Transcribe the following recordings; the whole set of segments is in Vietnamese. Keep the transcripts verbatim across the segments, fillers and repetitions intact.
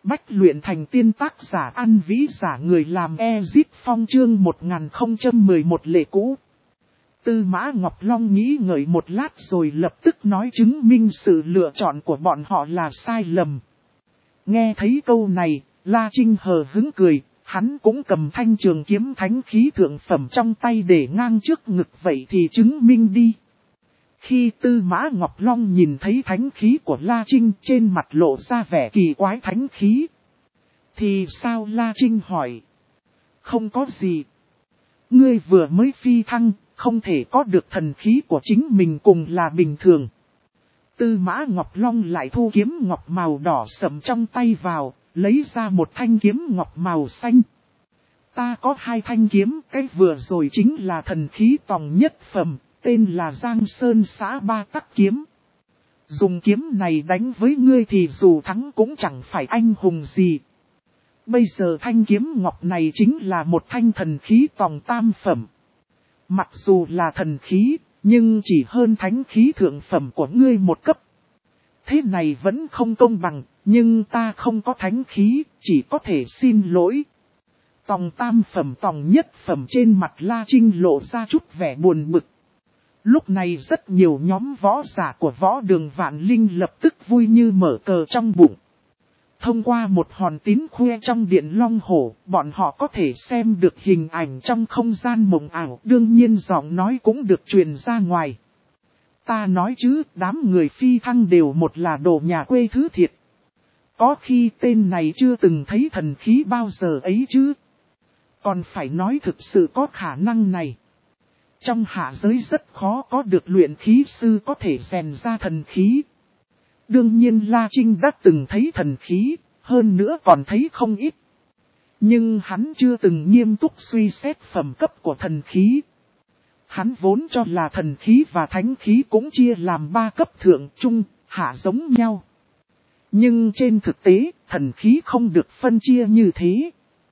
Bách luyện thành tiên tác giả An Vĩ giả người làm Ezit Phong chương một nghìn không trăm mười một lệ cũ. Tư Mã Ngọc Long nghĩ ngợi một lát rồi lập tức nói chứng minh sự lựa chọn của bọn họ là sai lầm. Nghe thấy câu này, La Trinh hờ hứng cười, hắn cũng cầm thanh trường kiếm thánh khí thượng phẩm trong tay để ngang trước ngực, vậy thì chứng minh đi. Khi Tư Mã Ngọc Long nhìn thấy thánh khí của La Trinh trên mặt lộ ra vẻ kỳ quái thánh khí. Thì sao, La Trinh hỏi. Không có gì. Ngươi vừa mới phi thăng, không thể có được thần khí của chính mình cùng là bình thường. Tư Mã Ngọc Long lại thu kiếm ngọc màu đỏ sẫm trong tay vào, lấy ra một thanh kiếm ngọc màu xanh. Ta có hai thanh kiếm, cái vừa rồi chính là thần khí tòng nhất phẩm, tên là Giang Sơn Xã Ba Tắc Kiếm. Dùng kiếm này đánh với ngươi thì dù thắng cũng chẳng phải anh hùng gì. Bây giờ thanh kiếm ngọc này chính là một thanh thần khí tòng tam phẩm. Mặc dù là thần khí, nhưng chỉ hơn thánh khí thượng phẩm của ngươi một cấp. Thế này vẫn không công bằng, nhưng ta không có thánh khí, chỉ có thể xin lỗi. Tòng tam phẩm tòng nhất phẩm trên mặt La Trinh lộ ra chút vẻ buồn bực. Lúc này rất nhiều nhóm võ giả của võ đường Vạn Linh lập tức vui như mở cờ trong bụng. Thông qua một hòn tín khoe trong điện Long Hổ, bọn họ có thể xem được hình ảnh trong không gian mộng ảo, đương nhiên giọng nói cũng được truyền ra ngoài. Ta nói chứ, đám người phi thăng đều một là đồ nhà quê thứ thiệt. Có khi tên này chưa từng thấy thần khí bao giờ ấy chứ. Còn phải nói thực sự có khả năng này. Trong hạ giới rất khó có được luyện khí sư có thể rèn ra thần khí. Đương nhiên La Trinh đã từng thấy thần khí, hơn nữa còn thấy không ít. Nhưng hắn chưa từng nghiêm túc suy xét phẩm cấp của thần khí. Hắn vốn cho là thần khí và thánh khí cũng chia làm ba cấp thượng, trung, hạ giống nhau. Nhưng trên thực tế, thần khí không được phân chia như thế.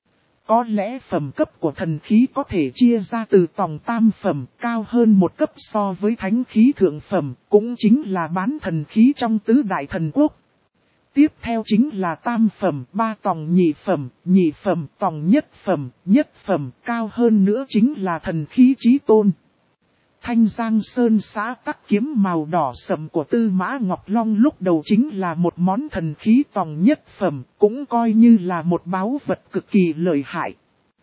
Có lẽ phẩm cấp của thần khí có thể chia ra từ tòng tam phẩm, cao hơn một cấp so với thánh khí thượng phẩm, cũng chính là bán thần khí trong tứ đại thần quốc. Tiếp theo chính là tam phẩm, ba tòng nhị phẩm, nhị phẩm tòng nhất phẩm, nhất phẩm, cao hơn nữa chính là thần khí chí tôn. Thanh Giang Sơn Xã Tắc Kiếm màu đỏ sẫm của Tư Mã Ngọc Long lúc đầu chính là một món thần khí tòng nhất phẩm, cũng coi như là một báu vật cực kỳ lợi hại.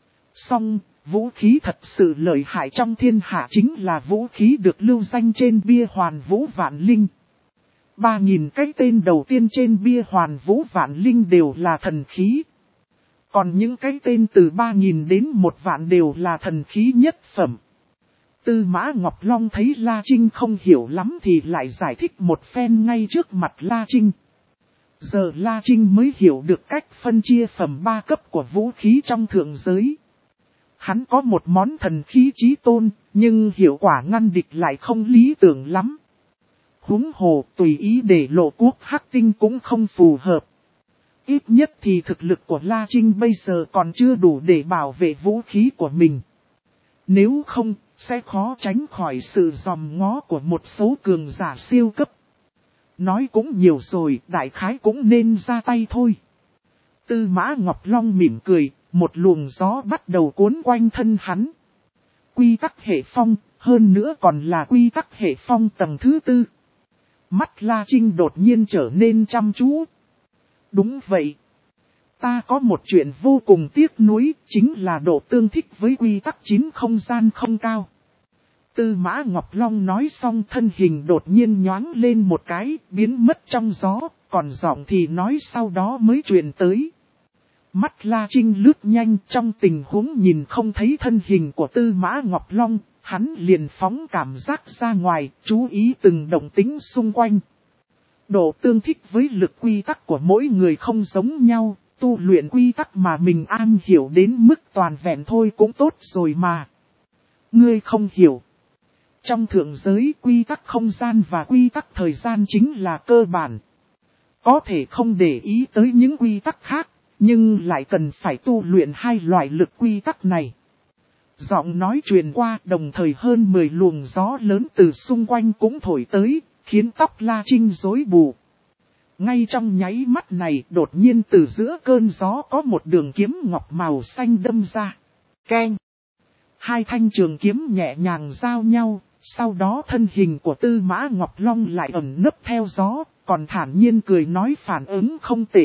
Song, vũ khí thật sự lợi hại trong thiên hạ chính là vũ khí được lưu danh trên bia Hoàn Vũ Vạn Linh. Ba nghìn cái tên đầu tiên trên bia Hoàn Vũ Vạn Linh đều là thần khí. Còn những cái tên từ ba nghìn đến một vạn đều là thần khí nhất phẩm. Tư Mã Ngọc Long thấy La Trinh không hiểu lắm thì lại giải thích một phen ngay trước mặt La Trinh. Giờ La Trinh mới hiểu được cách phân chia phẩm ba cấp của vũ khí trong thượng giới. Hắn có một món thần khí chí tôn, nhưng hiệu quả ngăn địch lại không lý tưởng lắm. Huống hồ tùy ý để lộ quốc hắc tinh cũng không phù hợp. Ít nhất thì thực lực của La Trinh bây giờ còn chưa đủ để bảo vệ vũ khí của mình. Nếu không, sẽ khó tránh khỏi sự dòm ngó của một số cường giả siêu cấp. Nói cũng nhiều rồi, đại khái cũng nên ra tay thôi. Tư Mã Ngọc Long mỉm cười, một luồng gió bắt đầu cuốn quanh thân hắn. Quy tắc hệ phong, hơn nữa còn là quy tắc hệ phong tầng thứ tư. Mắt La Trinh đột nhiên trở nên chăm chú. Đúng vậy. Ta có một chuyện vô cùng tiếc nuối, chính là độ tương thích với quy tắc chín không gian không cao. Tư Mã Ngọc Long nói xong thân hình đột nhiên nhoáng lên một cái, biến mất trong gió, còn giọng thì nói sau đó mới truyền tới. Mắt La Trinh lướt nhanh trong tình huống nhìn không thấy thân hình của Tư Mã Ngọc Long, hắn liền phóng cảm giác ra ngoài, chú ý từng động tĩnh xung quanh. Độ tương thích với lực quy tắc của mỗi người không giống nhau, tu luyện quy tắc mà mình am hiểu đến mức toàn vẹn thôi cũng tốt rồi mà. Ngươi không hiểu. Trong thượng giới quy tắc không gian và quy tắc thời gian chính là cơ bản. Có thể không để ý tới những quy tắc khác, nhưng lại cần phải tu luyện hai loại lực quy tắc này. Giọng nói truyền qua đồng thời hơn mười luồng gió lớn từ xung quanh cũng thổi tới, khiến tóc La Trinh rối bù. Ngay trong nháy mắt này đột nhiên từ giữa cơn gió có một đường kiếm ngọc màu xanh đâm ra. Keng! Hai thanh trường kiếm nhẹ nhàng giao nhau, sau đó thân hình của Tư Mã Ngọc Long lại ẩn nấp theo gió, còn thản nhiên cười nói phản ứng không tệ.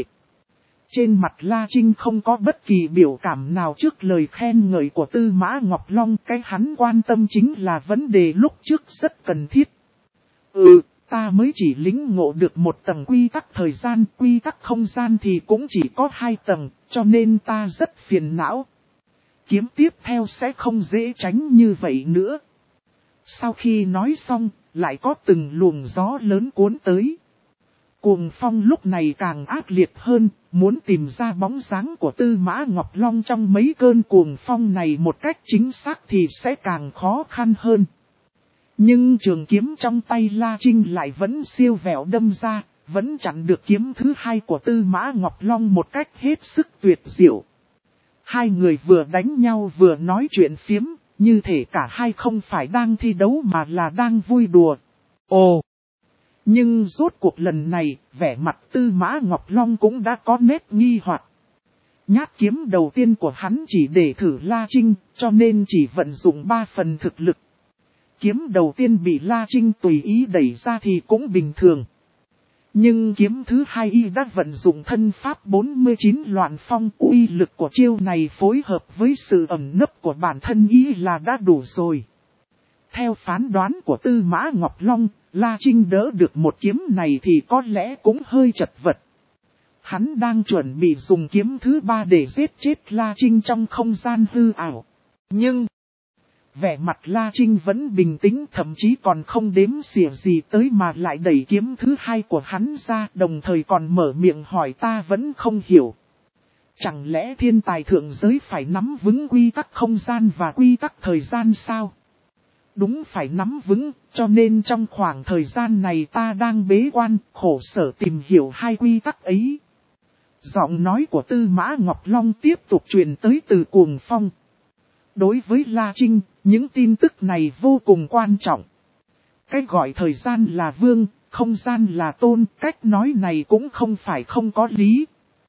Trên mặt La Trinh không có bất kỳ biểu cảm nào trước lời khen ngợi của Tư Mã Ngọc Long, cái hắn quan tâm chính là vấn đề lúc trước rất cần thiết. Ừ, ta mới chỉ lĩnh ngộ được một tầng quy tắc thời gian, quy tắc không gian thì cũng chỉ có hai tầng, cho nên ta rất phiền não. Kiếm tiếp theo sẽ không dễ tránh như vậy nữa. Sau khi nói xong, lại có từng luồng gió lớn cuốn tới. Cuồng phong lúc này càng ác liệt hơn, muốn tìm ra bóng dáng của Tư Mã Ngọc Long trong mấy cơn cuồng phong này một cách chính xác thì sẽ càng khó khăn hơn. Nhưng trường kiếm trong tay La Trinh lại vẫn siêu vẹo đâm ra, vẫn chặn được kiếm thứ hai của Tư Mã Ngọc Long một cách hết sức tuyệt diệu. Hai người vừa đánh nhau vừa nói chuyện phiếm, như thể cả hai không phải đang thi đấu mà là đang vui đùa. Ồ! Nhưng rốt cuộc lần này, vẻ mặt Tư Mã Ngọc Long cũng đã có nét nghi hoặc. Nhát kiếm đầu tiên của hắn chỉ để thử La Trinh, cho nên chỉ vận dụng ba phần thực lực. Kiếm đầu tiên bị La Trinh tùy ý đẩy ra thì cũng bình thường. Nhưng kiếm thứ hai y đã vận dụng thân pháp bốn mươi chín loạn phong, uy lực của chiêu này phối hợp với sự ẩn nấp của bản thân y là đã đủ rồi. Theo phán đoán của Tư Mã Ngọc Long, La Trinh đỡ được một kiếm này thì có lẽ cũng hơi chật vật. Hắn đang chuẩn bị dùng kiếm thứ ba để giết chết La Trinh trong không gian hư ảo. Nhưng vẻ mặt La Trinh vẫn bình tĩnh, thậm chí còn không đếm xỉa gì tới mà lại đẩy kiếm thứ hai của hắn ra, đồng thời còn mở miệng hỏi ta vẫn không hiểu. Chẳng lẽ thiên tài thượng giới phải nắm vững quy tắc không gian và quy tắc thời gian sao? Đúng, phải nắm vững, cho nên trong khoảng thời gian này ta đang bế quan, khổ sở tìm hiểu hai quy tắc ấy. Giọng nói của Tư Mã Ngọc Long tiếp tục truyền tới từ cuồng phong. Đối với La Trinh, những tin tức này vô cùng quan trọng. Cái gọi thời gian là vương, không gian là tôn, cách nói này cũng không phải không có lý.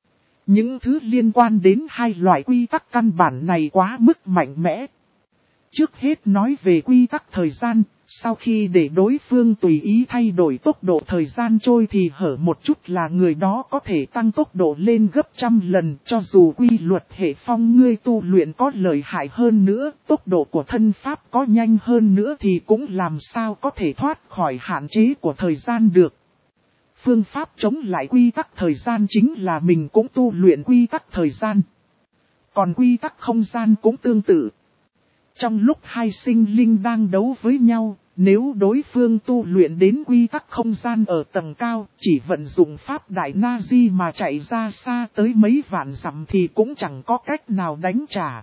Những thứ liên quan đến hai loại quy tắc căn bản này quá mức mạnh mẽ. Trước hết nói về quy tắc thời gian, sau khi để đối phương tùy ý thay đổi tốc độ thời gian trôi thì hở một chút là người đó có thể tăng tốc độ lên gấp trăm lần. Cho dù quy luật hệ phong ngươi tu luyện có lợi hại hơn nữa, tốc độ của thân pháp có nhanh hơn nữa thì cũng làm sao có thể thoát khỏi hạn chế của thời gian được. Phương pháp chống lại quy tắc thời gian chính là mình cũng tu luyện quy tắc thời gian. Còn quy tắc không gian cũng tương tự. Trong lúc hai sinh linh đang đấu với nhau, nếu đối phương tu luyện đến quy tắc không gian ở tầng cao, chỉ vận dụng pháp đại Na-di mà chạy ra xa tới mấy vạn dặm thì cũng chẳng có cách nào đánh trả.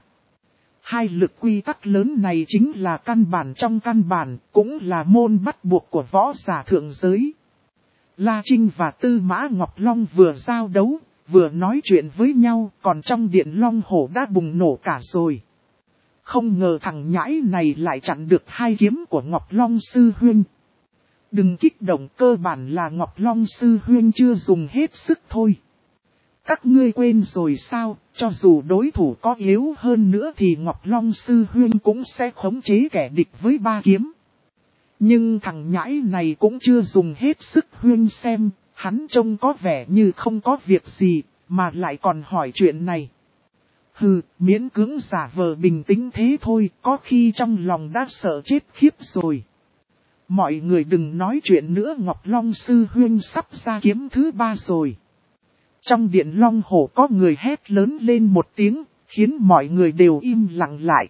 Hai lực quy tắc lớn này chính là căn bản trong căn bản, cũng là môn bắt buộc của võ giả thượng giới. La Trinh và Tư Mã Ngọc Long vừa giao đấu, vừa nói chuyện với nhau, còn trong điện Long Hổ đã bùng nổ cả rồi. Không ngờ thằng nhãi này lại chặn được hai kiếm của Ngọc Long Sư Huynh. Đừng kích động, cơ bản là Ngọc Long Sư Huynh chưa dùng hết sức thôi. Các ngươi quên rồi sao, cho dù đối thủ có yếu hơn nữa thì Ngọc Long Sư Huynh cũng sẽ khống chế kẻ địch với ba kiếm. Nhưng thằng nhãi này cũng chưa dùng hết sức. Huynh xem, hắn trông có vẻ như không có việc gì, mà lại còn hỏi chuyện này. Hừ, miễn cưỡng giả vờ bình tĩnh thế thôi, có khi trong lòng đã sợ chết khiếp rồi. Mọi người đừng nói chuyện nữa, Ngọc Long Sư Huynh sắp ra kiếm thứ ba rồi. Trong điện Long Hổ có người hét lớn lên một tiếng, khiến mọi người đều im lặng lại.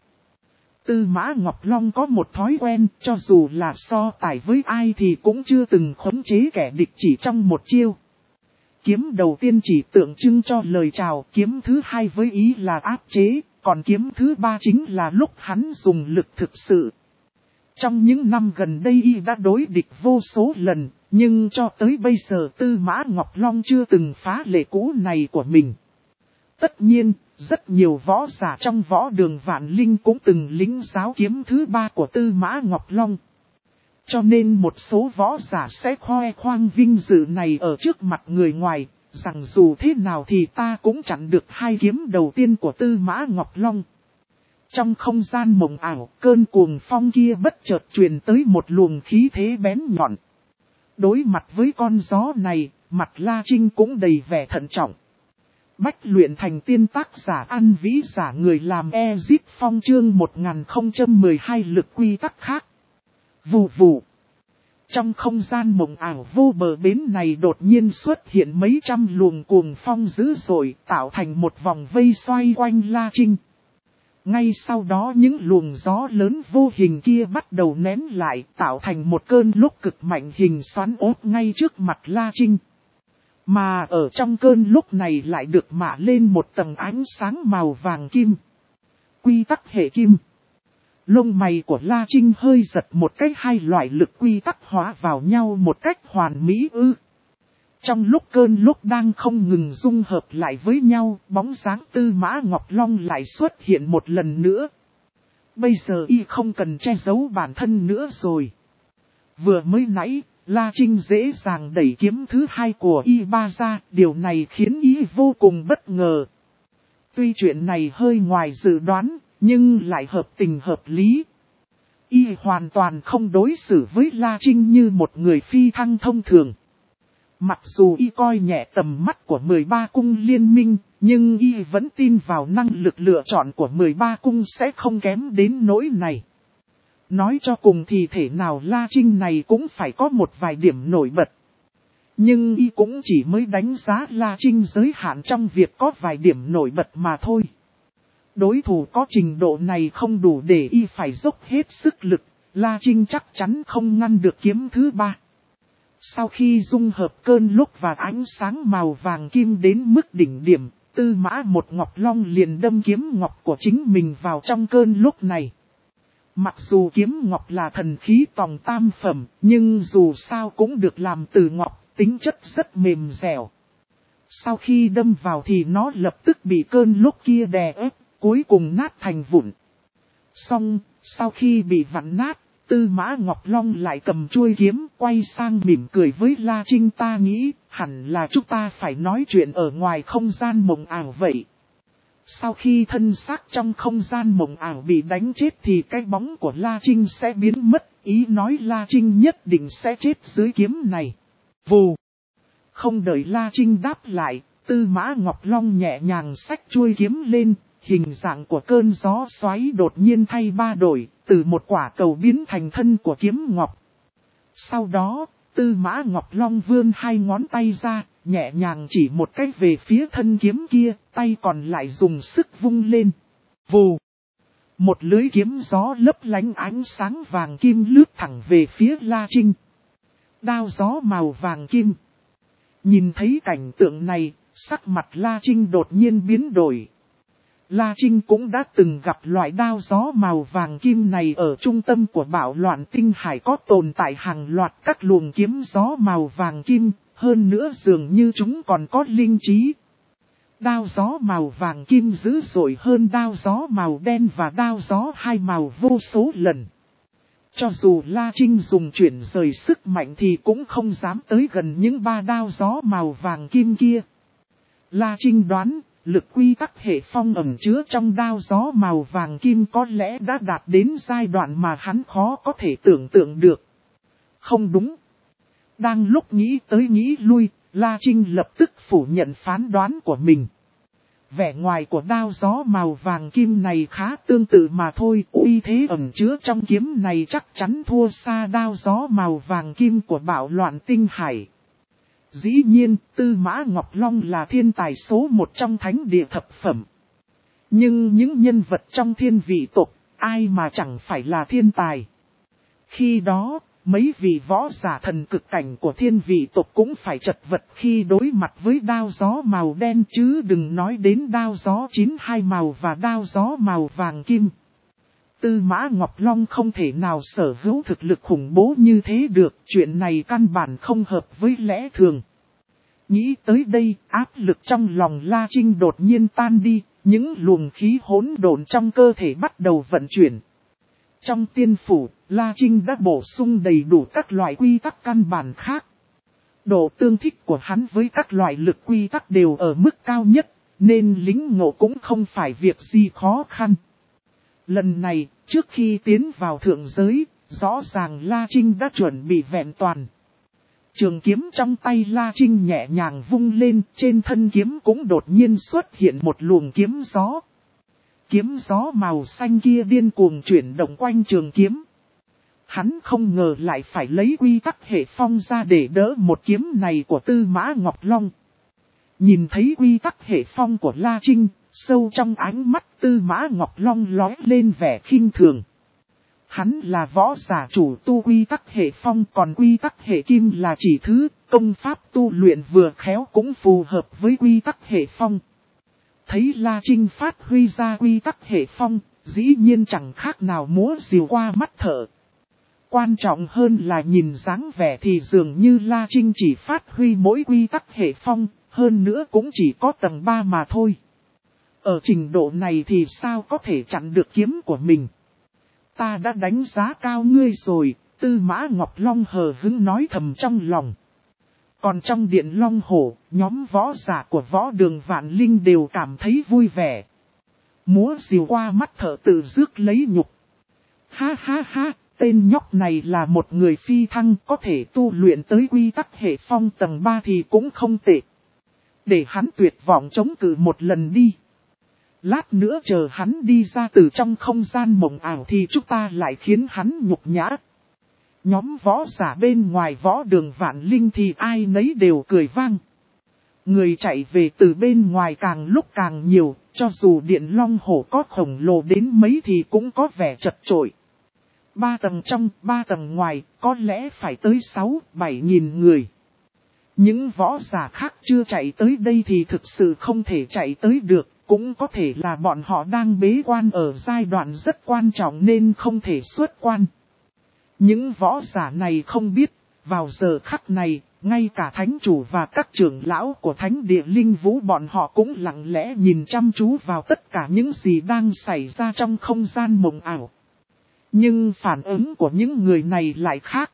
Tư Mã Ngọc Long có một thói quen, cho dù là so tài với ai thì cũng chưa từng khống chế kẻ địch chỉ trong một chiêu. Kiếm đầu tiên chỉ tượng trưng cho lời chào, kiếm thứ hai với ý là áp chế, còn kiếm thứ ba chính là lúc hắn dùng lực thực sự. Trong những năm gần đây y đã đối địch vô số lần, nhưng cho tới bây giờ Tư Mã Ngọc Long chưa từng phá lệ cũ này của mình. Tất nhiên, rất nhiều võ giả trong võ đường Vạn Linh cũng từng lĩnh giáo kiếm thứ ba của Tư Mã Ngọc Long. Cho nên một số võ giả sẽ khoe khoang vinh dự này ở trước mặt người ngoài, rằng dù thế nào thì ta cũng chặn được hai kiếm đầu tiên của Tư Mã Ngọc Long. Trong không gian mộng ảo, cơn cuồng phong kia bất chợt truyền tới một luồng khí thế bén nhọn. Đối mặt với con gió này, mặt La Trinh cũng đầy vẻ thận trọng. Bách luyện thành tiên, tác giả An Vĩ, giả người làm Ezit Phong, chương một nghìn không trăm mười hai lực quy tắc khác. Vù vù. Trong không gian mộng ảo vô bờ bến này đột nhiên xuất hiện mấy trăm luồng cuồng phong dữ dội, tạo thành một vòng vây xoay quanh La Trinh. Ngay sau đó những luồng gió lớn vô hình kia bắt đầu nén lại, tạo thành một cơn lốc cực mạnh hình xoắn ốc ngay trước mặt La Trinh. Mà ở trong cơn lốc này lại được mạ lên một tầng ánh sáng màu vàng kim. Quy tắc hệ kim. Lông mày của La Trinh hơi giật một cách, hai loại lực quy tắc hóa vào nhau một cách hoàn mỹ ư. Trong lúc cơn lốc đang không ngừng dung hợp lại với nhau, bóng dáng Tư Mã Ngọc Long lại xuất hiện một lần nữa. Bây giờ y không cần che giấu bản thân nữa rồi. Vừa mới nãy, La Trinh dễ dàng đẩy kiếm thứ hai của y ba ra, điều này khiến y vô cùng bất ngờ. Tuy chuyện này hơi ngoài dự đoán, nhưng lại hợp tình hợp lý. Y hoàn toàn không đối xử với La Trinh như một người phi thăng thông thường. Mặc dù y coi nhẹ tầm mắt của mười ba cung liên minh, nhưng y vẫn tin vào năng lực lựa chọn của mười ba cung sẽ không kém đến nỗi này. Nói cho cùng thì thể nào La Trinh này cũng phải có một vài điểm nổi bật. Nhưng y cũng chỉ mới đánh giá La Trinh giới hạn trong việc có vài điểm nổi bật mà thôi. Đối thủ có trình độ này không đủ để y phải dốc hết sức lực, La Trinh chắc chắn không ngăn được kiếm thứ ba. Sau khi dung hợp cơn lốc và ánh sáng màu vàng kim đến mức đỉnh điểm, Tư Mã một Ngọc Long liền đâm kiếm ngọc của chính mình vào trong cơn lốc này. Mặc dù kiếm ngọc là thần khí tòng tam phẩm, nhưng dù sao cũng được làm từ ngọc, tính chất rất mềm dẻo. Sau khi đâm vào thì nó lập tức bị cơn lốc kia đè ép, cuối cùng nát thành vụn. Xong, sau khi bị vặn nát, Tư Mã Ngọc Long lại cầm chuôi kiếm, quay sang mỉm cười với La Trinh, ta nghĩ, hẳn là chúng ta phải nói chuyện ở ngoài không gian mộng ảo vậy. Sau khi thân xác trong không gian mộng ảo bị đánh chết thì cái bóng của La Trinh sẽ biến mất, ý nói La Trinh nhất định sẽ chết dưới kiếm này. Vù! Không đợi La Trinh đáp lại, Tư Mã Ngọc Long nhẹ nhàng xách chuôi kiếm lên, hình dạng của cơn gió xoáy đột nhiên thay ba đổi, từ một quả cầu biến thành thân của kiếm ngọc. Sau đó, Tư Mã Ngọc Long vươn hai ngón tay ra, nhẹ nhàng chỉ một cách về phía thân kiếm kia, tay còn lại dùng sức vung lên. Vù! Một lưới kiếm gió lấp lánh ánh sáng vàng kim lướt thẳng về phía La Trinh. Đao gió màu vàng kim. Nhìn thấy cảnh tượng này, sắc mặt La Trinh đột nhiên biến đổi. La Trinh cũng đã từng gặp loại đao gió màu vàng kim này ở trung tâm của bạo loạn tinh hải, có tồn tại hàng loạt các luồng kiếm gió màu vàng kim, hơn nữa dường như chúng còn có linh trí. Đao gió màu vàng kim dữ dội hơn đao gió màu đen và đao gió hai màu vô số lần. Cho dù La Trinh dùng chuyển rời sức mạnh thì cũng không dám tới gần những ba đao gió màu vàng kim kia. La Trinh đoán, lực quy tắc hệ phong ẩn chứa trong đao gió màu vàng kim có lẽ đã đạt đến giai đoạn mà hắn khó có thể tưởng tượng được. Không đúng. Đang lúc nghĩ tới nghĩ lui, La Trinh lập tức phủ nhận phán đoán của mình. Vẻ ngoài của đao gió màu vàng kim này khá tương tự mà thôi, uy thế ẩn chứa trong kiếm này chắc chắn thua xa đao gió màu vàng kim của bạo loạn tinh hải. Dĩ nhiên, Tư Mã Ngọc Long là thiên tài số một trong thánh địa thập phẩm. Nhưng những nhân vật trong thiên vị tộc, ai mà chẳng phải là thiên tài. Khi đó, mấy vị võ giả thần cực cảnh của thiên vị tộc cũng phải chật vật khi đối mặt với đao gió màu đen, chứ đừng nói đến đao gió chín hai màu và đao gió màu vàng kim. Tư Mã Ngọc Long không thể nào sở hữu thực lực khủng bố như thế được, chuyện này căn bản không hợp với lẽ thường. Nghĩ tới đây, áp lực trong lòng La Trinh đột nhiên tan đi, những luồng khí hỗn độn trong cơ thể bắt đầu vận chuyển. Trong tiên phủ, La Trinh đã bổ sung đầy đủ các loại quy tắc căn bản khác. Độ tương thích của hắn với các loại lực quy tắc đều ở mức cao nhất, nên lĩnh ngộ cũng không phải việc gì khó khăn. Lần này, trước khi tiến vào thượng giới, rõ ràng La Trinh đã chuẩn bị vẹn toàn. Trường kiếm trong tay La Trinh nhẹ nhàng vung lên, trên thân kiếm cũng đột nhiên xuất hiện một luồng kiếm gió. Kiếm gió màu xanh kia điên cuồng chuyển động quanh trường kiếm. Hắn không ngờ lại phải lấy quy tắc hệ phong ra để đỡ một kiếm này của Tư Mã Ngọc Long. Nhìn thấy quy tắc hệ phong của La Trinh, sâu trong ánh mắt Tư Mã Ngọc Long lóe lên vẻ khinh thường. Hắn là võ giả chủ tu quy tắc hệ phong, còn quy tắc hệ kim là chỉ thứ công pháp tu luyện vừa khéo cũng phù hợp với quy tắc hệ phong. Thấy La Trinh phát huy ra quy tắc hệ phong, dĩ nhiên chẳng khác nào múa rìu qua mắt thợ. Quan trọng hơn là nhìn dáng vẻ thì dường như La Trinh chỉ phát huy mỗi quy tắc hệ phong, hơn nữa cũng chỉ có tầng ba mà thôi. Ở trình độ này thì sao có thể chặn được kiếm của mình? Ta đã đánh giá cao ngươi rồi, Tư Mã Ngọc Long hờ hững nói thầm trong lòng. Còn trong điện Long Hổ, nhóm võ giả của võ đường Vạn Linh đều cảm thấy vui vẻ. Múa rìu qua mắt thợ tự rước lấy nhục. Ha ha ha, tên nhóc này là một người phi thăng, có thể tu luyện tới quy tắc hệ phong tầng ba thì cũng không tệ. Để hắn tuyệt vọng chống cự một lần đi. Lát nữa chờ hắn đi ra từ trong không gian mộng ảo thì chúng ta lại khiến hắn nhục nhã. Nhóm võ giả bên ngoài võ đường Vạn Linh thì ai nấy đều cười vang. Người chạy về từ bên ngoài càng lúc càng nhiều, cho dù điện Long Hổ có khổng lồ đến mấy thì cũng có vẻ chật chội. Ba tầng trong, ba tầng ngoài, có lẽ phải tới sáu, bảy nghìn người. Những võ giả khác chưa chạy tới đây thì thực sự không thể chạy tới được, cũng có thể là bọn họ đang bế quan ở giai đoạn rất quan trọng nên không thể xuất quan. Những võ giả này không biết, vào giờ khắc này, ngay cả thánh chủ và các trưởng lão của thánh địa linh vũ bọn họ cũng lặng lẽ nhìn chăm chú vào tất cả những gì đang xảy ra trong không gian mộng ảo. Nhưng phản ứng của những người này lại khác.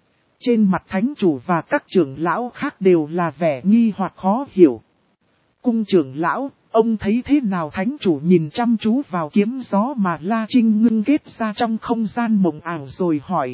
Trên mặt thánh chủ và các trưởng lão khác đều là vẻ nghi hoặc khó hiểu. Cung trưởng lão, ông thấy thế nào? Thánh chủ nhìn chăm chú vào kiếm gió mà La Trinh ngưng kết ra trong không gian mộng ảo rồi hỏi.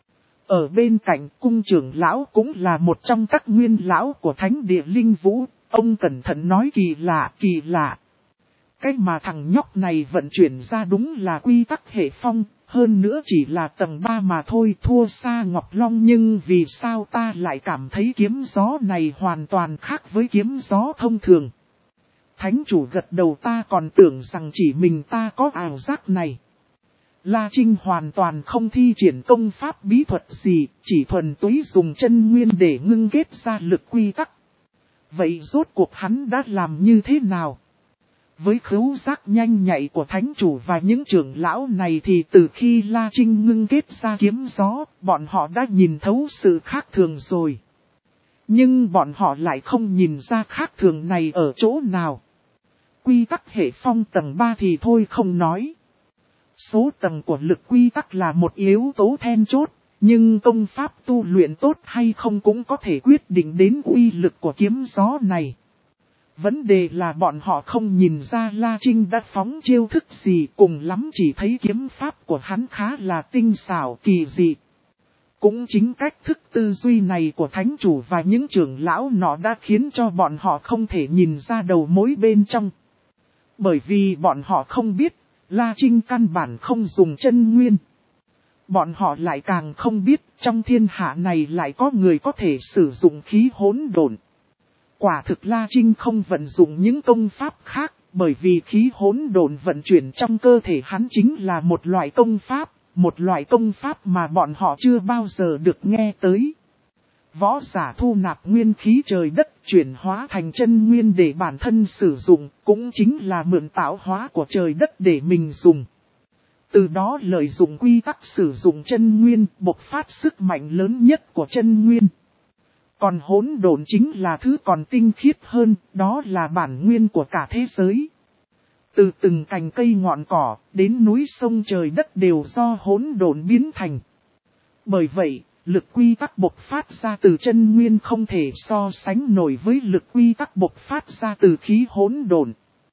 Ở bên cạnh cung trưởng lão cũng là một trong các nguyên lão của thánh địa linh vũ, ông cẩn thận nói kỳ lạ kỳ lạ. Cái mà thằng nhóc này vận chuyển ra đúng là quy tắc hệ phong, hơn nữa chỉ là tầng ba mà thôi, thua xa Ngọc Long, nhưng vì sao ta lại cảm thấy kiếm gió này hoàn toàn khác với kiếm gió thông thường. Thánh chủ gật đầu, ta còn tưởng rằng chỉ mình ta có ảo giác này. La Trinh hoàn toàn không thi triển công pháp bí thuật gì, chỉ thuần túy dùng chân nguyên để ngưng kết ra lực quy tắc. Vậy rốt cuộc hắn đã làm như thế nào? Với khứu giác nhanh nhạy của thánh chủ và những trưởng lão này thì từ khi La Trinh ngưng kết ra kiếm gió, bọn họ đã nhìn thấu sự khác thường rồi. Nhưng bọn họ lại không nhìn ra khác thường này ở chỗ nào. Quy tắc hệ phong tầng ba thì thôi không nói. Số tầng của lực quy tắc là một yếu tố then chốt, nhưng công pháp tu luyện tốt hay không cũng có thể quyết định đến uy lực của kiếm gió này. Vấn đề là bọn họ không nhìn ra La Trinh đã phóng chiêu thức gì, cùng lắm chỉ thấy kiếm pháp của hắn khá là tinh xảo kỳ dị. Cũng chính cách thức tư duy này của thánh chủ và những trưởng lão nọ đã khiến cho bọn họ không thể nhìn ra đầu mối bên trong. Bởi vì bọn họ không biết, La Trinh căn bản không dùng chân nguyên. Bọn họ lại càng không biết, trong thiên hạ này lại có người có thể sử dụng khí hỗn độn. Quả thực La Trinh không vận dụng những công pháp khác, bởi vì khí hỗn độn vận chuyển trong cơ thể hắn chính là một loại công pháp, một loại công pháp mà bọn họ chưa bao giờ được nghe tới. Võ giả thu nạp nguyên khí trời đất, chuyển hóa thành chân nguyên để bản thân sử dụng, cũng chính là mượn tạo hóa của trời đất để mình dùng. Từ đó lợi dụng quy tắc sử dụng chân nguyên, bộc phát sức mạnh lớn nhất của chân nguyên. Còn hỗn độn chính là thứ còn tinh khiết hơn, đó là bản nguyên của cả thế giới. Từ từng cành cây ngọn cỏ, đến núi sông trời đất đều do hỗn độn biến thành. Bởi vậy, lực quy tắc bộc phát ra từ chân nguyên không thể so sánh nổi với lực quy tắc bộc phát ra từ khí hỗn độn.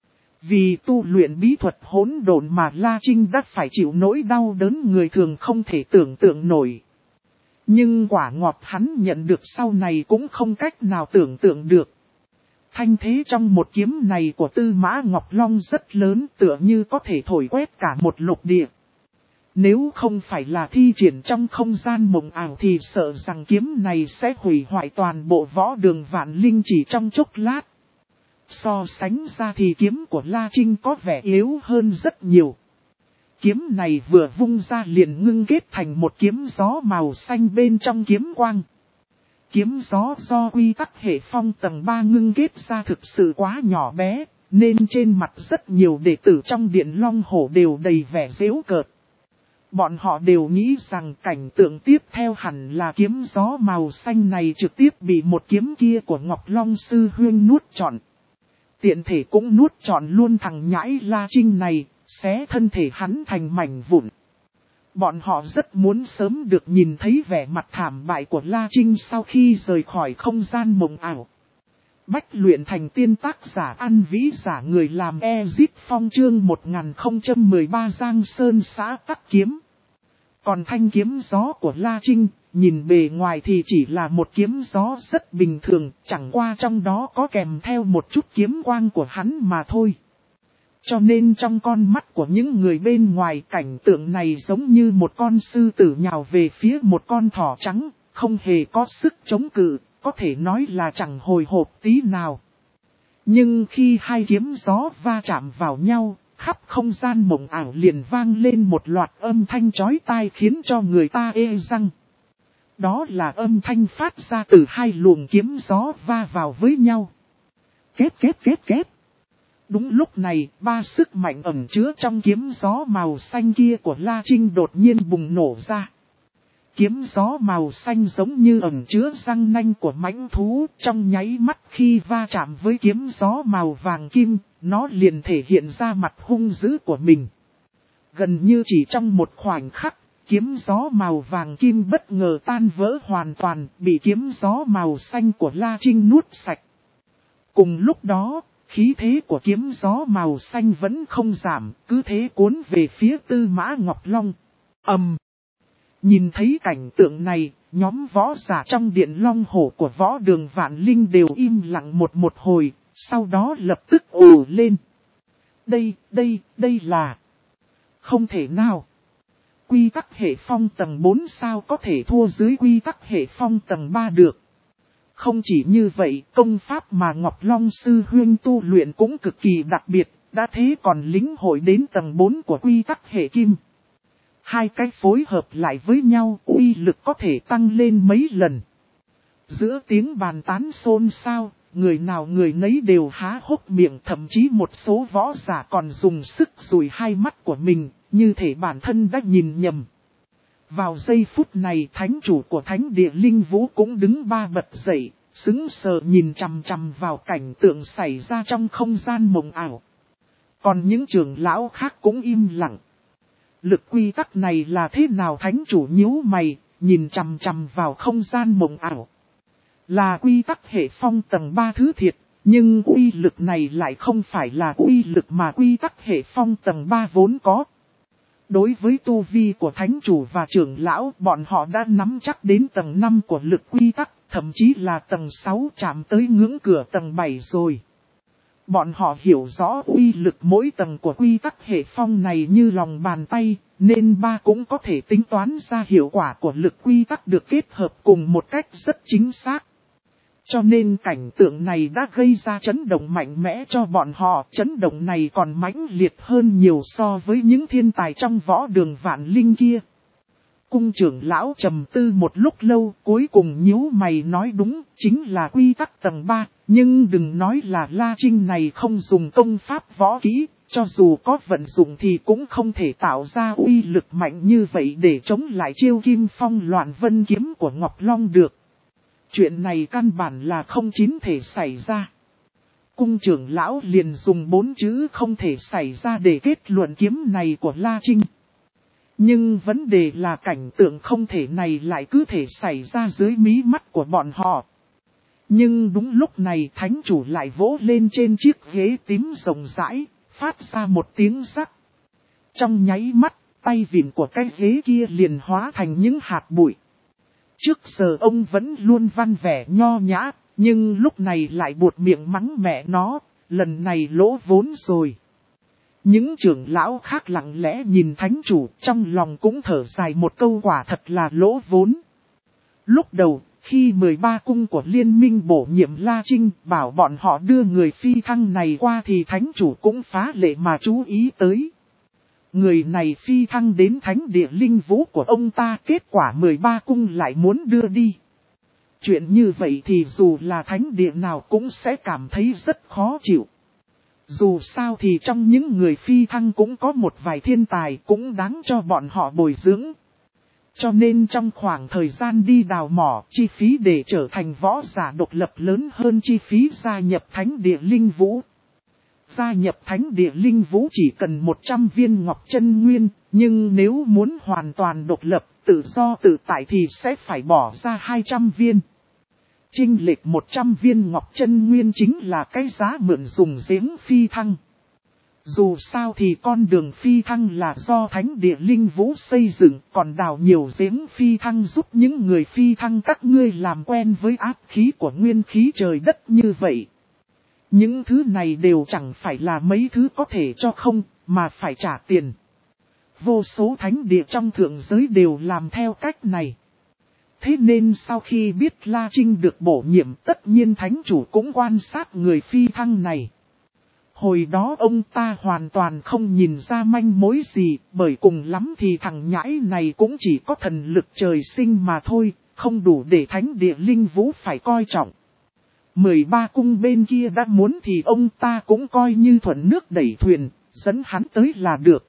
Vì tu luyện bí thuật hỗn độn mà La Trinh đã phải chịu nỗi đau đớn người thường không thể tưởng tượng nổi. Nhưng quả ngọt hắn nhận được sau này cũng không cách nào tưởng tượng được. Thanh thế trong một kiếm này của Tư Mã Ngọc Long rất lớn, tựa như có thể thổi quét cả một lục địa. Nếu không phải là thi triển trong không gian mộng ảo thì sợ rằng kiếm này sẽ hủy hoại toàn bộ võ đường Vạn Linh chỉ trong chốc lát. So sánh ra thì kiếm của La Trinh có vẻ yếu hơn rất nhiều. Kiếm này vừa vung ra liền ngưng kết thành một kiếm gió màu xanh bên trong kiếm quang. Kiếm gió do quy tắc hệ phong tầng ba ngưng kết ra thực sự quá nhỏ bé, nên trên mặt rất nhiều đệ tử trong Điện Long Hổ đều đầy vẻ giễu cợt. Bọn họ đều nghĩ rằng cảnh tượng tiếp theo hẳn là kiếm gió màu xanh này trực tiếp bị một kiếm kia của Ngọc Long Sư Huynh nuốt trọn. Tiện thể cũng nuốt trọn luôn thằng nhãi La Trinh này, xé thân thể hắn thành mảnh vụn. Bọn họ rất muốn sớm được nhìn thấy vẻ mặt thảm bại của La Trinh sau khi rời khỏi không gian mộng ảo. Bách luyện thành tiên tác giả An Vĩ giả người làm Ezit Phong chương một nghìn không trăm mười ba Giang Sơn xã Tắc Kiếm. Còn thanh kiếm gió của La Trinh, nhìn bề ngoài thì chỉ là một kiếm gió rất bình thường, chẳng qua trong đó có kèm theo một chút kiếm quang của hắn mà thôi. Cho nên trong con mắt của những người bên ngoài cảnh tượng này giống như một con sư tử nhào về phía một con thỏ trắng, không hề có sức chống cự, có thể nói là chẳng hồi hộp tí nào. Nhưng khi hai kiếm gió va chạm vào nhau, khắp không gian mộng ảo liền vang lên một loạt âm thanh chói tai khiến cho người ta ê răng. Đó là âm thanh phát ra từ hai luồng kiếm gió va vào với nhau. Kết kết kết kết. Đúng lúc này, ba sức mạnh ẩn chứa trong kiếm gió màu xanh kia của La Trinh đột nhiên bùng nổ ra. Kiếm gió màu xanh giống như ẩn chứa răng nanh của mãnh thú, trong nháy mắt khi va chạm với kiếm gió màu vàng kim, nó liền thể hiện ra mặt hung dữ của mình. Gần như chỉ trong một khoảnh khắc, kiếm gió màu vàng kim bất ngờ tan vỡ hoàn toàn, bị kiếm gió màu xanh của La Trinh nuốt sạch. Cùng lúc đó, khí thế của kiếm gió màu xanh vẫn không giảm, cứ thế cuốn về phía Tư Mã Ngọc Long. Ầm! Nhìn thấy cảnh tượng này, nhóm võ giả trong Điện Long Hổ của võ đường Vạn Linh đều im lặng một một hồi, sau đó lập tức ồ lên. Đây, đây, đây là... Không thể nào! Quy tắc hệ phong tầng bốn sao có thể thua dưới quy tắc hệ phong tầng ba được. Không chỉ như vậy, công pháp mà Ngọc Long Sư Huynh tu luyện cũng cực kỳ đặc biệt, đã thế còn lĩnh hội đến tầng bốn của quy tắc hệ kim. Hai cái phối hợp lại với nhau, uy lực có thể tăng lên mấy lần. Giữa tiếng bàn tán xôn xao, người nào người nấy đều há hốc miệng, thậm chí một số võ giả còn dùng sức dùi hai mắt của mình, như thể bản thân đã nhìn nhầm. Vào giây phút này thánh chủ của thánh địa Linh Vũ cũng đứng ba bật dậy, sững sờ nhìn chằm chằm vào cảnh tượng xảy ra trong không gian mộng ảo. Còn những trưởng lão khác cũng im lặng. Lực quy tắc này là thế nào? Thánh chủ nhíu mày, nhìn chằm chằm vào không gian mộng ảo. Là quy tắc hệ phong tầng ba thứ thiệt, nhưng uy lực này lại không phải là uy lực mà quy tắc hệ phong tầng ba vốn có. Đối với tu vi của thánh chủ và trưởng lão, bọn họ đã nắm chắc đến tầng năm của lực quy tắc, thậm chí là tầng sáu chạm tới ngưỡng cửa tầng bảy rồi. Bọn họ hiểu rõ uy lực mỗi tầng của quy tắc hệ phong này như lòng bàn tay, nên ba cũng có thể tính toán ra hiệu quả của lực quy tắc được kết hợp cùng một cách rất chính xác. Cho nên cảnh tượng này đã gây ra chấn động mạnh mẽ cho bọn họ. Chấn động này còn mãnh liệt hơn nhiều so với những thiên tài trong võ đường Vạn Linh kia. Cung trưởng lão trầm tư một lúc lâu, cuối cùng nhíu mày nói đúng, chính là quy tắc tầng ba. Nhưng đừng nói là La Trinh này không dùng công pháp võ kỹ, cho dù có vận dụng thì cũng không thể tạo ra uy lực mạnh như vậy để chống lại chiêu Kim Phong Loạn Vân kiếm của Ngọc Long được. Chuyện này căn bản là không chín thể xảy ra. Cung trưởng lão liền dùng bốn chữ không thể xảy ra để kết luận kiếm này của La Trinh. Nhưng vấn đề là cảnh tượng không thể này lại cứ thể xảy ra dưới mí mắt của bọn họ. Nhưng đúng lúc này thánh chủ lại vỗ lên trên chiếc ghế tím rộng rãi, phát ra một tiếng rắc. Trong nháy mắt, tay vịn của cái ghế kia liền hóa thành những hạt bụi. Trước giờ ông vẫn luôn văn vẻ nho nhã, nhưng lúc này lại buột miệng mắng mẹ nó, lần này lỗ vốn rồi. Những trưởng lão khác lặng lẽ nhìn thánh chủ, trong lòng cũng thở dài một câu quả thật là lỗ vốn. Lúc đầu, khi mười ba cung của liên minh bổ nhiệm La Trinh bảo bọn họ đưa người phi thăng này qua thì thánh chủ cũng phá lệ mà chú ý tới. Người này phi thăng đến thánh địa linh vũ của ông ta, kết quả mười ba cung lại muốn đưa đi. Chuyện như vậy thì dù là thánh địa nào cũng sẽ cảm thấy rất khó chịu. Dù sao thì trong những người phi thăng cũng có một vài thiên tài cũng đáng cho bọn họ bồi dưỡng. Cho nên trong khoảng thời gian đi đào mỏ, chi phí để trở thành võ giả độc lập lớn hơn chi phí gia nhập thánh địa linh vũ. Gia nhập thánh địa linh vũ chỉ cần một trăm viên ngọc chân nguyên, nhưng nếu muốn hoàn toàn độc lập, tự do tự tại thì sẽ phải bỏ ra hai trăm viên. Chênh lệch một trăm viên ngọc chân nguyên chính là cái giá mượn dùng giếng phi thăng. Dù sao thì con đường phi thăng là do thánh địa linh vũ xây dựng, còn đào nhiều giếng phi thăng giúp những người phi thăng các ngươi làm quen với áp khí của nguyên khí trời đất như vậy. Những thứ này đều chẳng phải là mấy thứ có thể cho không, mà phải trả tiền. Vô số thánh địa trong thượng giới đều làm theo cách này. Thế nên sau khi biết La Trinh được bổ nhiệm, tất nhiên thánh chủ cũng quan sát người phi thăng này. Hồi đó ông ta hoàn toàn không nhìn ra manh mối gì, bởi cùng lắm thì thằng nhãi này cũng chỉ có thần lực trời sinh mà thôi, không đủ để thánh địa linh vũ phải coi trọng. mười ba cung bên kia đã muốn thì ông ta cũng coi như thuận nước đẩy thuyền, dẫn hắn tới là được.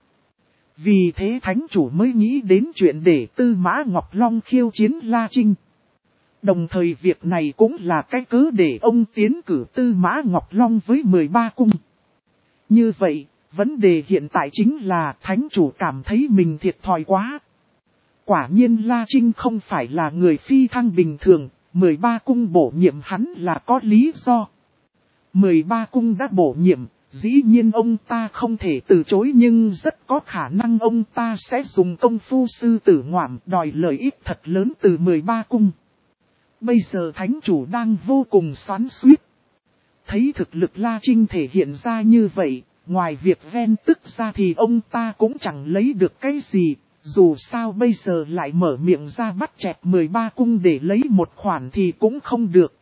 Vì thế thánh chủ mới nghĩ đến chuyện để Tư Mã Ngọc Long khiêu chiến La Trinh. Đồng thời việc này cũng là cái cớ để ông tiến cử Tư Mã Ngọc Long với mười ba cung. Như vậy, vấn đề hiện tại chính là thánh chủ cảm thấy mình thiệt thòi quá. Quả nhiên La Trinh không phải là người phi thăng bình thường, mười ba cung bổ nhiệm hắn là có lý do. mười ba cung đã bổ nhiệm, dĩ nhiên ông ta không thể từ chối, nhưng rất có khả năng ông ta sẽ dùng công phu sư tử ngoạm đòi lợi ích thật lớn từ mười ba cung. Bây giờ thánh chủ đang vô cùng xoắn xuýt. Thấy thực lực La Trinh thể hiện ra như vậy, ngoài việc ven tức ra thì ông ta cũng chẳng lấy được cái gì. Dù sao bây giờ lại mở miệng ra bắt chẹt mười ba cung để lấy một khoản thì cũng không được.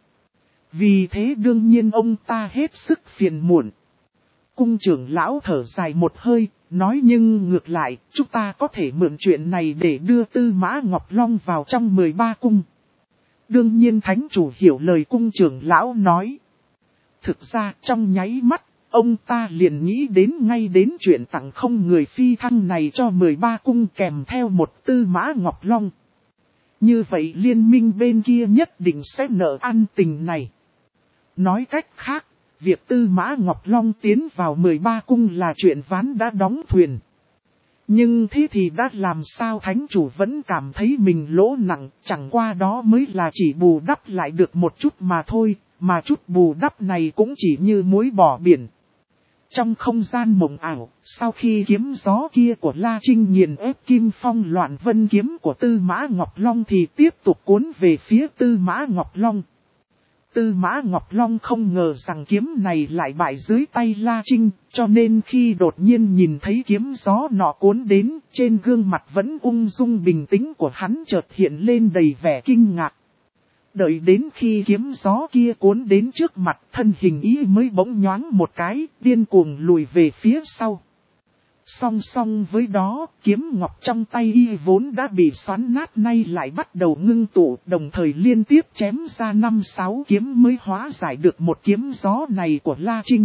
Vì thế đương nhiên ông ta hết sức phiền muộn. Cung trưởng lão thở dài một hơi, nói nhưng ngược lại, chúng ta có thể mượn chuyện này để đưa Tư Mã Ngọc Long vào trong mười ba cung. Đương nhiên thánh chủ hiểu lời cung trưởng lão nói. Thực ra trong nháy mắt, ông ta liền nghĩ đến ngay đến chuyện tặng không người phi thăng này cho mười ba cung kèm theo một Tư Mã Ngọc Long. Như vậy liên minh bên kia nhất định sẽ nợ ăn tình này. Nói cách khác, việc Tư Mã Ngọc Long tiến vào mười ba cung là chuyện ván đã đóng thuyền. Nhưng thế thì đã làm sao thánh chủ vẫn cảm thấy mình lỗ nặng, chẳng qua đó mới là chỉ bù đắp lại được một chút mà thôi, mà chút bù đắp này cũng chỉ như muối bỏ biển. Trong không gian mộng ảo, sau khi kiếm gió kia của La Trinh nghiền ép kim phong loạn vân kiếm của Tư Mã Ngọc Long thì tiếp tục cuốn về phía Tư Mã Ngọc Long. Tư Mã Ngọc Long không ngờ rằng kiếm này lại bại dưới tay La Trinh, cho nên khi đột nhiên nhìn thấy kiếm gió nọ cuốn đến, trên gương mặt vẫn ung dung bình tĩnh của hắn chợt hiện lên đầy vẻ kinh ngạc. Đợi đến khi kiếm gió kia cuốn đến trước mặt, thân hình ý mới bỗng nhoáng một cái, điên cuồng lùi về phía sau. Song song với đó, kiếm ngọc trong tay y vốn đã bị xoắn nát nay lại bắt đầu ngưng tụ, đồng thời liên tiếp chém ra năm sáu kiếm mới hóa giải được một kiếm gió này của La Trinh.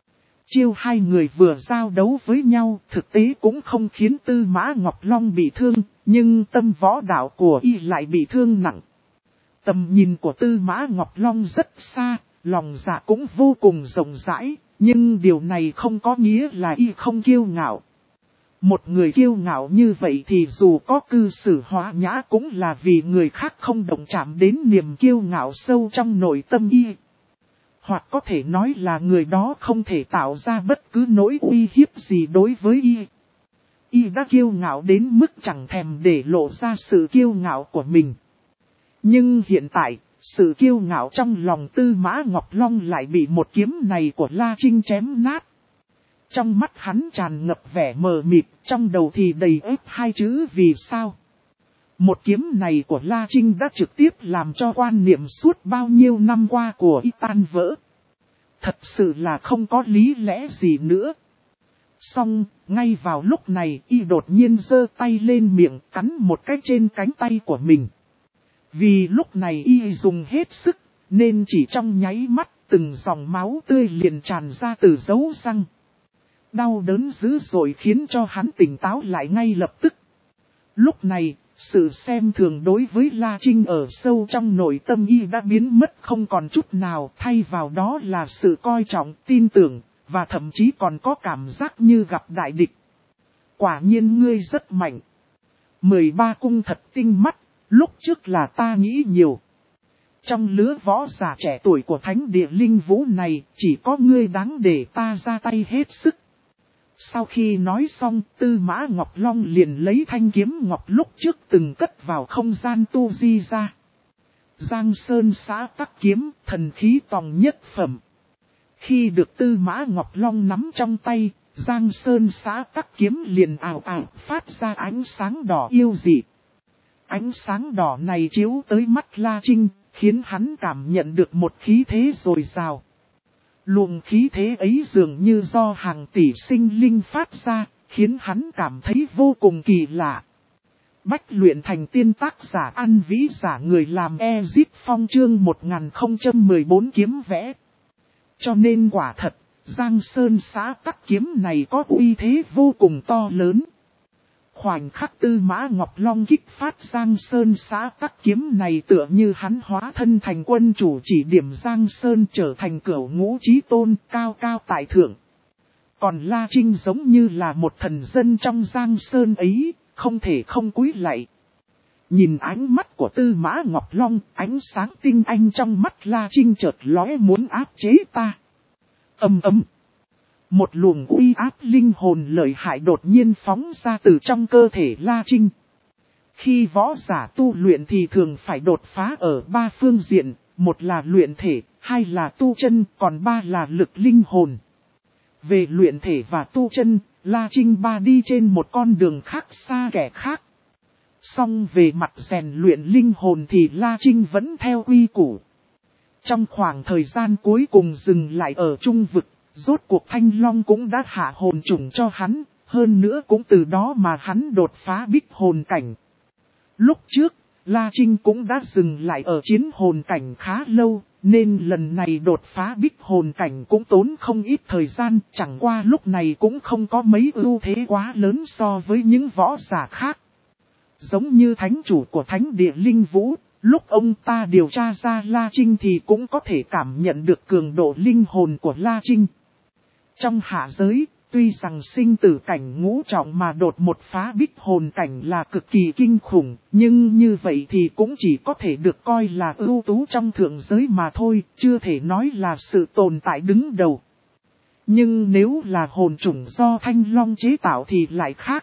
Chiêu hai người vừa giao đấu với nhau, thực tế cũng không khiến Tư Mã Ngọc Long bị thương, nhưng tâm võ đạo của y lại bị thương nặng. Tầm nhìn của Tư Mã Ngọc Long rất xa, lòng dạ cũng vô cùng rộng rãi, nhưng điều này không có nghĩa là y không kiêu ngạo. Một người kiêu ngạo như vậy thì dù có cư xử hóa nhã cũng là vì người khác không động chạm đến niềm kiêu ngạo sâu trong nội tâm y. Hoặc có thể nói là người đó không thể tạo ra bất cứ nỗi uy hiếp gì đối với y. Y đã kiêu ngạo đến mức chẳng thèm để lộ ra sự kiêu ngạo của mình. Nhưng hiện tại, sự kiêu ngạo trong lòng Tư Mã Ngọc Long lại bị một kiếm này của La Trinh chém nát. Trong mắt hắn tràn ngập vẻ mờ mịt, trong đầu thì đầy ếp hai chữ vì sao. Một kiếm này của La Trinh đã trực tiếp làm cho quan niệm suốt bao nhiêu năm qua của y tan vỡ. Thật sự là không có lý lẽ gì nữa. Xong, ngay vào lúc này y đột nhiên giơ tay lên miệng cắn một cái trên cánh tay của mình. Vì lúc này y dùng hết sức, nên chỉ trong nháy mắt từng dòng máu tươi liền tràn ra từ dấu răng. Đau đớn dữ dội khiến cho hắn tỉnh táo lại ngay lập tức. Lúc này, sự xem thường đối với La Trinh ở sâu trong nội tâm y đã biến mất không còn chút nào, thay vào đó là sự coi trọng, tin tưởng, và thậm chí còn có cảm giác như gặp đại địch. Quả nhiên ngươi rất mạnh. mười ba cung thật tinh mắt, lúc trước là ta nghĩ nhiều. Trong lứa võ giả trẻ tuổi của thánh địa linh vũ này, chỉ có ngươi đáng để ta ra tay hết sức. Sau khi nói xong, Tư Mã Ngọc Long liền lấy thanh kiếm ngọc lúc trước từng cất vào không gian tu di ra. Giang Sơn Xã Tắc Kiếm, thần khí tòng nhất phẩm. Khi được Tư Mã Ngọc Long nắm trong tay, Giang Sơn Xã Tắc Kiếm liền ảo ảo phát ra ánh sáng đỏ yêu dị. Ánh sáng đỏ này chiếu tới mắt La Trinh, khiến hắn cảm nhận được một khí thế dồi dào. Luồng khí thế ấy dường như do hàng tỷ sinh linh phát ra, khiến hắn cảm thấy vô cùng kỳ lạ. Bách luyện thành tiên tác giả An Vĩ giả người làm Ezit Phong chương một nghìn không trăm mười bốn kiếm vẽ. Cho nên quả thật, Giang Sơn Xã Tắc Kiếm này có uy thế vô cùng to lớn. Khoảnh khắc Tư Mã Ngọc Long kích phát Giang Sơn Xã Tắc Kiếm này tựa như hắn hóa thân thành quân chủ chỉ điểm Giang Sơn trở thành cửu ngũ chí tôn cao cao tại thượng. Còn La Trinh giống như là một thần dân trong Giang Sơn ấy, không thể không cúi lạy. Nhìn ánh mắt của Tư Mã Ngọc Long, ánh sáng tinh anh trong mắt La Trinh chợt lóe muốn áp chế ta. Ầm ầm. Một luồng uy áp linh hồn lợi hại đột nhiên phóng ra từ trong cơ thể La Trinh. Khi võ giả tu luyện thì thường phải đột phá ở ba phương diện, một là luyện thể, hai là tu chân, còn ba là lực linh hồn. Về luyện thể và tu chân, La Trinh ba đi trên một con đường khác xa kẻ khác. Song về mặt rèn luyện linh hồn thì La Trinh vẫn theo quy củ. Trong khoảng thời gian cuối cùng dừng lại ở trung vực, rốt cuộc Thanh Long cũng đã hạ hồn trùng cho hắn, hơn nữa cũng từ đó mà hắn đột phá bích hồn cảnh. Lúc trước, La Trinh cũng đã dừng lại ở chiến hồn cảnh khá lâu, nên lần này đột phá bích hồn cảnh cũng tốn không ít thời gian, chẳng qua lúc này cũng không có mấy ưu thế quá lớn so với những võ giả khác. Giống như thánh chủ của thánh địa linh vũ, lúc ông ta điều tra ra La Trinh thì cũng có thể cảm nhận được cường độ linh hồn của La Trinh. Trong hạ giới, tuy rằng sinh tử cảnh ngũ trọng mà đột một phá bích hồn cảnh là cực kỳ kinh khủng, nhưng như vậy thì cũng chỉ có thể được coi là ưu tú trong thượng giới mà thôi, chưa thể nói là sự tồn tại đứng đầu. Nhưng nếu là hồn chủng do Thanh Long chế tạo thì lại khác.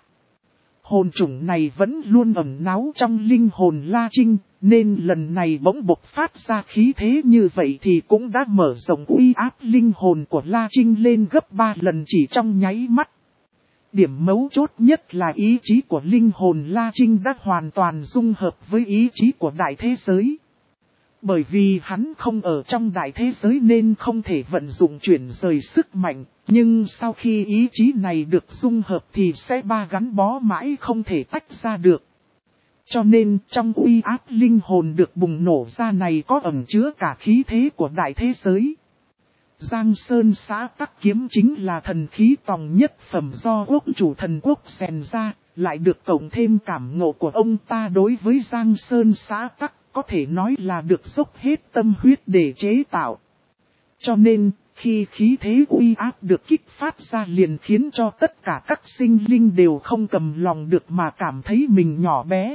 Hồn chủng này vẫn luôn ẩn náu trong linh hồn La Trinh, nên lần này bỗng bộc phát ra khí thế như vậy thì cũng đã mở rộng uy áp linh hồn của La Trinh lên gấp ba lần chỉ trong nháy mắt. Điểm mấu chốt nhất là ý chí của linh hồn La Trinh đã hoàn toàn dung hợp với ý chí của đại thế giới. Bởi vì hắn không ở trong đại thế giới nên không thể vận dụng chuyển rời sức mạnh, nhưng sau khi ý chí này được dung hợp thì sẽ ba gắn bó mãi không thể tách ra được. Cho nên trong uy áp linh hồn được bùng nổ ra này có ẩn chứa cả khí thế của đại thế giới. Giang Sơn Xã Tắc Kiếm chính là thần khí tòng nhất phẩm do quốc chủ thần quốc rèn ra, lại được cộng thêm cảm ngộ của ông ta đối với Giang Sơn Xã Tắc, có thể nói là được dốc hết tâm huyết để chế tạo. Cho nên, khi khí thế uy áp được kích phát ra liền khiến cho tất cả các sinh linh đều không cầm lòng được mà cảm thấy mình nhỏ bé.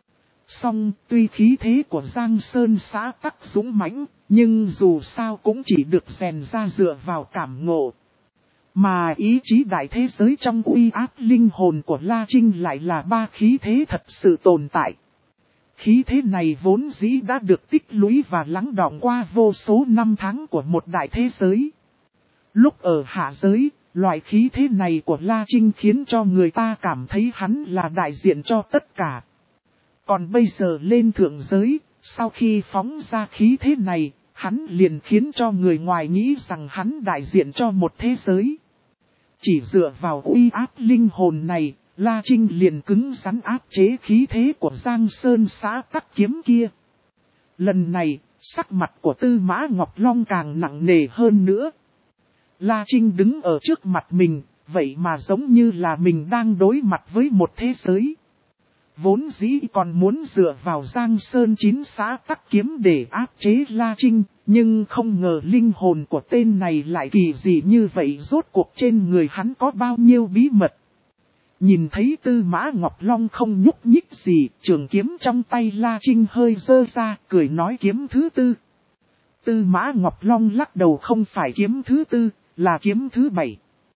Song, tuy khí thế của Giang Sơn xã tắc dũng mãnh, nhưng dù sao cũng chỉ được rèn ra dựa vào cảm ngộ. Mà ý chí đại thế giới trong uy áp linh hồn của La Trinh lại là ba khí thế thật sự tồn tại. Khí thế này vốn dĩ đã được tích lũy và lắng đọng qua vô số năm tháng của một đại thế giới. Lúc ở hạ giới, loại khí thế này của La Trinh khiến cho người ta cảm thấy hắn là đại diện cho tất cả. Còn bây giờ lên thượng giới, sau khi phóng ra khí thế này, hắn liền khiến cho người ngoài nghĩ rằng hắn đại diện cho một thế giới. Chỉ dựa vào uy áp linh hồn này, La Trinh liền cứng rắn áp chế khí thế của Giang Sơn xã tắc kiếm kia. Lần này, sắc mặt của Tư Mã Ngọc Long càng nặng nề hơn nữa. La Trinh đứng ở trước mặt mình, vậy mà giống như là mình đang đối mặt với một thế giới. Vốn dĩ còn muốn dựa vào Giang Sơn chín xã tắc kiếm để áp chế La Trinh, nhưng không ngờ linh hồn của tên này lại kỳ dị như vậy, rốt cuộc trên người hắn có bao nhiêu bí mật. Nhìn thấy Tư Mã Ngọc Long không nhúc nhích gì, trường kiếm trong tay La Trinh hơi giơ ra, cười nói kiếm thứ tư. Tư Mã Ngọc Long lắc đầu, không phải kiếm thứ tư, là kiếm thứ bảy.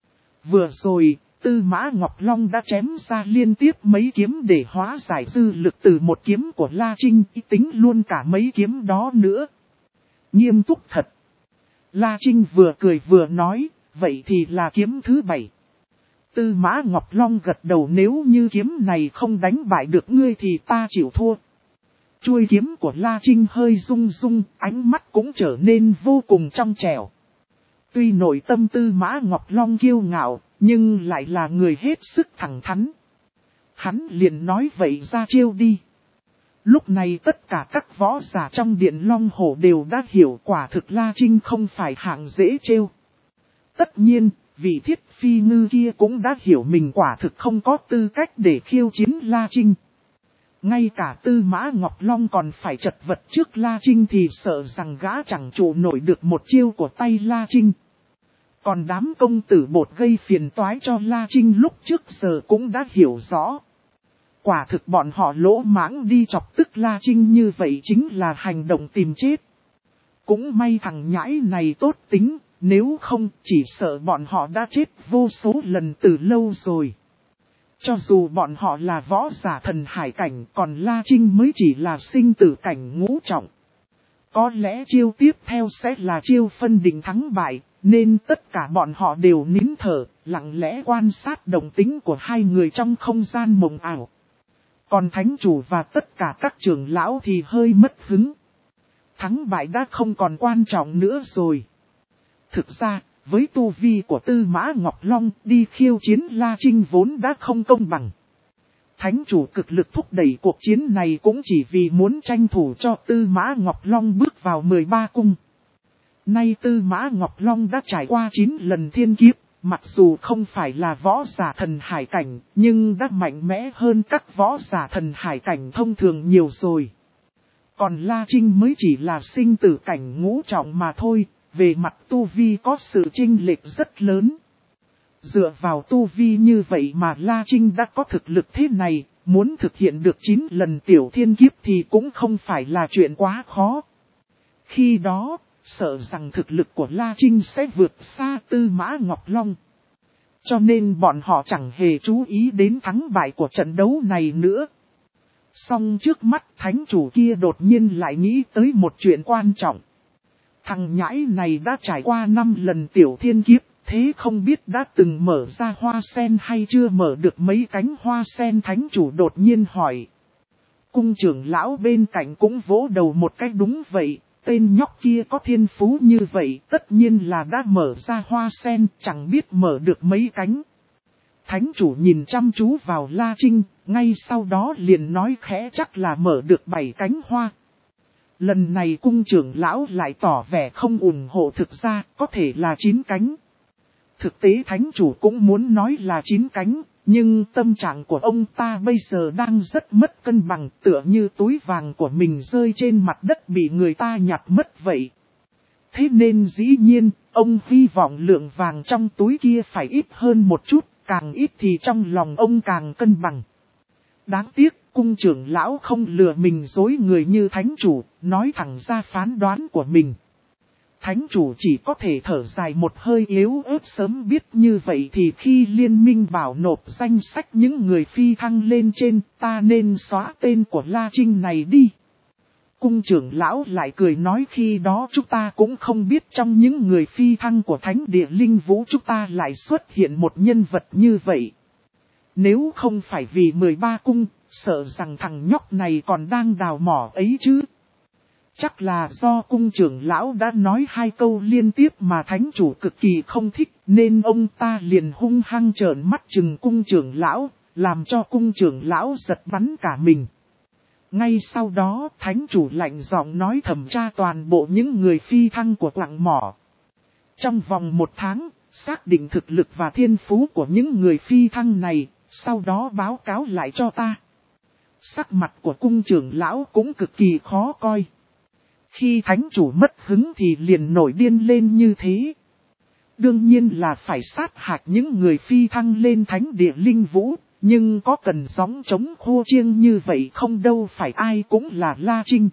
Vừa rồi, Tư Mã Ngọc Long đã chém ra liên tiếp mấy kiếm để hóa giải dư lực từ một kiếm của La Trinh, tính luôn cả mấy kiếm đó nữa. Nghiêm túc thật. La Trinh vừa cười vừa nói, vậy thì là kiếm thứ bảy. Tư Mã Ngọc Long gật đầu, nếu như kiếm này không đánh bại được ngươi thì ta chịu thua. Chuôi kiếm của La Trinh hơi rung rung, ánh mắt cũng trở nên vô cùng trong trẻo. Tuy nội tâm Tư Mã Ngọc Long kiêu ngạo, nhưng lại là người hết sức thẳng thắn. Hắn liền nói vậy ra chiêu đi. Lúc này tất cả các võ giả trong điện Long Hổ đều đã hiểu quả thực La Trinh không phải hạng dễ trêu. Tất nhiên, vị Thiết Phi Ngư kia cũng đã hiểu mình quả thực không có tư cách để khiêu chiến La Trinh. Ngay cả Tư Mã Ngọc Long còn phải chật vật trước La Trinh thì sợ rằng gã chẳng trụ nổi được một chiêu của tay La Trinh. Còn đám công tử bột gây phiền toái cho La Trinh lúc trước giờ cũng đã hiểu rõ. Quả thực bọn họ lỗ mãng đi chọc tức La Trinh như vậy chính là hành động tìm chết. Cũng may thằng nhãi này tốt tính, nếu không chỉ sợ bọn họ đã chết vô số lần từ lâu rồi. Cho dù bọn họ là võ giả thần hải cảnh, còn La Trinh mới chỉ là sinh tử cảnh ngũ trọng. Có lẽ chiêu tiếp theo sẽ là chiêu phân định thắng bại, nên tất cả bọn họ đều nín thở, lặng lẽ quan sát động tính của hai người trong không gian mộng ảo. Còn thánh chủ và tất cả các trưởng lão thì hơi mất hứng. Thắng bại đã không còn quan trọng nữa rồi. Thực ra, với tu vi của Tư Mã Ngọc Long, đi khiêu chiến La Trinh vốn đã không công bằng. Thánh chủ cực lực thúc đẩy cuộc chiến này cũng chỉ vì muốn tranh thủ cho Tư Mã Ngọc Long bước vào mười ba cung. Nay Tư Mã Ngọc Long đã trải qua chín lần thiên kiếp, mặc dù không phải là võ giả thần hải cảnh, nhưng đã mạnh mẽ hơn các võ giả thần hải cảnh thông thường nhiều rồi. Còn La Trinh mới chỉ là sinh tử cảnh ngũ trọng mà thôi, về mặt tu vi có sự chênh lệch rất lớn. Dựa vào tu vi như vậy mà La Trinh đã có thực lực thế này, muốn thực hiện được chín lần tiểu thiên kiếp thì cũng không phải là chuyện quá khó. Khi đó, sợ rằng thực lực của La Trinh sẽ vượt xa Tư Mã Ngọc Long. Cho nên bọn họ chẳng hề chú ý đến thắng bại của trận đấu này nữa. Song trước mắt thánh chủ kia đột nhiên lại nghĩ tới một chuyện quan trọng. Thằng nhãi này đã trải qua năm lần tiểu thiên kiếp, thế không biết đã từng mở ra hoa sen hay chưa mở được mấy cánh hoa sen, thánh chủ đột nhiên hỏi. Cung trưởng lão bên cạnh cũng vỗ đầu một cách, đúng vậy, tên nhóc kia có thiên phú như vậy tất nhiên là đã mở ra hoa sen, chẳng biết mở được mấy cánh. Thánh chủ nhìn chăm chú vào La Trinh, ngay sau đó liền nói khẽ, chắc là mở được bảy cánh hoa. Lần này cung trưởng lão lại tỏ vẻ không ủng hộ, thực ra có thể là chín cánh. Thực tế thánh chủ cũng muốn nói là chín cánh, nhưng tâm trạng của ông ta bây giờ đang rất mất cân bằng, tựa như túi vàng của mình rơi trên mặt đất bị người ta nhặt mất vậy. thế nên dĩ nhiên, ông hy vọng lượng vàng trong túi kia phải ít hơn một chút, càng ít thì trong lòng ông càng cân bằng. Đáng tiếc, cung trưởng lão không lừa mình dối người như thánh chủ, nói thẳng ra phán đoán của mình. Thánh chủ chỉ có thể thở dài một hơi yếu ớt, sớm biết như vậy thì khi liên minh bảo nộp danh sách những người phi thăng lên trên, ta nên xóa tên của La Trinh này đi. Cung trưởng lão lại cười nói khi đó chúng ta cũng không biết trong những người phi thăng của thánh địa linh vũ chúng ta lại xuất hiện một nhân vật như vậy. Nếu không phải vì mười ba cung, sợ rằng thằng nhóc này còn đang đào mỏ ấy chứ. Chắc là do cung trưởng lão đã nói hai câu liên tiếp mà thánh chủ cực kỳ không thích, nên ông ta liền hung hăng trợn mắt chừng cung trưởng lão, làm cho cung trưởng lão giật bắn cả mình. Ngay sau đó, thánh chủ lạnh giọng nói thẩm tra toàn bộ những người phi thăng của quặng mỏ. Trong vòng một tháng, xác định thực lực và thiên phú của những người phi thăng này, sau đó báo cáo lại cho ta. Sắc mặt của cung trưởng lão cũng cực kỳ khó coi. Khi thánh chủ mất hứng thì liền nổi điên lên như thế. Đương nhiên là phải sát hạch những người phi thăng lên thánh địa linh vũ, nhưng có cần gióng trống khô chiêng như vậy không, đâu phải ai cũng là La Trinh.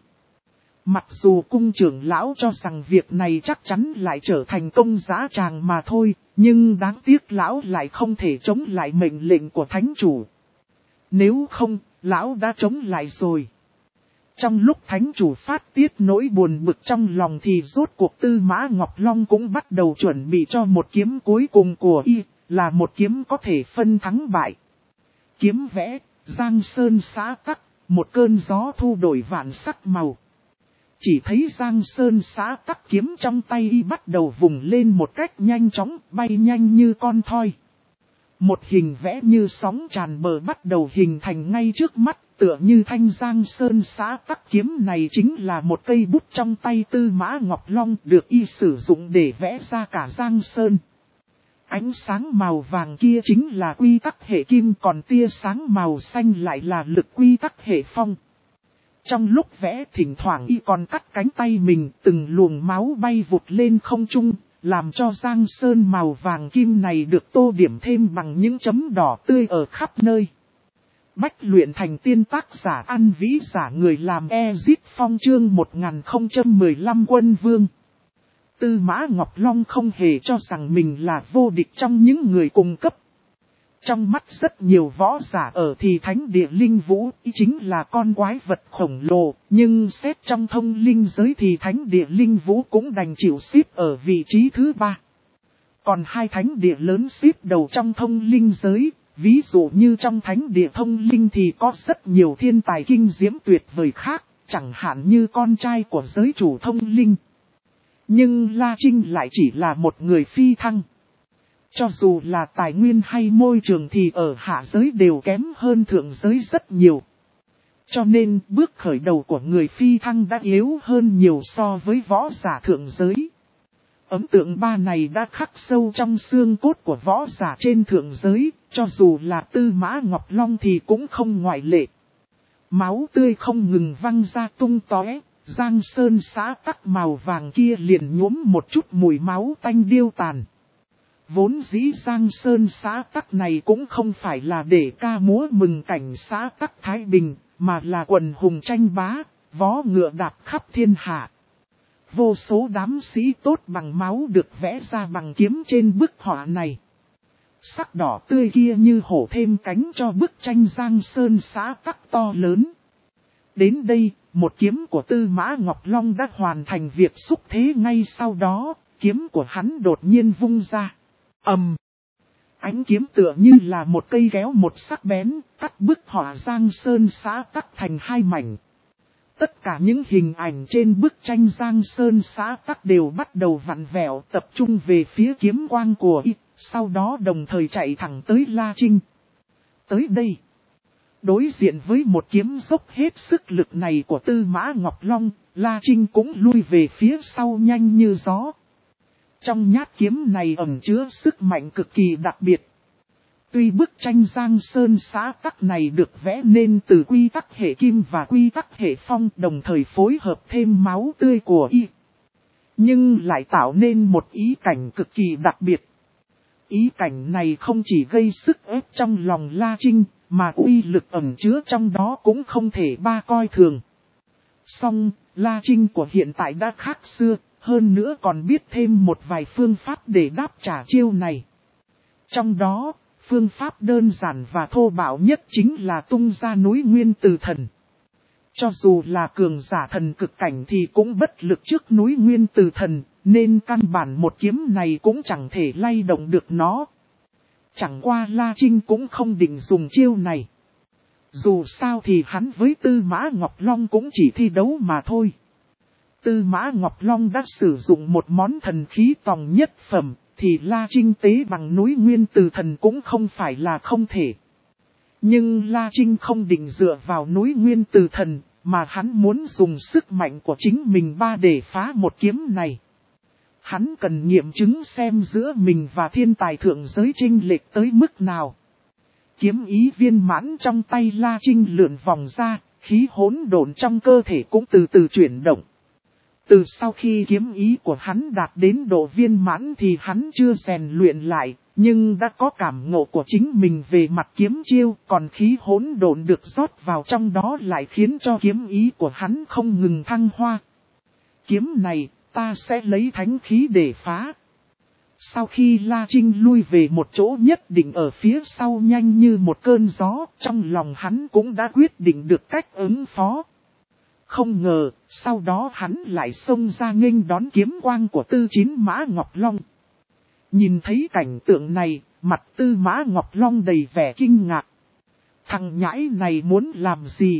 Mặc dù cung trưởng lão cho rằng việc này chắc chắn lại trở thành công giá tràng mà thôi, nhưng đáng tiếc lão lại không thể chống lại mệnh lệnh của thánh chủ. Nếu không, lão đã chống lại rồi. Trong lúc thánh chủ phát tiết nỗi buồn bực trong lòng thì rốt cuộc Tư Mã Ngọc Long cũng bắt đầu chuẩn bị cho một kiếm cuối cùng của y, là một kiếm có thể phân thắng bại. Kiếm vẽ, giang sơn xã tắc, một cơn gió thu đổi vạn sắc màu. Chỉ thấy giang sơn xã tắc kiếm trong tay y bắt đầu vùng lên một cách nhanh chóng, bay nhanh như con thoi. Một hình vẽ như sóng tràn bờ bắt đầu hình thành ngay trước mắt, tựa như thanh giang sơn xã tắc kiếm này chính là một cây bút trong tay Tư Mã Ngọc Long được y sử dụng để vẽ ra cả giang sơn. Ánh sáng màu vàng kia chính là quy tắc hệ kim, còn tia sáng màu xanh lại là lực quy tắc hệ phong. Trong lúc vẽ thỉnh thoảng y còn cắt cánh tay mình, từng luồng máu bay vụt lên không trung, làm cho giang sơn màu vàng kim này được tô điểm thêm bằng những chấm đỏ tươi ở khắp nơi. Bách luyện thành tiên, tác giả An Vĩ, giả người làm Ezit Phong, chương một nghìn không trăm mười lăm Quân Vương. Tư Mã Ngọc Long không hề cho rằng mình là vô địch trong những người cùng cấp. Trong mắt rất nhiều võ giả ở thì thánh địa linh vũ chính là con quái vật khổng lồ, nhưng xét trong thông linh giới thì thánh địa linh vũ cũng đành chịu xếp ở vị trí thứ ba. Còn hai thánh địa lớn xếp đầu trong thông linh giới, ví dụ như trong thánh địa thông linh thì có rất nhiều thiên tài kinh diễm tuyệt vời khác, chẳng hạn như con trai của giới chủ thông linh. Nhưng La Trinh lại chỉ là một người phi thăng. Cho dù là tài nguyên hay môi trường thì ở hạ giới đều kém hơn thượng giới rất nhiều. Cho nên bước khởi đầu của người phi thăng đã yếu hơn nhiều so với võ giả thượng giới. Ấn tượng ba này đã khắc sâu trong xương cốt của võ giả trên thượng giới, cho dù là Tư Mã Ngọc Long thì cũng không ngoại lệ. Máu tươi không ngừng văng ra tung tóe, giang sơn xã tắc màu vàng kia liền nhuốm một chút mùi máu tanh điêu tàn. Vốn dĩ giang sơn xã tắc này cũng không phải là để ca múa mừng cảnh xã tắc Thái Bình, mà là quần hùng tranh bá, vó ngựa đạp khắp thiên hạ. Vô số đám sĩ tốt bằng máu được vẽ ra bằng kiếm trên bức họa này. Sắc đỏ tươi kia như hổ thêm cánh cho bức tranh giang sơn xã tắc to lớn. Đến đây, một kiếm của Tư Mã Ngọc Long đã hoàn thành việc xúc thế, ngay sau đó, kiếm của hắn đột nhiên vung ra. Ầm! Um, ánh kiếm tựa như là một cây kéo một sắc bén, cắt bức họa giang sơn xã tắc thành hai mảnh. Tất cả những hình ảnh trên bức tranh giang sơn xã tắc đều bắt đầu vặn vẹo, tập trung về phía kiếm quang của y, sau đó đồng thời chạy thẳng tới La Trinh. Tới đây, đối diện với một kiếm dốc hết sức lực này của Tư Mã Ngọc Long, La Trinh cũng lui về phía sau nhanh như gió. Trong nhát kiếm này ẩn chứa sức mạnh cực kỳ đặc biệt. Tuy bức tranh giang sơn xã tắc này được vẽ nên từ quy tắc hệ kim và quy tắc hệ phong, đồng thời phối hợp thêm máu tươi của y. Nhưng lại tạo nên một ý cảnh cực kỳ đặc biệt. Ý cảnh này không chỉ gây sức ép trong lòng La Trinh, mà uy lực ẩn chứa trong đó cũng không thể ba coi thường. Song, La Trinh của hiện tại đã khác xưa, hơn nữa còn biết thêm một vài phương pháp để đáp trả chiêu này. Trong đó, phương pháp đơn giản và thô bạo nhất chính là tung ra núi Nguyên Từ Thần. Cho dù là cường giả thần cực cảnh thì cũng bất lực trước núi Nguyên Từ Thần, nên căn bản một kiếm này cũng chẳng thể lay động được nó. Chẳng qua La Trinh cũng không định dùng chiêu này. Dù sao thì hắn với Tư Mã Ngọc Long cũng chỉ thi đấu mà thôi. Tư Mã Ngọc Long đã sử dụng một món thần khí tòng nhất phẩm, thì La Trinh tế bằng núi Nguyên Từ Thần cũng không phải là không thể. Nhưng La Trinh không định dựa vào núi Nguyên Từ Thần, mà hắn muốn dùng sức mạnh của chính mình ba để phá một kiếm này. Hắn cần nghiệm chứng xem giữa mình và thiên tài thượng giới chênh lệch tới mức nào. Kiếm ý viên mãn trong tay La Trinh lượn vòng ra, khí hỗn độn trong cơ thể cũng từ từ chuyển động. Từ sau khi kiếm ý của hắn đạt đến độ viên mãn thì hắn chưa rèn luyện lại, nhưng đã có cảm ngộ của chính mình về mặt kiếm chiêu, còn khí hỗn độn được rót vào trong đó lại khiến cho kiếm ý của hắn không ngừng thăng hoa. Kiếm này, ta sẽ lấy thánh khí để phá. Sau khi La Trinh lui về một chỗ nhất định ở phía sau nhanh như một cơn gió, trong lòng hắn cũng đã quyết định được cách ứng phó. Không ngờ, sau đó hắn lại xông ra nghênh đón kiếm quang của Tư Chín Mã Ngọc Long. Nhìn thấy cảnh tượng này, mặt Tư Mã Ngọc Long đầy vẻ kinh ngạc. Thằng nhãi này muốn làm gì?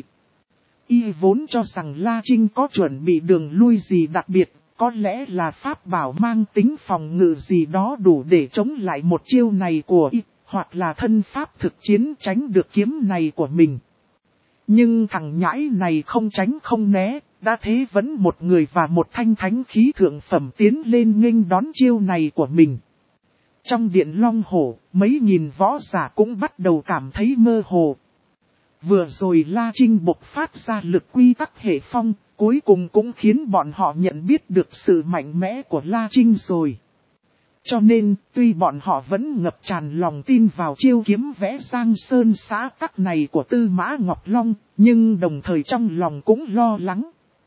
Y vốn cho rằng La Trinh có chuẩn bị đường lui gì đặc biệt, có lẽ là pháp bảo mang tính phòng ngự gì đó đủ để chống lại một chiêu này của Y, hoặc là thân pháp thực chiến tránh được kiếm này của mình. Nhưng thằng nhãi này không tránh không né, đã thế vẫn một người và một thanh thánh khí thượng phẩm tiến lên nghênh đón chiêu này của mình. Trong điện Long Hổ, mấy nghìn võ giả cũng bắt đầu cảm thấy mơ hồ. Vừa rồi La Trinh bộc phát ra lực quy tắc hệ phong, cuối cùng cũng khiến bọn họ nhận biết được sự mạnh mẽ của La Trinh rồi. Cho nên, tuy bọn họ vẫn ngập tràn lòng tin vào chiêu kiếm vẽ Giang Sơn xã tắc này của Tư Mã Ngọc Long, nhưng đồng thời trong lòng cũng lo lắng.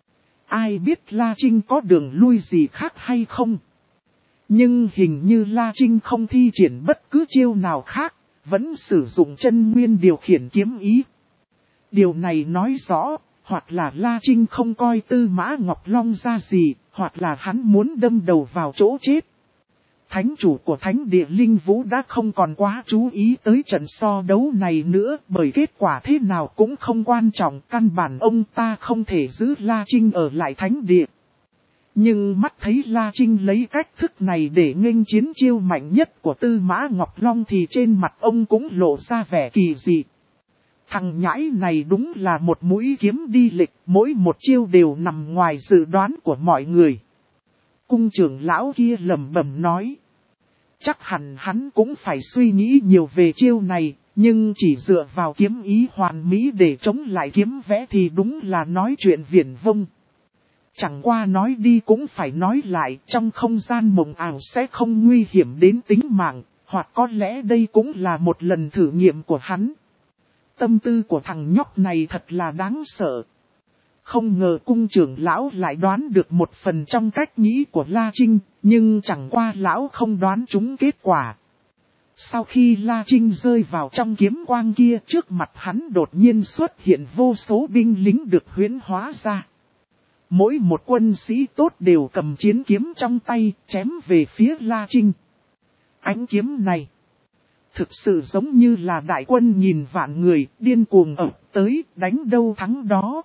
Ai biết La Trinh có đường lui gì khác hay không? Nhưng hình như La Trinh không thi triển bất cứ chiêu nào khác, vẫn sử dụng chân nguyên điều khiển kiếm ý. Điều này nói rõ, hoặc là La Trinh không coi Tư Mã Ngọc Long ra gì, hoặc là hắn muốn đâm đầu vào chỗ chết. Thánh chủ của Thánh địa Linh Vũ đã không còn quá chú ý tới trận so đấu này nữa, bởi kết quả thế nào cũng không quan trọng, căn bản ông ta không thể giữ La Trinh ở lại Thánh địa. Nhưng mắt thấy La Trinh lấy cách thức này để nghênh chiến chiêu mạnh nhất của Tư Mã Ngọc Long thì trên mặt ông cũng lộ ra vẻ kỳ dị. Thằng nhãi này đúng là một mũi kiếm đi lịch, mỗi một chiêu đều nằm ngoài dự đoán của mọi người. Cung trưởng lão kia lẩm bẩm nói. Chắc hẳn hắn cũng phải suy nghĩ nhiều về chiêu này, nhưng chỉ dựa vào kiếm ý hoàn mỹ để chống lại kiếm vẽ thì đúng là nói chuyện viển vông. Chẳng qua nói đi cũng phải nói lại, trong không gian mộng ảo sẽ không nguy hiểm đến tính mạng, hoặc có lẽ đây cũng là một lần thử nghiệm của hắn. Tâm tư của thằng nhóc này thật là đáng sợ. Không ngờ cung trưởng lão lại đoán được một phần trong cách nghĩ của La Trinh, nhưng chẳng qua lão không đoán trúng kết quả. Sau khi La Trinh rơi vào trong kiếm quang kia, trước mặt hắn đột nhiên xuất hiện vô số binh lính được huyễn hóa ra. Mỗi một quân sĩ tốt đều cầm chiến kiếm trong tay, chém về phía La Trinh. Ánh kiếm này thực sự giống như là đại quân nghìn vạn người, điên cuồng ập tới, đánh đâu thắng đó.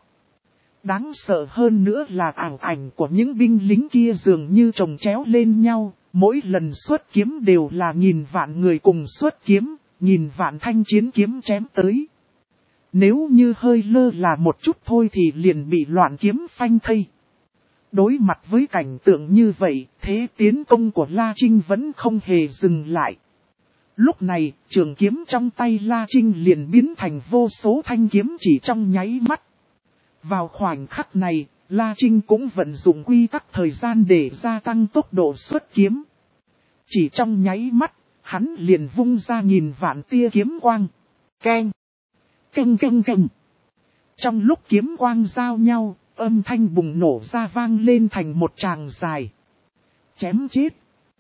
Đáng sợ hơn nữa là ảo ảnh của những binh lính kia dường như chồng chéo lên nhau, mỗi lần xuất kiếm đều là nghìn vạn người cùng xuất kiếm, nghìn vạn thanh chiến kiếm chém tới. Nếu như hơi lơ là một chút thôi thì liền bị loạn kiếm phanh thây. Đối mặt với cảnh tượng như vậy, thế tiến công của La Trinh vẫn không hề dừng lại. Lúc này, trường kiếm trong tay La Trinh liền biến thành vô số thanh kiếm chỉ trong nháy mắt. Vào khoảnh khắc này, La Trinh cũng vận dụng quy tắc thời gian để gia tăng tốc độ xuất kiếm. Chỉ trong nháy mắt, hắn liền vung ra nghìn vạn tia kiếm quang. Keng! Keng keng keng! Trong lúc kiếm quang giao nhau, âm thanh bùng nổ ra vang lên thành một tràng dài. Chém chết!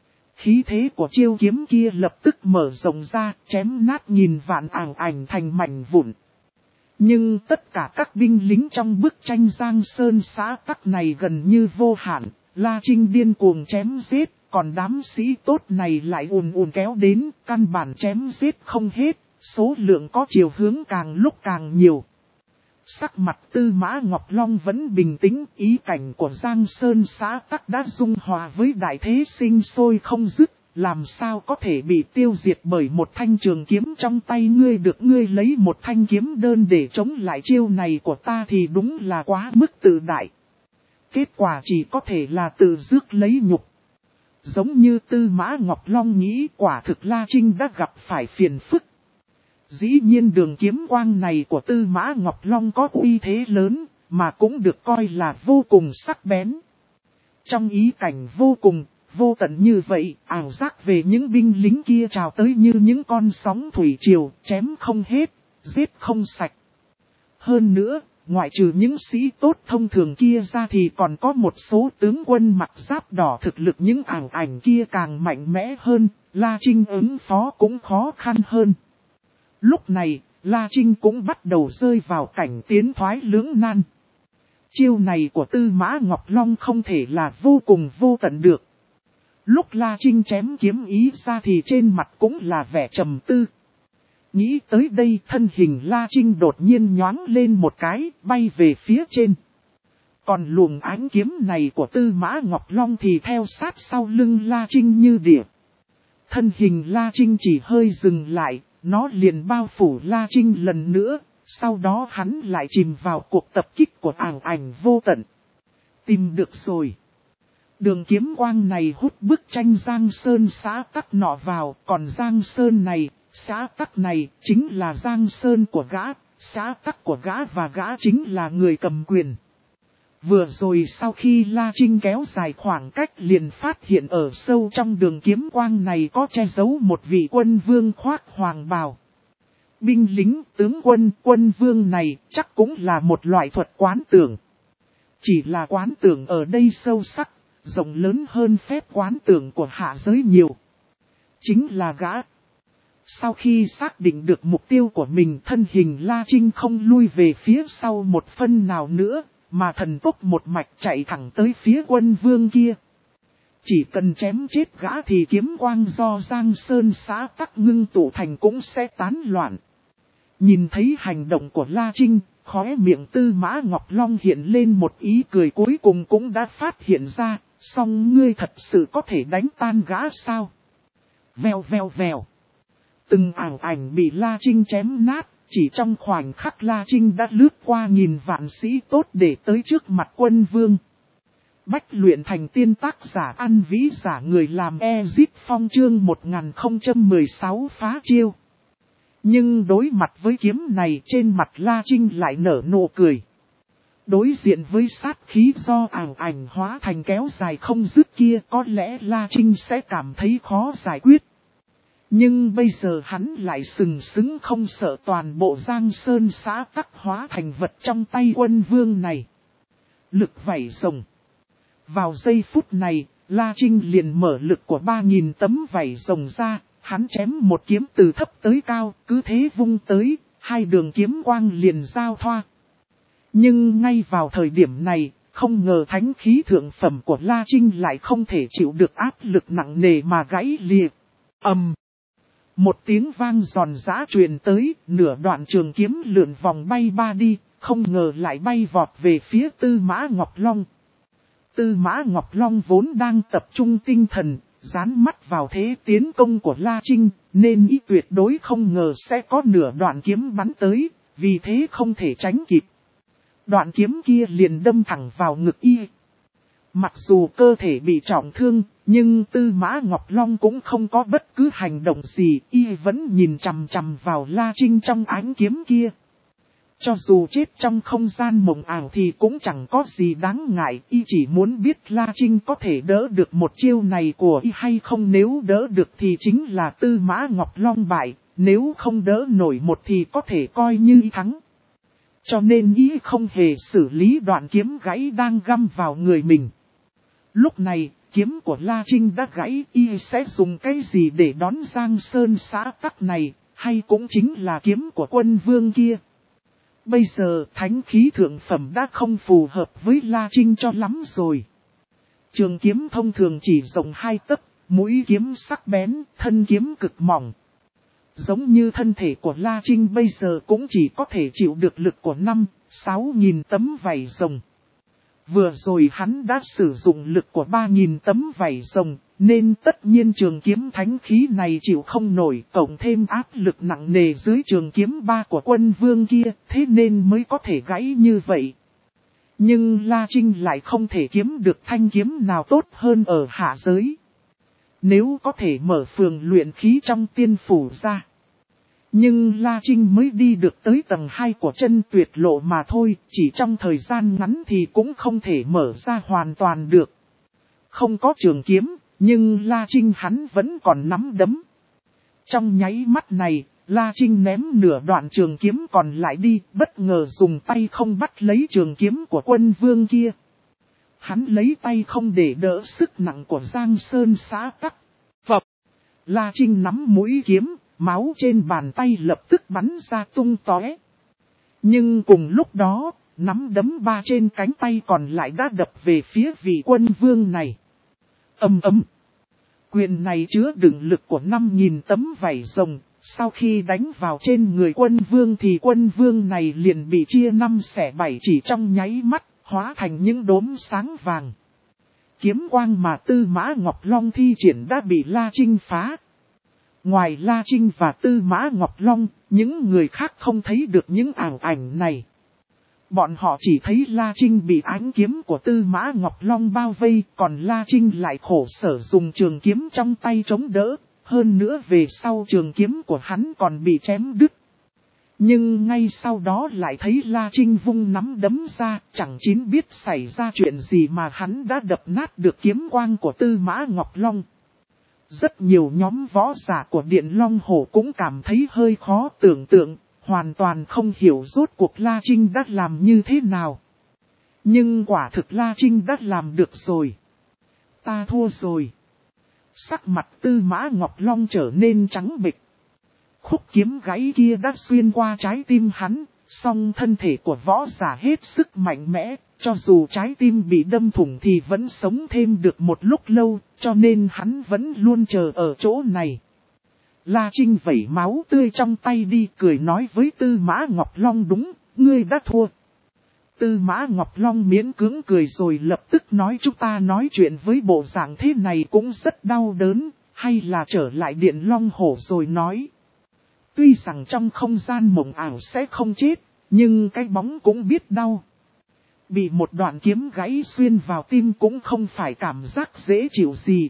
Khí thế của chiêu kiếm kia lập tức mở rộng ra, chém nát nghìn vạn ảo ảnh thành mảnh vụn. Nhưng tất cả các binh lính trong bức tranh Giang Sơn xã tắc này gần như vô hạn, La Trinh điên cuồng chém giết, còn đám sĩ tốt này lại ùn ùn kéo đến, căn bản chém giết không hết, số lượng có chiều hướng càng lúc càng nhiều. Sắc mặt Tư Mã Ngọc Long vẫn bình tĩnh, ý cảnh của Giang Sơn xã tắc đã dung hòa với đại thế sinh sôi không dứt, làm sao có thể bị tiêu diệt bởi một thanh trường kiếm trong tay ngươi được ngươi lấy một thanh kiếm đơn để chống lại chiêu này của ta thì đúng là quá mức tự đại. Kết quả chỉ có thể là tự rước lấy nhục. Giống như Tư Mã Ngọc Long nghĩ quả thực La Trinh đã gặp phải phiền phức. Dĩ nhiên đường kiếm quang này của Tư Mã Ngọc Long có uy thế lớn, mà cũng được coi là vô cùng sắc bén. Trong ý cảnh vô cùng, vô tận như vậy, ảo giác về những binh lính kia trào tới như những con sóng thủy triều, chém không hết, giết không sạch. Hơn nữa, ngoại trừ những sĩ tốt thông thường kia ra thì còn có một số tướng quân mặc giáp đỏ thực lực những ảo ảnh kia càng mạnh mẽ hơn, La Trinh ứng phó cũng khó khăn hơn. Lúc này, La Trinh cũng bắt đầu rơi vào cảnh tiến thoái lưỡng nan. Chiêu này của Tư Mã Ngọc Long không thể là vô cùng vô tận được. Lúc La Trinh chém kiếm ý ra thì trên mặt cũng là vẻ trầm tư. Nghĩ tới đây thân hình La Trinh đột nhiên nhoáng lên một cái, bay về phía trên. Còn luồng ánh kiếm này của Tư Mã Ngọc Long thì theo sát sau lưng La Trinh như địa. Thân hình La Trinh chỉ hơi dừng lại, nó liền bao phủ La Trinh lần nữa, sau đó hắn lại chìm vào cuộc tập kích của ảo ảnh vô tận. Tìm được rồi. Đường kiếm quang này hút bức tranh Giang Sơn xã tắc nọ vào, còn Giang Sơn này, xã tắc này chính là Giang Sơn của gã, xã tắc của gã và gã chính là người cầm quyền. Vừa rồi sau khi La Trinh kéo dài khoảng cách liền phát hiện ở sâu trong đường kiếm quang này có che giấu một vị quân vương khoác hoàng bào. Binh lính, tướng quân, quân vương này chắc cũng là một loại thuật quán tưởng. Chỉ là quán tưởng ở đây sâu sắc, rộng lớn hơn phép quán tưởng của hạ giới nhiều. Chính là gã. Sau khi xác định được mục tiêu của mình, thân hình La Trinh không lui về phía sau một phân nào nữa, mà thần tốc một mạch chạy thẳng tới phía quân vương kia. Chỉ cần chém chết gã thì kiếm quang do Giang Sơn xã tắc ngưng tụ thành cũng sẽ tán loạn. Nhìn thấy hành động của La Trinh, khóe miệng Tư Mã Ngọc Long hiện lên một ý cười cuối cùng cũng đã phát hiện ra, song ngươi thật sự có thể đánh tan gã sao? Vèo vèo vèo. Từng ảo ảnh bị La Trinh chém nát, chỉ trong khoảnh khắc La Trinh đã lướt qua nghìn vạn sĩ tốt để tới trước mặt quân vương. Bách luyện thành tiên tác giả An Vĩ giả người làm Ezit Phong chương một nghìn không trăm mười sáu phá chiêu. Nhưng đối mặt với kiếm này trên mặt La Trinh lại nở nụ cười. Đối diện với sát khí do ảo ảnh hóa thành kéo dài không dứt kia có lẽ La Trinh sẽ cảm thấy khó giải quyết. Nhưng bây giờ hắn lại sừng sững không sợ toàn bộ Giang Sơn xã tắc hóa thành vật trong tay quân vương này. Lực vảy rồng. Vào giây phút này, La Trinh liền mở lực của ba nghìn tấm vảy rồng ra, hắn chém một kiếm từ thấp tới cao, cứ thế vung tới, hai đường kiếm quang liền giao thoa. Nhưng ngay vào thời điểm này, không ngờ thánh khí thượng phẩm của La Trinh lại không thể chịu được áp lực nặng nề mà gãy lìa. Ầm! Một tiếng vang giòn giã truyền tới, nửa đoạn trường kiếm lượn vòng bay ba đi, không ngờ lại bay vọt về phía Tư Mã Ngọc Long. Tư Mã Ngọc Long vốn đang tập trung tinh thần, dán mắt vào thế tiến công của La Trinh, nên ý tuyệt đối không ngờ sẽ có nửa đoạn kiếm bắn tới, vì thế không thể tránh kịp. Đoạn kiếm kia liền đâm thẳng vào ngực y. Mặc dù cơ thể bị trọng thương, nhưng Tư Mã Ngọc Long cũng không có bất cứ hành động gì, y vẫn nhìn chằm chằm vào La Trinh trong ánh kiếm kia. Cho dù chết trong không gian mộng ảo thì cũng chẳng có gì đáng ngại, y chỉ muốn biết La Trinh có thể đỡ được một chiêu này của y hay không, nếu đỡ được thì chính là Tư Mã Ngọc Long bại, nếu không đỡ nổi một thì có thể coi như y thắng. Cho nên y không hề xử lý đoạn kiếm gãy đang găm vào người mình. Lúc này, kiếm của La Trinh đã gãy, y sẽ dùng cái gì để đón Giang Sơn xã tắc này, hay cũng chính là kiếm của Quân Vương kia. Bây giờ thánh khí thượng phẩm đã không phù hợp với La Trinh cho lắm rồi. Trường kiếm thông thường chỉ rộng hai tấc, mũi kiếm sắc bén, thân kiếm cực mỏng. Giống như thân thể của La Trinh bây giờ cũng chỉ có thể chịu được lực của năm, sáu nghìn tấm vảy rồng. Vừa rồi hắn đã sử dụng lực của ba nghìn tấm vảy rồng, nên tất nhiên trường kiếm thánh khí này chịu không nổi, cộng thêm áp lực nặng nề dưới trường kiếm ba của Quân Vương kia, thế nên mới có thể gãy như vậy. Nhưng La Trinh lại không thể kiếm được thanh kiếm nào tốt hơn ở hạ giới. Nếu có thể mở phường luyện khí trong tiên phủ ra. Nhưng La Trinh mới đi được tới tầng hai của chân tuyệt lộ mà thôi, chỉ trong thời gian ngắn thì cũng không thể mở ra hoàn toàn được. Không có trường kiếm, nhưng La Trinh hắn vẫn còn nắm đấm. Trong nháy mắt này, La Trinh ném nửa đoạn trường kiếm còn lại đi, bất ngờ dùng tay không bắt lấy trường kiếm của Quân Vương kia. Hắn lấy tay không để đỡ sức nặng của Giang Sơn xã tắc. Phập! La Trinh nắm mũi kiếm, máu trên bàn tay lập tức bắn ra tung tóe. Nhưng cùng lúc đó, nắm đấm ba trên cánh tay còn lại đã đập về phía vị Quân Vương này. Ầm ầm! Quyền này chứa đựng lực của năm nghìn tấm vảy rồng, sau khi đánh vào trên người Quân Vương thì Quân Vương này liền bị chia năm xẻ bảy chỉ trong nháy mắt, hóa thành những đốm sáng vàng. Kiếm quang mà Tư Mã Ngọc Long thi triển đã bị La Trinh phá. Ngoài La Trinh và Tư Mã Ngọc Long, những người khác không thấy được những ảo ảnh này. Bọn họ chỉ thấy La Trinh bị ánh kiếm của Tư Mã Ngọc Long bao vây, còn La Trinh lại khổ sở dùng trường kiếm trong tay chống đỡ, hơn nữa về sau trường kiếm của hắn còn bị chém đứt. Nhưng ngay sau đó lại thấy La Trinh vung nắm đấm ra, chẳng chín biết xảy ra chuyện gì mà hắn đã đập nát được kiếm quang của Tư Mã Ngọc Long. Rất nhiều nhóm võ giả của Điện Long Hổ cũng cảm thấy hơi khó tưởng tượng, hoàn toàn không hiểu rốt cuộc La Trinh đã làm như thế nào. Nhưng quả thực La Trinh đã làm được rồi. Ta thua rồi. Sắc mặt Tư Mã Ngọc Long trở nên trắng bệch. Khúc kiếm gãy kia đã xuyên qua trái tim hắn, song thân thể của võ giả hết sức mạnh mẽ, cho dù trái tim bị đâm thủng thì vẫn sống thêm được một lúc lâu, cho nên hắn vẫn luôn chờ ở chỗ này. La Trinh vẩy máu tươi trong tay đi, cười nói với Tư Mã Ngọc Long, đúng, ngươi đã thua. Tư Mã Ngọc Long miễn cưỡng cười rồi lập tức nói, chúng ta nói chuyện với bộ dạng thế này cũng rất đau đớn, hay là trở lại Điện Long Hổ rồi nói. Tuy rằng trong không gian mộng ảo sẽ không chết, nhưng cái bóng cũng biết đau. Bị một đoạn kiếm gãy xuyên vào tim cũng không phải cảm giác dễ chịu gì.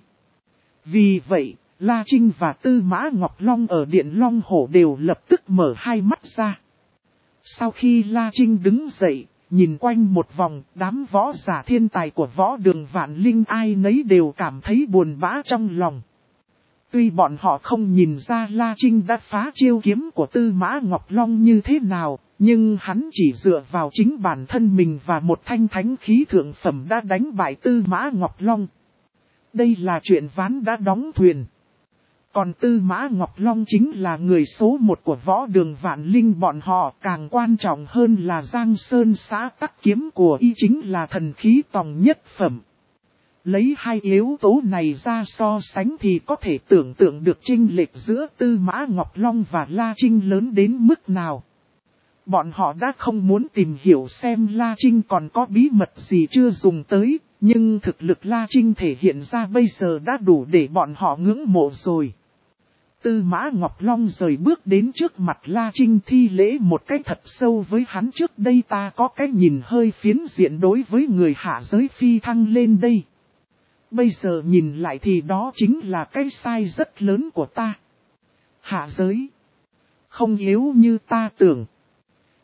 Vì vậy, La Trinh và Tư Mã Ngọc Long ở Điện Long Hổ đều lập tức mở hai mắt ra. Sau khi La Trinh đứng dậy, nhìn quanh một vòng, đám võ giả thiên tài của võ đường Vạn Linh ai nấy đều cảm thấy buồn bã trong lòng. Tuy bọn họ không nhìn ra La Trinh đã phá chiêu kiếm của Tư Mã Ngọc Long như thế nào, nhưng hắn chỉ dựa vào chính bản thân mình và một thanh thánh khí thượng phẩm đã đánh bại Tư Mã Ngọc Long. Đây là chuyện ván đã đóng thuyền. Còn Tư Mã Ngọc Long chính là người số một của võ đường Vạn Linh bọn họ, càng quan trọng hơn là Giang Sơn xã tắc kiếm của y chính là thần khí tòng nhất phẩm. Lấy hai yếu tố này ra so sánh thì có thể tưởng tượng được chênh lệch giữa Tư Mã Ngọc Long và La Trinh lớn đến mức nào. Bọn họ đã không muốn tìm hiểu xem La Trinh còn có bí mật gì chưa dùng tới, nhưng thực lực La Trinh thể hiện ra bây giờ đã đủ để bọn họ ngưỡng mộ rồi. Tư Mã Ngọc Long rời bước đến trước mặt La Trinh thi lễ một cách thật sâu với hắn, trước đây ta có cái nhìn hơi phiến diện đối với người hạ giới phi thăng lên đây. Bây giờ nhìn lại thì đó chính là cái sai rất lớn của ta. Hạ giới không yếu như ta tưởng.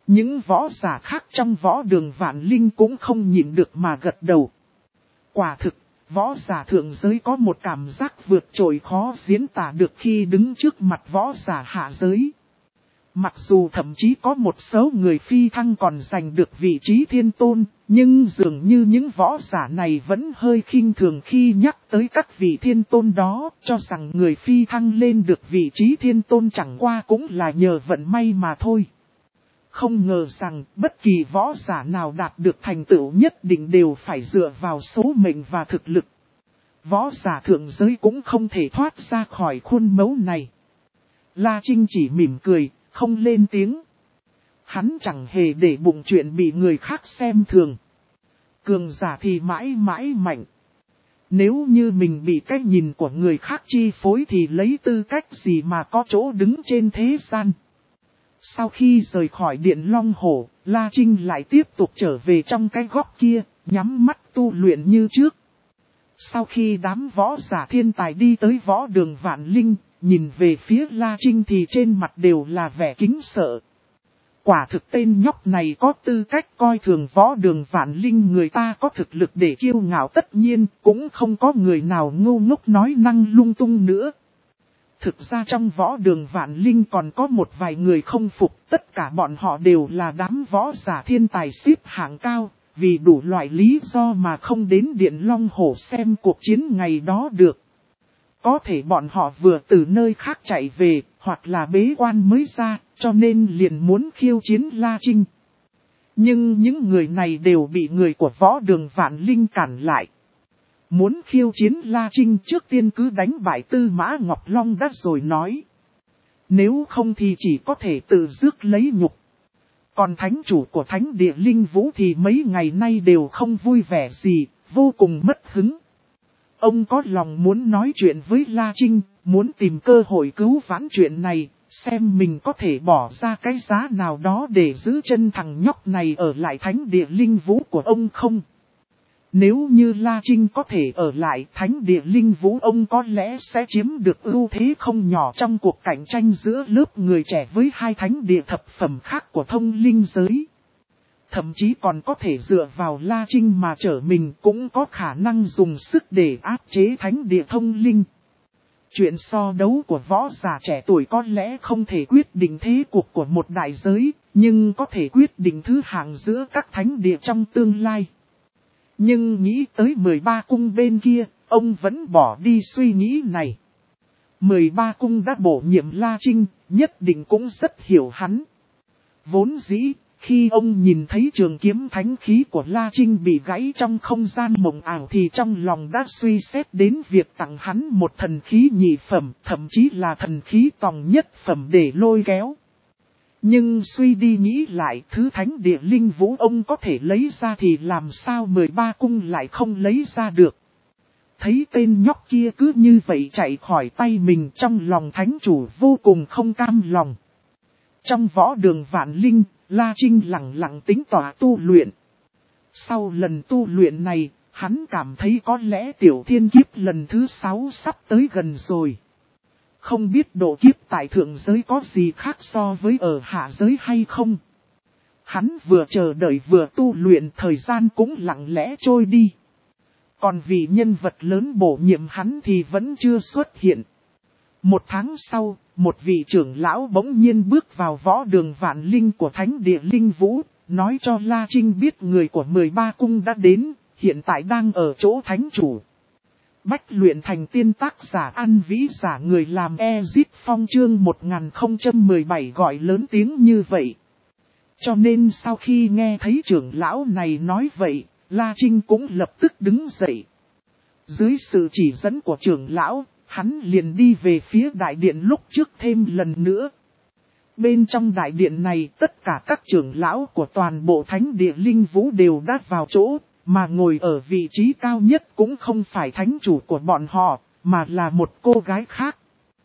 Những võ giả khác trong võ đường Vạn Linh cũng không nhịn được mà gật đầu. Quả thực, võ giả thượng giới có một cảm giác vượt trội khó diễn tả được khi đứng trước mặt võ giả hạ giới. Mặc dù thậm chí có một số người phi thăng còn giành được vị trí thiên tôn, nhưng dường như những võ giả này vẫn hơi khinh thường khi nhắc tới các vị thiên tôn đó, cho rằng người phi thăng lên được vị trí thiên tôn chẳng qua cũng là nhờ vận may mà thôi. Không ngờ rằng bất kỳ võ giả nào đạt được thành tựu nhất định đều phải dựa vào số mệnh và thực lực. Võ giả thượng giới cũng không thể thoát ra khỏi khuôn mẫu này. La Trinh chỉ mỉm cười, không lên tiếng. Hắn chẳng hề để bụng chuyện bị người khác xem thường. Cường giả thì mãi mãi mạnh. Nếu như mình bị cái nhìn của người khác chi phối thì lấy tư cách gì mà có chỗ đứng trên thế gian. Sau khi rời khỏi Điện Long Hổ, La Trinh lại tiếp tục trở về trong cái góc kia, nhắm mắt tu luyện như trước. Sau khi đám võ giả thiên tài đi tới võ đường Vạn Linh, nhìn về phía La Trinh thì trên mặt đều là vẻ kính sợ. Quả thực tên nhóc này có tư cách coi thường võ đường Vạn Linh, người ta có thực lực để kiêu ngạo, tất nhiên cũng không có người nào ngu ngốc nói năng lung tung nữa. Thực ra trong võ đường Vạn Linh còn có một vài người không phục, tất cả bọn họ đều là đám võ giả thiên tài xếp hạng cao, vì đủ loại lý do mà không đến Điện Long Hổ xem cuộc chiến ngày đó được. Có thể bọn họ vừa từ nơi khác chạy về, hoặc là bế quan mới ra, cho nên liền muốn khiêu chiến La Trinh. Nhưng những người này đều bị người của võ đường Vạn Linh cản lại. Muốn khiêu chiến La Trinh trước tiên cứ đánh bại Tư Mã Ngọc Long đã rồi nói. Nếu không thì chỉ có thể tự rước lấy nhục. Còn thánh chủ của thánh địa Linh Vũ thì mấy ngày nay đều không vui vẻ gì, vô cùng mất hứng. Ông có lòng muốn nói chuyện với La Trinh, muốn tìm cơ hội cứu vãn chuyện này, xem mình có thể bỏ ra cái giá nào đó để giữ chân thằng nhóc này ở lại thánh địa Linh Vũ của ông không. Nếu như La Trinh có thể ở lại thánh địa Linh Vũ, ông có lẽ sẽ chiếm được ưu thế không nhỏ trong cuộc cạnh tranh giữa lớp người trẻ với hai thánh địa thập phẩm khác của thông linh giới. Thậm chí còn có thể dựa vào La Trinh mà trở mình, cũng có khả năng dùng sức để áp chế thánh địa thông linh. Chuyện so đấu của võ giả trẻ tuổi có lẽ không thể quyết định thế cuộc của một đại giới, nhưng có thể quyết định thứ hạng giữa các thánh địa trong tương lai. Nhưng nghĩ tới mười ba cung bên kia, ông vẫn bỏ đi suy nghĩ này. mười ba cung đã bổ nhiệm La Trinh, nhất định cũng rất hiểu hắn. Vốn dĩ, khi ông nhìn thấy trường kiếm thánh khí của La Trinh bị gãy trong không gian mộng ảo thì trong lòng đã suy xét đến việc tặng hắn một thần khí nhị phẩm, thậm chí là thần khí tòng nhất phẩm để lôi kéo. Nhưng suy đi nghĩ lại, thứ thánh địa Linh Vũ ông có thể lấy ra thì làm sao mười ba cung lại không lấy ra được. Thấy tên nhóc kia cứ như vậy chạy khỏi tay mình, trong lòng thánh chủ vô cùng không cam lòng. Trong võ đường Vạn Linh, La Trinh lặng lặng tính tỏa tu luyện. Sau lần tu luyện này, hắn cảm thấy có lẽ tiểu thiên kiếp lần thứ sáu sắp tới gần rồi. Không biết độ kiếp tại thượng giới có gì khác so với ở hạ giới hay không. Hắn vừa chờ đợi vừa tu luyện, thời gian cũng lặng lẽ trôi đi. Còn vị nhân vật lớn bổ nhiệm hắn thì vẫn chưa xuất hiện. Một tháng sau, một vị trưởng lão bỗng nhiên bước vào võ đường Vạn Linh của thánh địa Linh Vũ, nói cho La Trinh biết người của mười ba cung đã đến, hiện tại đang ở chỗ thánh chủ. Bách luyện thành tiên, tác giả An Vĩ, giả người làm Ezit Phong, chương một nghìn không trăm mười bảy gọi lớn tiếng như vậy. Cho nên sau khi nghe thấy trưởng lão này nói vậy, La Trinh cũng lập tức đứng dậy. Dưới sự chỉ dẫn của trưởng lão, hắn liền đi về phía đại điện lúc trước thêm lần nữa. Bên trong đại điện này, tất cả các trưởng lão của toàn bộ thánh địa Linh Vũ đều đã vào chỗ, mà ngồi ở vị trí cao nhất cũng không phải thánh chủ của bọn họ, mà là một cô gái khác.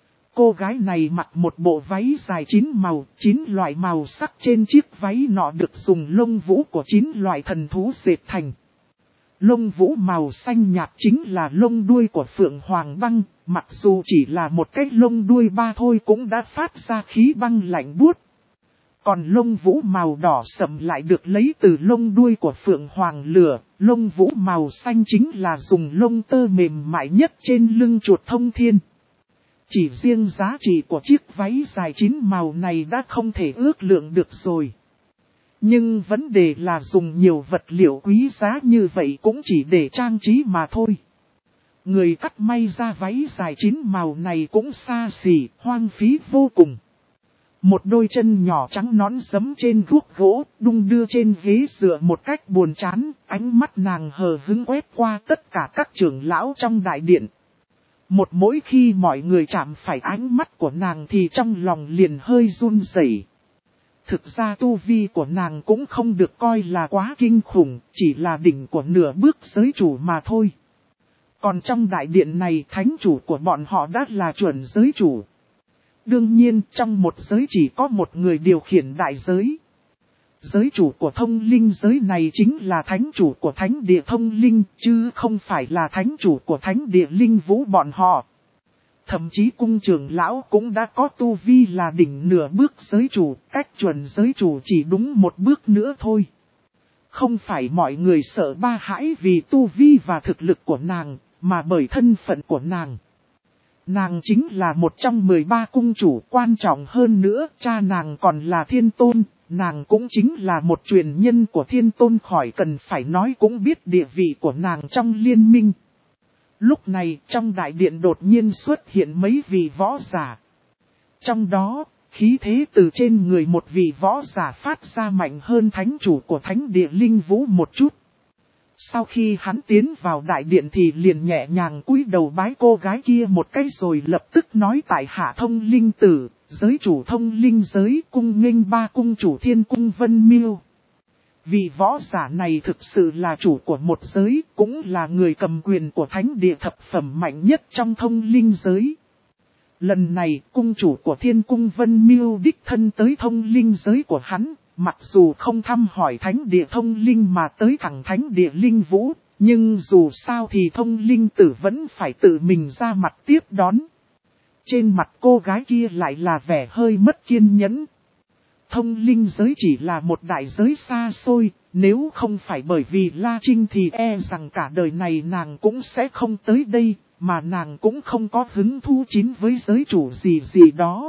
Cô gái này mặc một bộ váy dài chín màu, chín loại màu sắc trên chiếc váy nọ được dùng lông vũ của chín loại thần thú dệt thành. Lông vũ màu xanh nhạt chính là lông đuôi của Phượng Hoàng Băng, mặc dù chỉ là một cái lông đuôi ba thôi cũng đã phát ra khí băng lạnh buốt. Còn lông vũ màu đỏ sẫm lại được lấy từ lông đuôi của phượng hoàng lửa, lông vũ màu xanh chính là dùng lông tơ mềm mại nhất trên lưng chuột thông thiên. Chỉ riêng giá trị của chiếc váy dài chín màu này đã không thể ước lượng được rồi. Nhưng vấn đề là dùng nhiều vật liệu quý giá như vậy cũng chỉ để trang trí mà thôi. Người cắt may ra váy dài chín màu này cũng xa xỉ, hoang phí vô cùng. Một đôi chân nhỏ trắng nõn giẫm trên guốc gỗ, đung đưa trên ghế dựa một cách buồn chán, ánh mắt nàng hờ hững quét qua tất cả các trưởng lão trong đại điện. Một mỗi khi mọi người chạm phải ánh mắt của nàng thì trong lòng liền hơi run rẩy. Thực ra tu vi của nàng cũng không được coi là quá kinh khủng, chỉ là đỉnh của nửa bước giới chủ mà thôi. Còn trong đại điện này thánh chủ của bọn họ đã là chuẩn giới chủ. Đương nhiên trong một giới chỉ có một người điều khiển đại giới. Giới chủ của thông linh giới này chính là thánh chủ của thánh địa thông linh, chứ không phải là thánh chủ của thánh địa linh vũ bọn họ. Thậm chí cung trưởng lão cũng đã có tu vi là đỉnh nửa bước giới chủ, cách chuẩn giới chủ chỉ đúng một bước nữa thôi. Không phải mọi người sợ ba hãi vì tu vi và thực lực của nàng, mà bởi thân phận của nàng. Nàng chính là một trong mười ba cung chủ, quan trọng hơn nữa, cha nàng còn là thiên tôn, nàng cũng chính là một truyền nhân của thiên tôn, khỏi cần phải nói cũng biết địa vị của nàng trong liên minh. Lúc này trong đại điện đột nhiên xuất hiện mấy vị võ giả. Trong đó, khí thế từ trên người một vị võ giả phát ra mạnh hơn thánh chủ của thánh địa linh vũ một chút. Sau khi hắn tiến vào đại điện thì liền nhẹ nhàng cúi đầu bái cô gái kia một cái rồi lập tức nói tại hạ thông linh tử, giới chủ thông linh giới, cung nghênh ba cung chủ thiên cung Vân Miêu. Vị võ giả này thực sự là chủ của một giới, cũng là người cầm quyền của thánh địa thập phẩm mạnh nhất trong thông linh giới. Lần này, cung chủ của thiên cung Vân Miêu đích thân tới thông linh giới của hắn, mặc dù không thăm hỏi thánh địa thông linh mà tới thẳng thánh địa linh vũ, nhưng dù sao thì thông linh tử vẫn phải tự mình ra mặt tiếp đón. Trên mặt cô gái kia lại là vẻ hơi mất kiên nhẫn. Thông linh giới chỉ là một đại giới xa xôi, nếu không phải bởi vì La Trinh thì e rằng cả đời này nàng cũng sẽ không tới đây, mà nàng cũng không có hứng thú chín với giới chủ gì gì đó.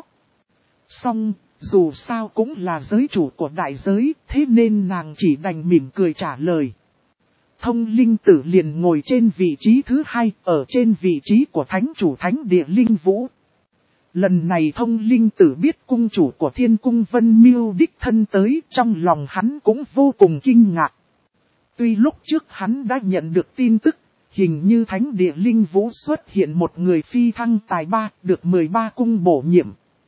Song, dù sao cũng là giới chủ của đại giới, thế nên nàng chỉ đành mỉm cười trả lời. Thông linh tử liền ngồi trên vị trí thứ hai, ở trên vị trí của thánh chủ thánh địa linh vũ. Lần này thông linh tử biết cung chủ của thiên cung Vân Miêu đích thân tới, trong lòng hắn cũng vô cùng kinh ngạc. Tuy lúc trước hắn đã nhận được tin tức, hình như thánh địa linh vũ xuất hiện một người phi thăng tài ba, được mười ba cung bổ nhiệm.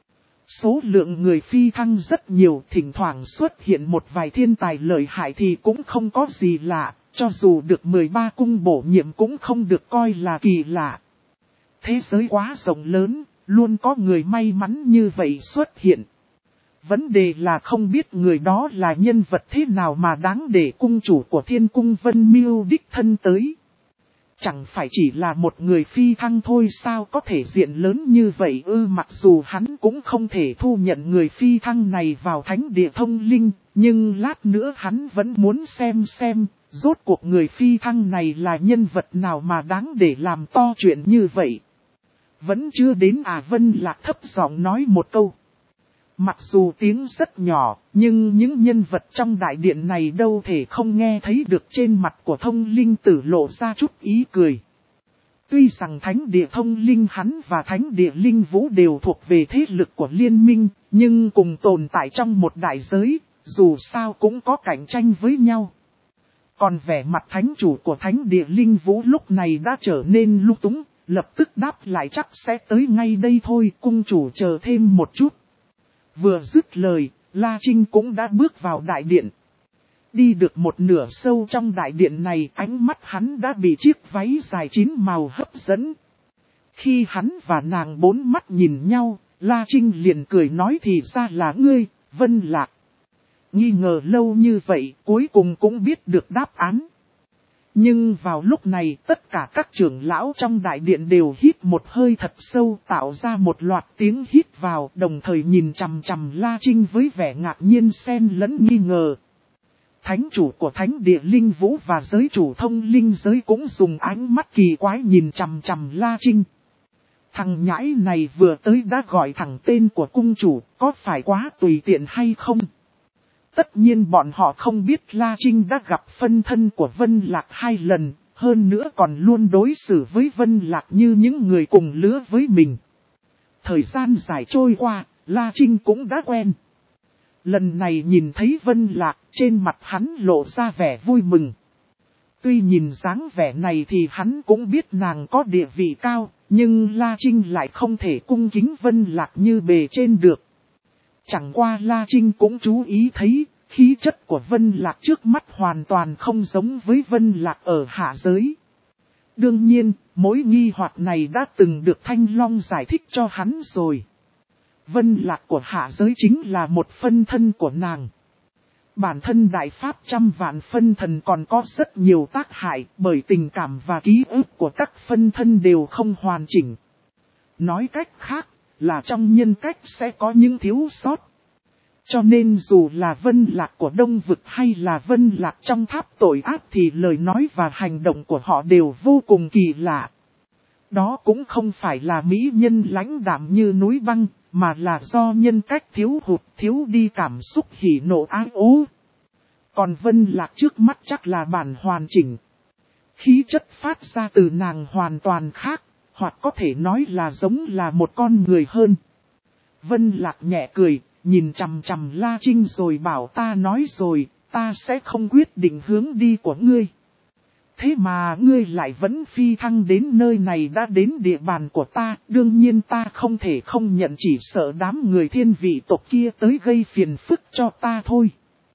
Số lượng người phi thăng rất nhiều, thỉnh thoảng xuất hiện một vài thiên tài lợi hại thì cũng không có gì lạ, cho dù được mười ba cung bổ nhiệm cũng không được coi là kỳ lạ. Thế giới quá rộng lớn, luôn có người may mắn như vậy xuất hiện. Vấn đề là không biết người đó là nhân vật thế nào mà đáng để cung chủ của thiên cung Vân Miêu đích thân tới. Chẳng phải chỉ là một người phi thăng thôi sao có thể diện lớn như vậy ư. Mặc dù hắn cũng không thể thu nhận người phi thăng này vào thánh địa thông linh, nhưng lát nữa hắn vẫn muốn xem xem, rốt cuộc người phi thăng này là nhân vật nào mà đáng để làm to chuyện như vậy. Vẫn chưa đến à. Vân Lạc thấp giọng nói một câu. Mặc dù tiếng rất nhỏ, nhưng những nhân vật trong đại điện này đâu thể không nghe thấy được. Trên mặt của thông linh tử lộ ra chút ý cười. Tuy rằng thánh địa thông linh hắn và thánh địa linh vũ đều thuộc về thế lực của liên minh, nhưng cùng tồn tại trong một đại giới, dù sao cũng có cạnh tranh với nhau. Còn vẻ mặt thánh chủ của thánh địa linh vũ lúc này đã trở nên lung túng, lập tức đáp lại chắc sẽ tới ngay đây thôi, cung chủ chờ thêm một chút. Vừa dứt lời, La Trinh cũng đã bước vào đại điện. Đi được một nửa sâu trong đại điện này, ánh mắt hắn đã bị chiếc váy dài chín màu hấp dẫn. Khi hắn và nàng bốn mắt nhìn nhau, La Trinh liền cười nói thì ra là ngươi, Vân Lạc. Nghi ngờ lâu như vậy, cuối cùng cũng biết được đáp án. Nhưng vào lúc này tất cả các trưởng lão trong đại điện đều hít một hơi thật sâu, tạo ra một loạt tiếng hít vào, đồng thời nhìn chằm chằm La Trinh với vẻ ngạc nhiên xen lẫn nghi ngờ. Thánh chủ của thánh địa linh vũ và giới chủ thông linh giới cũng dùng ánh mắt kỳ quái nhìn chằm chằm La Trinh. Thằng nhãi này vừa tới đã gọi thẳng tên của cung chủ, có phải quá tùy tiện hay không? Tất nhiên bọn họ không biết La Trinh đã gặp phân thân của Vân Lạc hai lần, hơn nữa còn luôn đối xử với Vân Lạc như những người cùng lứa với mình. Thời gian dài trôi qua, La Trinh cũng đã quen. Lần này nhìn thấy Vân Lạc, trên mặt hắn lộ ra vẻ vui mừng. Tuy nhìn dáng vẻ này thì hắn cũng biết nàng có địa vị cao, nhưng La Trinh lại không thể cung kính Vân Lạc như bề trên được. Chẳng qua La Trinh cũng chú ý thấy, khí chất của Vân Lạc trước mắt hoàn toàn không giống với Vân Lạc ở hạ giới. Đương nhiên, mối nghi hoặc này đã từng được Thanh Long giải thích cho hắn rồi. Vân Lạc của hạ giới chính là một phân thân của nàng. Bản thân Đại Pháp trăm vạn phân thần còn có rất nhiều tác hại bởi tình cảm và ký ức của các phân thân đều không hoàn chỉnh. Nói cách khác là trong nhân cách sẽ có những thiếu sót. Cho nên dù là Vân Lạc của Đông Vực hay là Vân Lạc trong tháp tội ác thì lời nói và hành động của họ đều vô cùng kỳ lạ. Đó cũng không phải là mỹ nhân lãnh đạm như núi băng, mà là do nhân cách thiếu hụt, thiếu đi cảm xúc hỉ nộ ái ố. Còn Vân Lạc trước mắt chắc là bản hoàn chỉnh. Khí chất phát ra từ nàng hoàn toàn khác, hoặc có thể nói là giống là một con người hơn. Vân Lạc nhẹ cười, nhìn chằm chằm La Trinh rồi bảo ta nói rồi, ta sẽ không quyết định hướng đi của ngươi. Thế mà ngươi lại vẫn phi thăng đến nơi này đã đến địa bàn của ta, đương nhiên ta không thể không nhận, chỉ sợ đám người thiên vị tộc kia tới gây phiền phức cho ta thôi.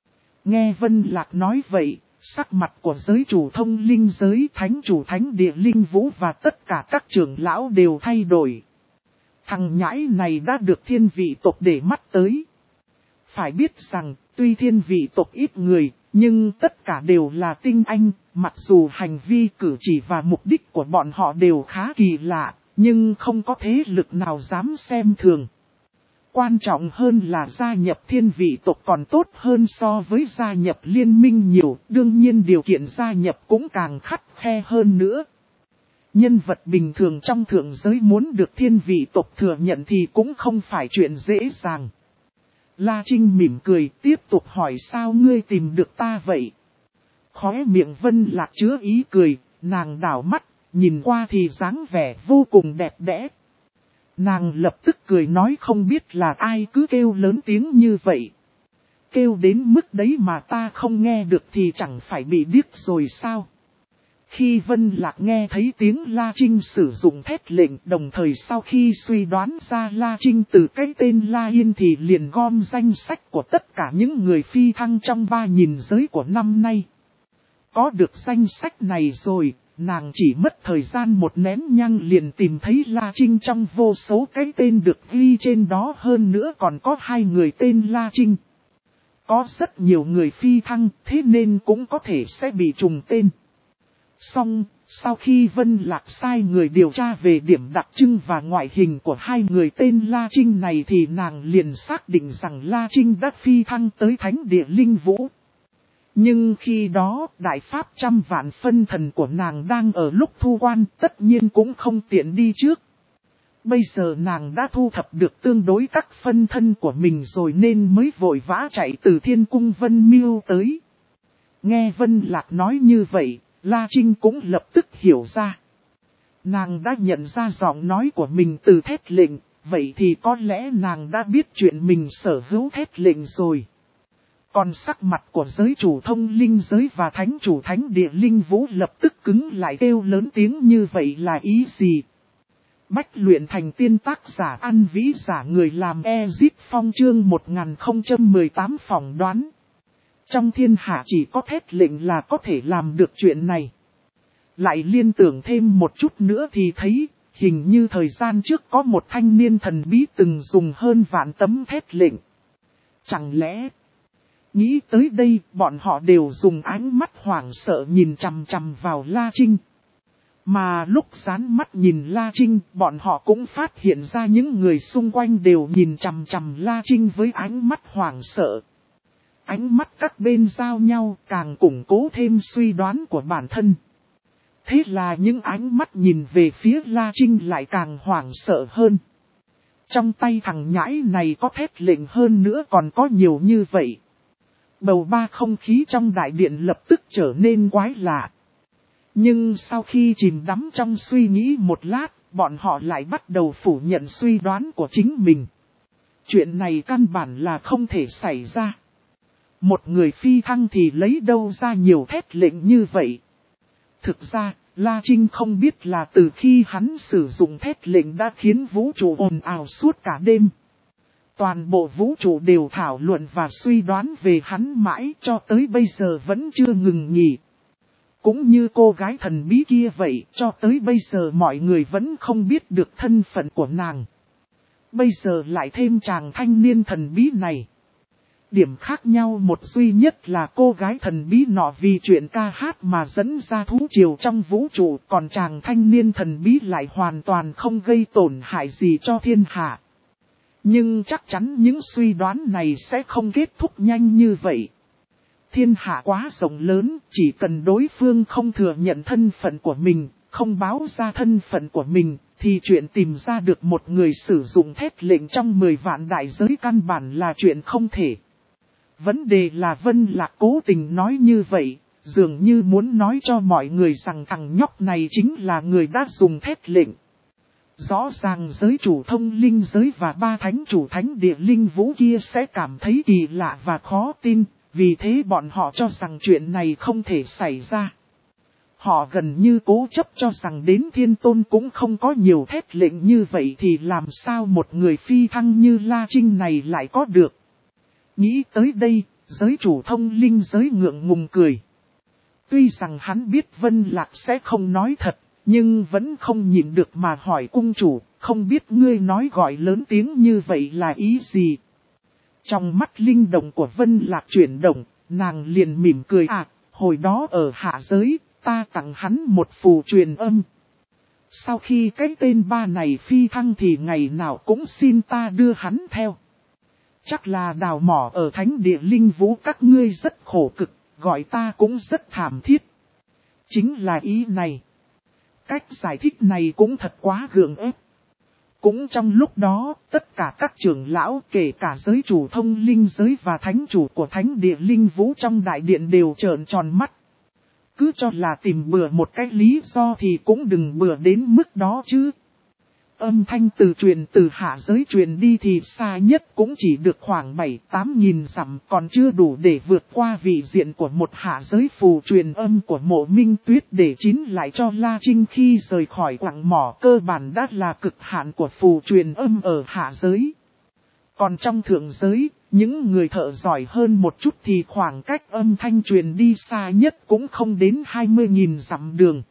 Nghe Vân Lạc nói vậy, sắc mặt của giới chủ thông linh giới, thánh chủ thánh địa linh vũ và tất cả các trưởng lão đều thay đổi. Thằng nhãi này đã được thiên vị tộc để mắt tới. Phải biết rằng, tuy thiên vị tộc ít người, nhưng tất cả đều là tinh anh, mặc dù hành vi cử chỉ và mục đích của bọn họ đều khá kỳ lạ, nhưng không có thế lực nào dám xem thường. Quan trọng hơn là gia nhập thiên vị tộc còn tốt hơn so với gia nhập liên minh nhiều, đương nhiên điều kiện gia nhập cũng càng khắt khe hơn nữa. Nhân vật bình thường trong thượng giới muốn được thiên vị tộc thừa nhận thì cũng không phải chuyện dễ dàng. La Trinh mỉm cười tiếp tục hỏi sao ngươi tìm được ta vậy? Khóe miệng Vân Lạc chứa ý cười, nàng đảo mắt, nhìn qua thì dáng vẻ vô cùng đẹp đẽ. Nàng lập tức cười nói không biết là ai cứ kêu lớn tiếng như vậy. Kêu đến mức đấy mà ta không nghe được thì chẳng phải bị điếc rồi sao? Khi Vân Lạc nghe thấy tiếng La Trinh sử dụng thét lệnh, đồng thời sau khi suy đoán ra La Trinh từ cái tên La Yên thì liền gom danh sách của tất cả những người phi thăng trong ba nghìn giới của năm nay. Có được danh sách này rồi, nàng chỉ mất thời gian một nén nhang liền tìm thấy La Trinh trong vô số cái tên được ghi trên đó, hơn nữa còn có hai người tên La Trinh. Có rất nhiều người phi thăng, thế nên cũng có thể sẽ bị trùng tên. Xong, sau khi Vân Lạc sai người điều tra về điểm đặc trưng và ngoại hình của hai người tên La Trinh này thì nàng liền xác định rằng La Trinh đã phi thăng tới thánh địa linh vũ. Nhưng khi đó, đại pháp trăm vạn phân thần của nàng đang ở lúc thu quan, tất nhiên cũng không tiện đi trước. Bây giờ nàng đã thu thập được tương đối các phân thân của mình rồi nên mới vội vã chạy từ thiên cung Vân Miêu tới. Nghe Vân Lạc nói như vậy, La Trinh cũng lập tức hiểu ra. Nàng đã nhận ra giọng nói của mình từ thét lệnh, vậy thì có lẽ nàng đã biết chuyện mình sở hữu thét lệnh rồi. Còn sắc mặt của giới chủ thông linh giới và thánh chủ thánh địa linh vũ lập tức cứng lại, kêu lớn tiếng như vậy là ý gì? Bách luyện thành tiên tác giả ăn vĩ giả người làm Ezip Phong chương một nghìn không trăm mười tám phỏng đoán. Trong thiên hạ chỉ có thét lệnh là có thể làm được chuyện này. Lại liên tưởng thêm một chút nữa thì thấy, hình như thời gian trước có một thanh niên thần bí từng dùng hơn vạn tấm thét lệnh. Chẳng lẽ, Nghĩ tới đây, bọn họ đều dùng ánh mắt hoảng sợ nhìn chằm chằm vào La Trinh. Mà lúc dán mắt nhìn La Trinh, bọn họ cũng phát hiện ra những người xung quanh đều nhìn chằm chằm La Trinh với ánh mắt hoảng sợ. Ánh mắt các bên giao nhau càng củng cố thêm suy đoán của bản thân. Thế là những ánh mắt nhìn về phía La Trinh lại càng hoảng sợ hơn. Trong tay thằng nhãi này có thét lệnh hơn nữa còn có nhiều như vậy. Bầu ba không khí trong đại điện lập tức trở nên quái lạ. Nhưng sau khi chìm đắm trong suy nghĩ một lát, bọn họ lại bắt đầu phủ nhận suy đoán của chính mình. Chuyện này căn bản là không thể xảy ra. Một người phi thăng thì lấy đâu ra nhiều thét lệnh như vậy. Thực ra, La Trinh không biết là từ khi hắn sử dụng thét lệnh đã khiến vũ trụ ồn ào suốt cả đêm. Toàn bộ vũ trụ đều thảo luận và suy đoán về hắn mãi cho tới bây giờ vẫn chưa ngừng nghỉ. Cũng như cô gái thần bí kia vậy, cho tới bây giờ mọi người vẫn không biết được thân phận của nàng. Bây giờ lại thêm chàng thanh niên thần bí này. Điểm khác nhau một duy nhất là cô gái thần bí nọ vì chuyện ca hát mà dẫn ra thú triều trong vũ trụ, còn chàng thanh niên thần bí lại hoàn toàn không gây tổn hại gì cho thiên hạ. Nhưng chắc chắn những suy đoán này sẽ không kết thúc nhanh như vậy. Thiên hạ quá rộng lớn, chỉ cần đối phương không thừa nhận thân phận của mình, không báo ra thân phận của mình, thì chuyện tìm ra được một người sử dụng thét lệnh trong mười vạn đại giới căn bản là chuyện không thể. Vấn đề là Vân Lạc cố tình nói như vậy, dường như muốn nói cho mọi người rằng thằng nhóc này chính là người đã dùng thét lệnh. Rõ ràng giới chủ thông linh giới và ba thánh chủ thánh địa linh vũ kia sẽ cảm thấy kỳ lạ và khó tin, vì thế bọn họ cho rằng chuyện này không thể xảy ra. Họ gần như cố chấp cho rằng đến Thiên Tôn cũng không có nhiều thét lệnh như vậy thì làm sao một người phi thăng như La Trinh này lại có được. Nghĩ tới đây, giới chủ thông linh giới ngượng ngùng cười. Tuy rằng hắn biết Vân Lạc sẽ không nói thật, nhưng vẫn không nhịn được mà hỏi cung chủ, không biết ngươi nói gọi lớn tiếng như vậy là ý gì? Trong mắt linh động của Vân Lạc chuyển động, nàng liền mỉm cười à, hồi đó ở hạ giới, ta tặng hắn một phù truyền âm. Sau khi cái tên ba này phi thăng thì ngày nào cũng xin ta đưa hắn theo. Chắc là đào mỏ ở thánh địa linh vũ các ngươi rất khổ cực, gọi ta cũng rất thảm thiết. Chính là ý này. Cách giải thích này cũng thật quá gượng ép. Cũng trong lúc đó, tất cả các trưởng lão kể cả giới chủ thông linh giới và thánh chủ của thánh địa linh vũ trong đại điện đều trợn tròn mắt. Cứ cho là tìm bừa một cái lý do thì cũng đừng bừa đến mức đó chứ. Âm thanh từ truyền từ hạ giới truyền đi thì xa nhất cũng chỉ được khoảng bảy tám nghìn dặm, còn chưa đủ để vượt qua vị diện của một hạ giới phù truyền âm của Mộ Minh Tuyết để chín lại cho La Trinh khi rời khỏi quặng mỏ cơ bản đã là cực hạn của phù truyền âm ở hạ giới. Còn trong thượng giới, những người thợ giỏi hơn một chút thì khoảng cách âm thanh truyền đi xa nhất cũng không đến hai mươi nghìn dặm đường.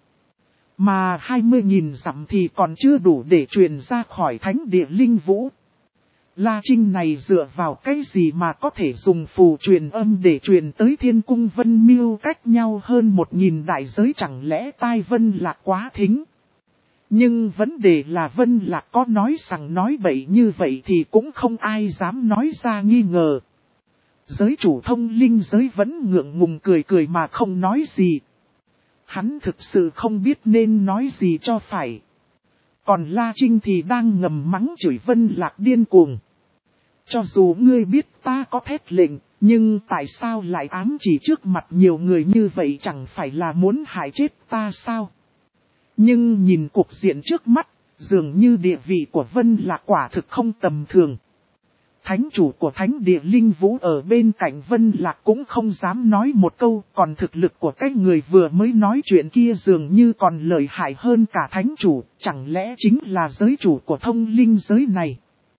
Mà hai mươi nghìn dặm thì còn chưa đủ để truyền ra khỏi thánh địa linh vũ. La Trinh này dựa vào cái gì mà có thể dùng phù truyền âm để truyền tới Thiên Cung Vân Miêu cách nhau hơn một nghìn đại giới, chẳng lẽ tai Vân Lạc quá thính? Nhưng vấn đề là Vân Lạc có nói rằng nói bậy như vậy thì cũng không ai dám nói ra nghi ngờ. Giới chủ thông linh giới vẫn ngượng ngùng cười cười mà không nói gì. Hắn thực sự không biết nên nói gì cho phải. Còn La Trinh thì đang ngầm mắng chửi Vân Lạc điên cuồng. Cho dù ngươi biết ta có thét lệnh, nhưng tại sao lại ám chỉ trước mặt nhiều người như vậy, chẳng phải là muốn hại chết ta sao? Nhưng nhìn cuộc diện trước mắt, dường như địa vị của Vân Lạc quả thực không tầm thường. Thánh chủ của thánh địa linh vũ ở bên cạnh Vân Lạc cũng không dám nói một câu, còn thực lực của cái người vừa mới nói chuyện kia dường như còn lợi hại hơn cả thánh chủ, chẳng lẽ chính là giới chủ của thông linh giới này?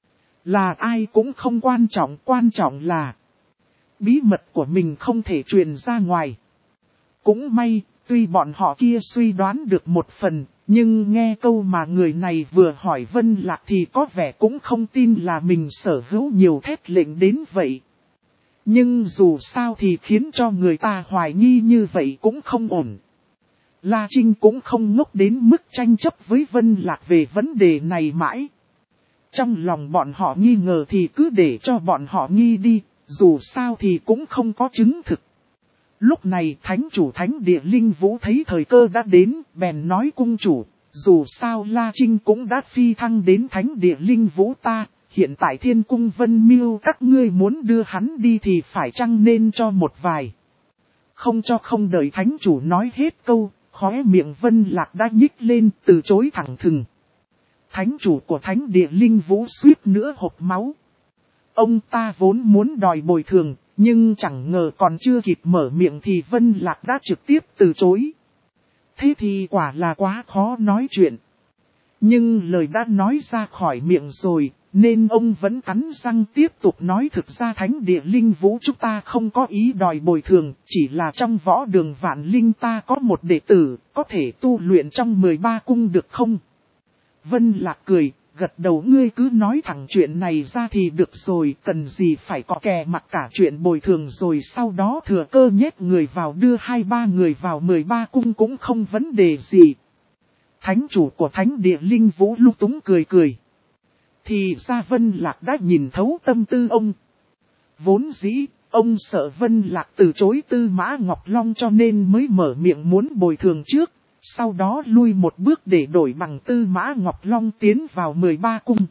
Là ai cũng không quan trọng, quan trọng là bí mật của mình không thể truyền ra ngoài. Cũng may, tuy bọn họ kia suy đoán được một phần, nhưng nghe câu mà người này vừa hỏi Vân Lạc thì có vẻ cũng không tin là mình sở hữu nhiều thét lệnh đến vậy. Nhưng dù sao thì khiến cho người ta hoài nghi như vậy cũng không ổn. La Trinh cũng không ngốc đến mức tranh chấp với Vân Lạc về vấn đề này mãi. Trong lòng bọn họ nghi ngờ thì cứ để cho bọn họ nghi đi, dù sao thì cũng không có chứng thực. Lúc này thánh chủ thánh địa linh vũ thấy thời cơ đã đến, bèn nói cung chủ, dù sao La Trinh cũng đã phi thăng đến thánh địa linh vũ ta, hiện tại thiên cung Vân Miêu các ngươi muốn đưa hắn đi thì phải chăng nên cho một vài. Không cho không đợi thánh chủ nói hết câu, khóe miệng Vân Lạc đã nhích lên từ chối thẳng thừng. Thánh chủ của thánh địa linh vũ suýt nữa hộc máu. Ông ta vốn muốn đòi bồi thường, nhưng chẳng ngờ còn chưa kịp mở miệng thì Vân Lạc đã trực tiếp từ chối. Thế thì quả là quá khó nói chuyện. Nhưng lời đã nói ra khỏi miệng rồi, nên ông vẫn cắn răng tiếp tục nói thực ra thánh địa linh vũ chúng ta không có ý đòi bồi thường, chỉ là trong võ đường vạn linh ta có một đệ tử, có thể tu luyện trong mười ba cung được không? Vân Lạc cười, gật đầu ngươi cứ nói thẳng chuyện này ra thì được rồi, cần gì phải có kè mặt cả chuyện bồi thường rồi sau đó thừa cơ nhét người vào đưa hai ba người vào mười ba cung cũng không vấn đề gì. Thánh chủ của thánh địa linh vũ lung túng cười cười. Thì ra Vân Lạc đã nhìn thấu tâm tư ông. Vốn dĩ, ông sợ Vân Lạc từ chối Tư Mã Ngọc Long cho nên mới mở miệng muốn bồi thường trước. Sau đó lui một bước để đổi bằng Tư Mã Ngọc Long tiến vào mười ba cung.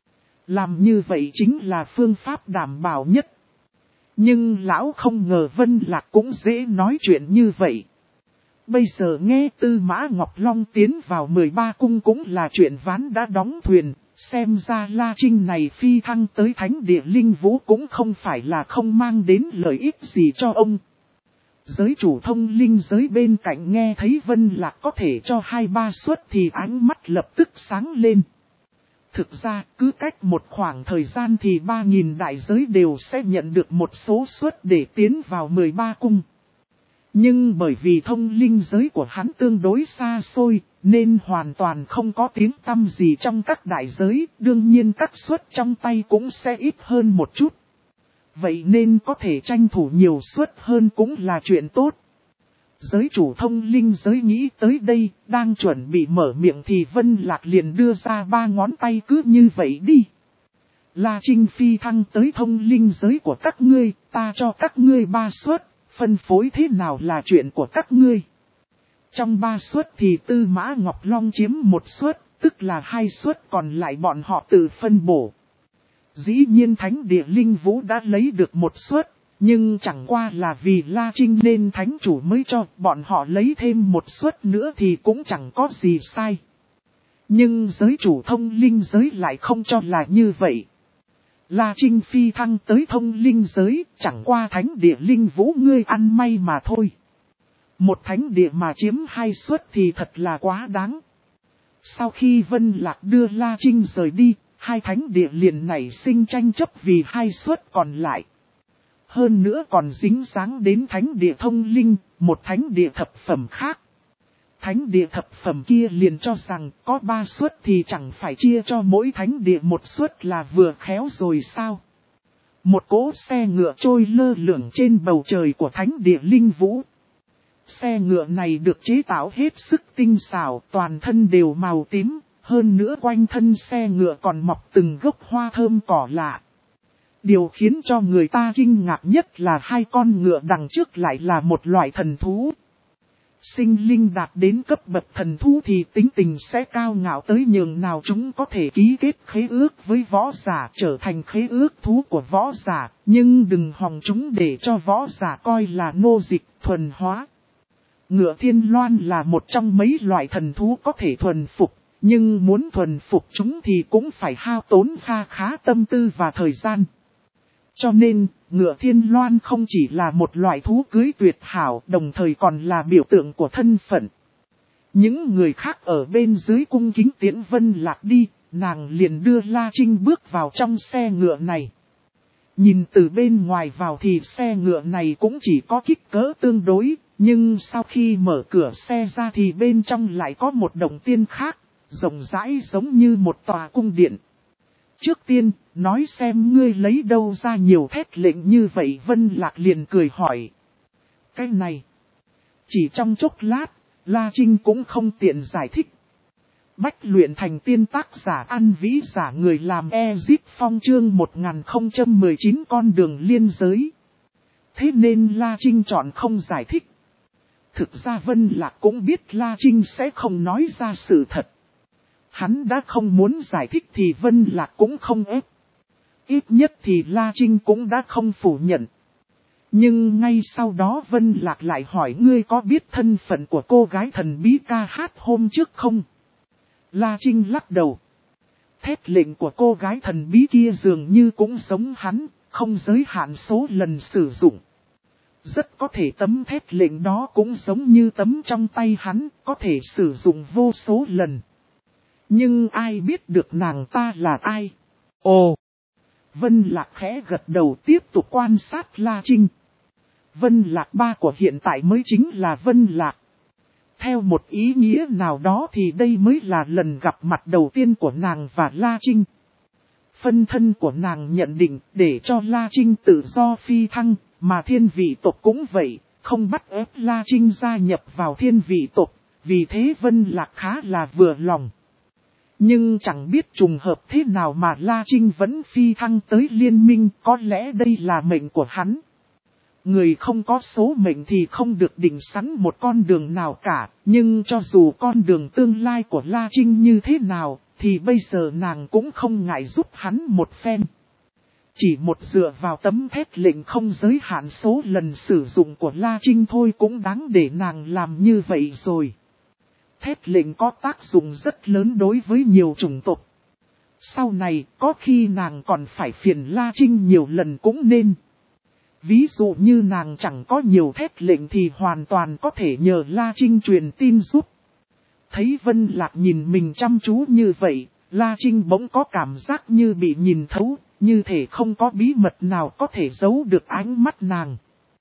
Làm như vậy chính là phương pháp đảm bảo nhất. Nhưng lão không ngờ Vân Lạc cũng dễ nói chuyện như vậy. Bây giờ nghe Tư Mã Ngọc Long tiến vào mười ba cung cũng là chuyện ván đã đóng thuyền. Xem ra La Trinh này phi thăng tới thánh địa linh vũ cũng không phải là không mang đến lợi ích gì cho ông. Giới chủ thông linh giới bên cạnh nghe thấy Vân Lạc có thể cho hai ba suất thì ánh mắt lập tức sáng lên. Thực ra cứ cách một khoảng thời gian thì ba nghìn đại giới đều sẽ nhận được một số suất để tiến vào mười ba cung. Nhưng bởi vì thông linh giới của hắn tương đối xa xôi, nên hoàn toàn không có tiếng tăm gì trong các đại giới, đương nhiên các suất trong tay cũng sẽ ít hơn một chút. Vậy nên có thể tranh thủ nhiều suất hơn cũng là chuyện tốt. Giới chủ thông linh giới nghĩ tới đây, đang chuẩn bị mở miệng thì Vân Lạc liền đưa ra ba ngón tay cứ như vậy đi. La Trinh phi thăng tới thông linh giới của các ngươi, ta cho các ngươi ba suất. Phân phối thế nào là chuyện của các ngươi. Trong ba suất thì Tư Mã Ngọc Long chiếm một suất, tức là hai suất còn lại bọn họ tự phân bổ. Dĩ nhiên thánh địa linh vũ đã lấy được một suất, nhưng chẳng qua là vì La Trinh nên thánh chủ mới cho bọn họ lấy thêm một suất nữa thì cũng chẳng có gì sai. Nhưng giới chủ thông linh giới lại không cho là như vậy. La Trinh phi thăng tới thông linh giới, chẳng qua thánh địa linh vũ ngươi ăn may mà thôi. Một thánh địa mà chiếm hai suất thì thật là quá đáng. Sau khi Vân Lạc đưa La Trinh rời đi, hai thánh địa liền nảy sinh tranh chấp vì hai suất còn lại. Hơn nữa còn dính dáng đến thánh địa thông linh, một thánh địa thập phẩm khác. Thánh địa thập phẩm kia liền cho rằng có ba suất thì chẳng phải chia cho mỗi thánh địa một suất là vừa khéo rồi sao. Một cỗ xe ngựa trôi lơ lửng trên bầu trời của thánh địa linh vũ. Xe ngựa này được chế tạo hết sức tinh xảo, toàn thân đều màu tím, hơn nữa quanh thân xe ngựa còn mọc từng gốc hoa thơm cỏ lạ. Điều khiến cho người ta kinh ngạc nhất là hai con ngựa đằng trước lại là một loại thần thú. Sinh linh đạt đến cấp bậc thần thú thì tính tình sẽ cao ngạo tới nhường nào chúng có thể ký kết khế ước với võ giả trở thành khế ước thú của võ giả, nhưng đừng hòng chúng để cho võ giả coi là nô dịch thuần hóa. Ngựa thiên loan là một trong mấy loại thần thú có thể thuần phục, nhưng muốn thuần phục chúng thì cũng phải hao tốn kha khá tâm tư và thời gian. Cho nên, ngựa thiên loan không chỉ là một loại thú cưới tuyệt hảo, đồng thời còn là biểu tượng của thân phận. Những người khác ở bên dưới cung kính tiễn Vân Lạc đi, nàng liền đưa La Trinh bước vào trong xe ngựa này. Nhìn từ bên ngoài vào thì xe ngựa này cũng chỉ có kích cỡ tương đối, nhưng sau khi mở cửa xe ra thì bên trong lại có một động tiên khác, rộng rãi giống như một tòa cung điện. Trước tiên, nói xem ngươi lấy đâu ra nhiều thét lệnh như vậy. Vân Lạc liền cười hỏi. Cái này, chỉ trong chốc lát, La Trinh cũng không tiện giải thích. Bách luyện thành tiên tác giả An Vĩ giả người làm Ezip Phong chương một nghìn không trăm mười chín con đường liên giới. Thế nên La Trinh chọn không giải thích. Thực ra Vân Lạc cũng biết La Trinh sẽ không nói ra sự thật. Hắn đã không muốn giải thích thì Vân Lạc cũng không ép. Ít nhất thì La Trinh cũng đã không phủ nhận. Nhưng ngay sau đó Vân Lạc lại hỏi ngươi có biết thân phận của cô gái thần bí ca hát hôm trước không? La Trinh lắc đầu. Thét lệnh của cô gái thần bí kia dường như cũng giống hắn, không giới hạn số lần sử dụng. Rất có thể tấm thét lệnh đó cũng giống như tấm trong tay hắn, có thể sử dụng vô số lần. Nhưng ai biết được nàng ta là ai? Ồ! Vân Lạc khẽ gật đầu tiếp tục quan sát La Trinh. Vân Lạc ba của hiện tại mới chính là Vân Lạc. Theo một ý nghĩa nào đó thì đây mới là lần gặp mặt đầu tiên của nàng và La Trinh. Phân thân của nàng nhận định để cho La Trinh tự do phi thăng, mà thiên vị tộc cũng vậy, không bắt ép La Trinh gia nhập vào thiên vị tộc, vì thế Vân Lạc khá là vừa lòng. Nhưng chẳng biết trùng hợp thế nào mà La Trinh vẫn phi thăng tới liên minh, có lẽ đây là mệnh của hắn. Người không có số mệnh thì không được định sẵn một con đường nào cả, nhưng cho dù con đường tương lai của La Trinh như thế nào, thì bây giờ nàng cũng không ngại giúp hắn một phen. Chỉ một dựa vào tấm thét lệnh không giới hạn số lần sử dụng của La Trinh thôi cũng đáng để nàng làm như vậy rồi. Thét lệnh có tác dụng rất lớn đối với nhiều chủng tộc. Sau này có khi nàng còn phải phiền La Trinh nhiều lần cũng nên. Ví dụ như nàng chẳng có nhiều thét lệnh thì hoàn toàn có thể nhờ La Trinh truyền tin giúp. Thấy Vân Lạc nhìn mình chăm chú như vậy, La Trinh bỗng có cảm giác như bị nhìn thấu, như thể không có bí mật nào có thể giấu được ánh mắt nàng.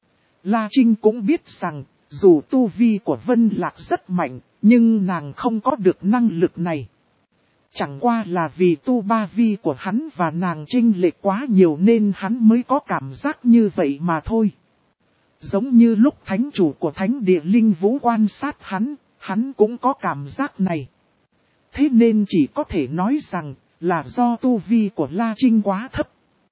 La Trinh cũng biết rằng, dù tu vi của Vân Lạc rất mạnh, nhưng nàng không có được năng lực này. Chẳng qua là vì tu ba vi của hắn và nàng chênh lệch quá nhiều nên hắn mới có cảm giác như vậy mà thôi. Giống như lúc thánh chủ của thánh địa linh vũ quan sát hắn, hắn cũng có cảm giác này. Thế nên chỉ có thể nói rằng là do tu vi của La Trinh quá thấp.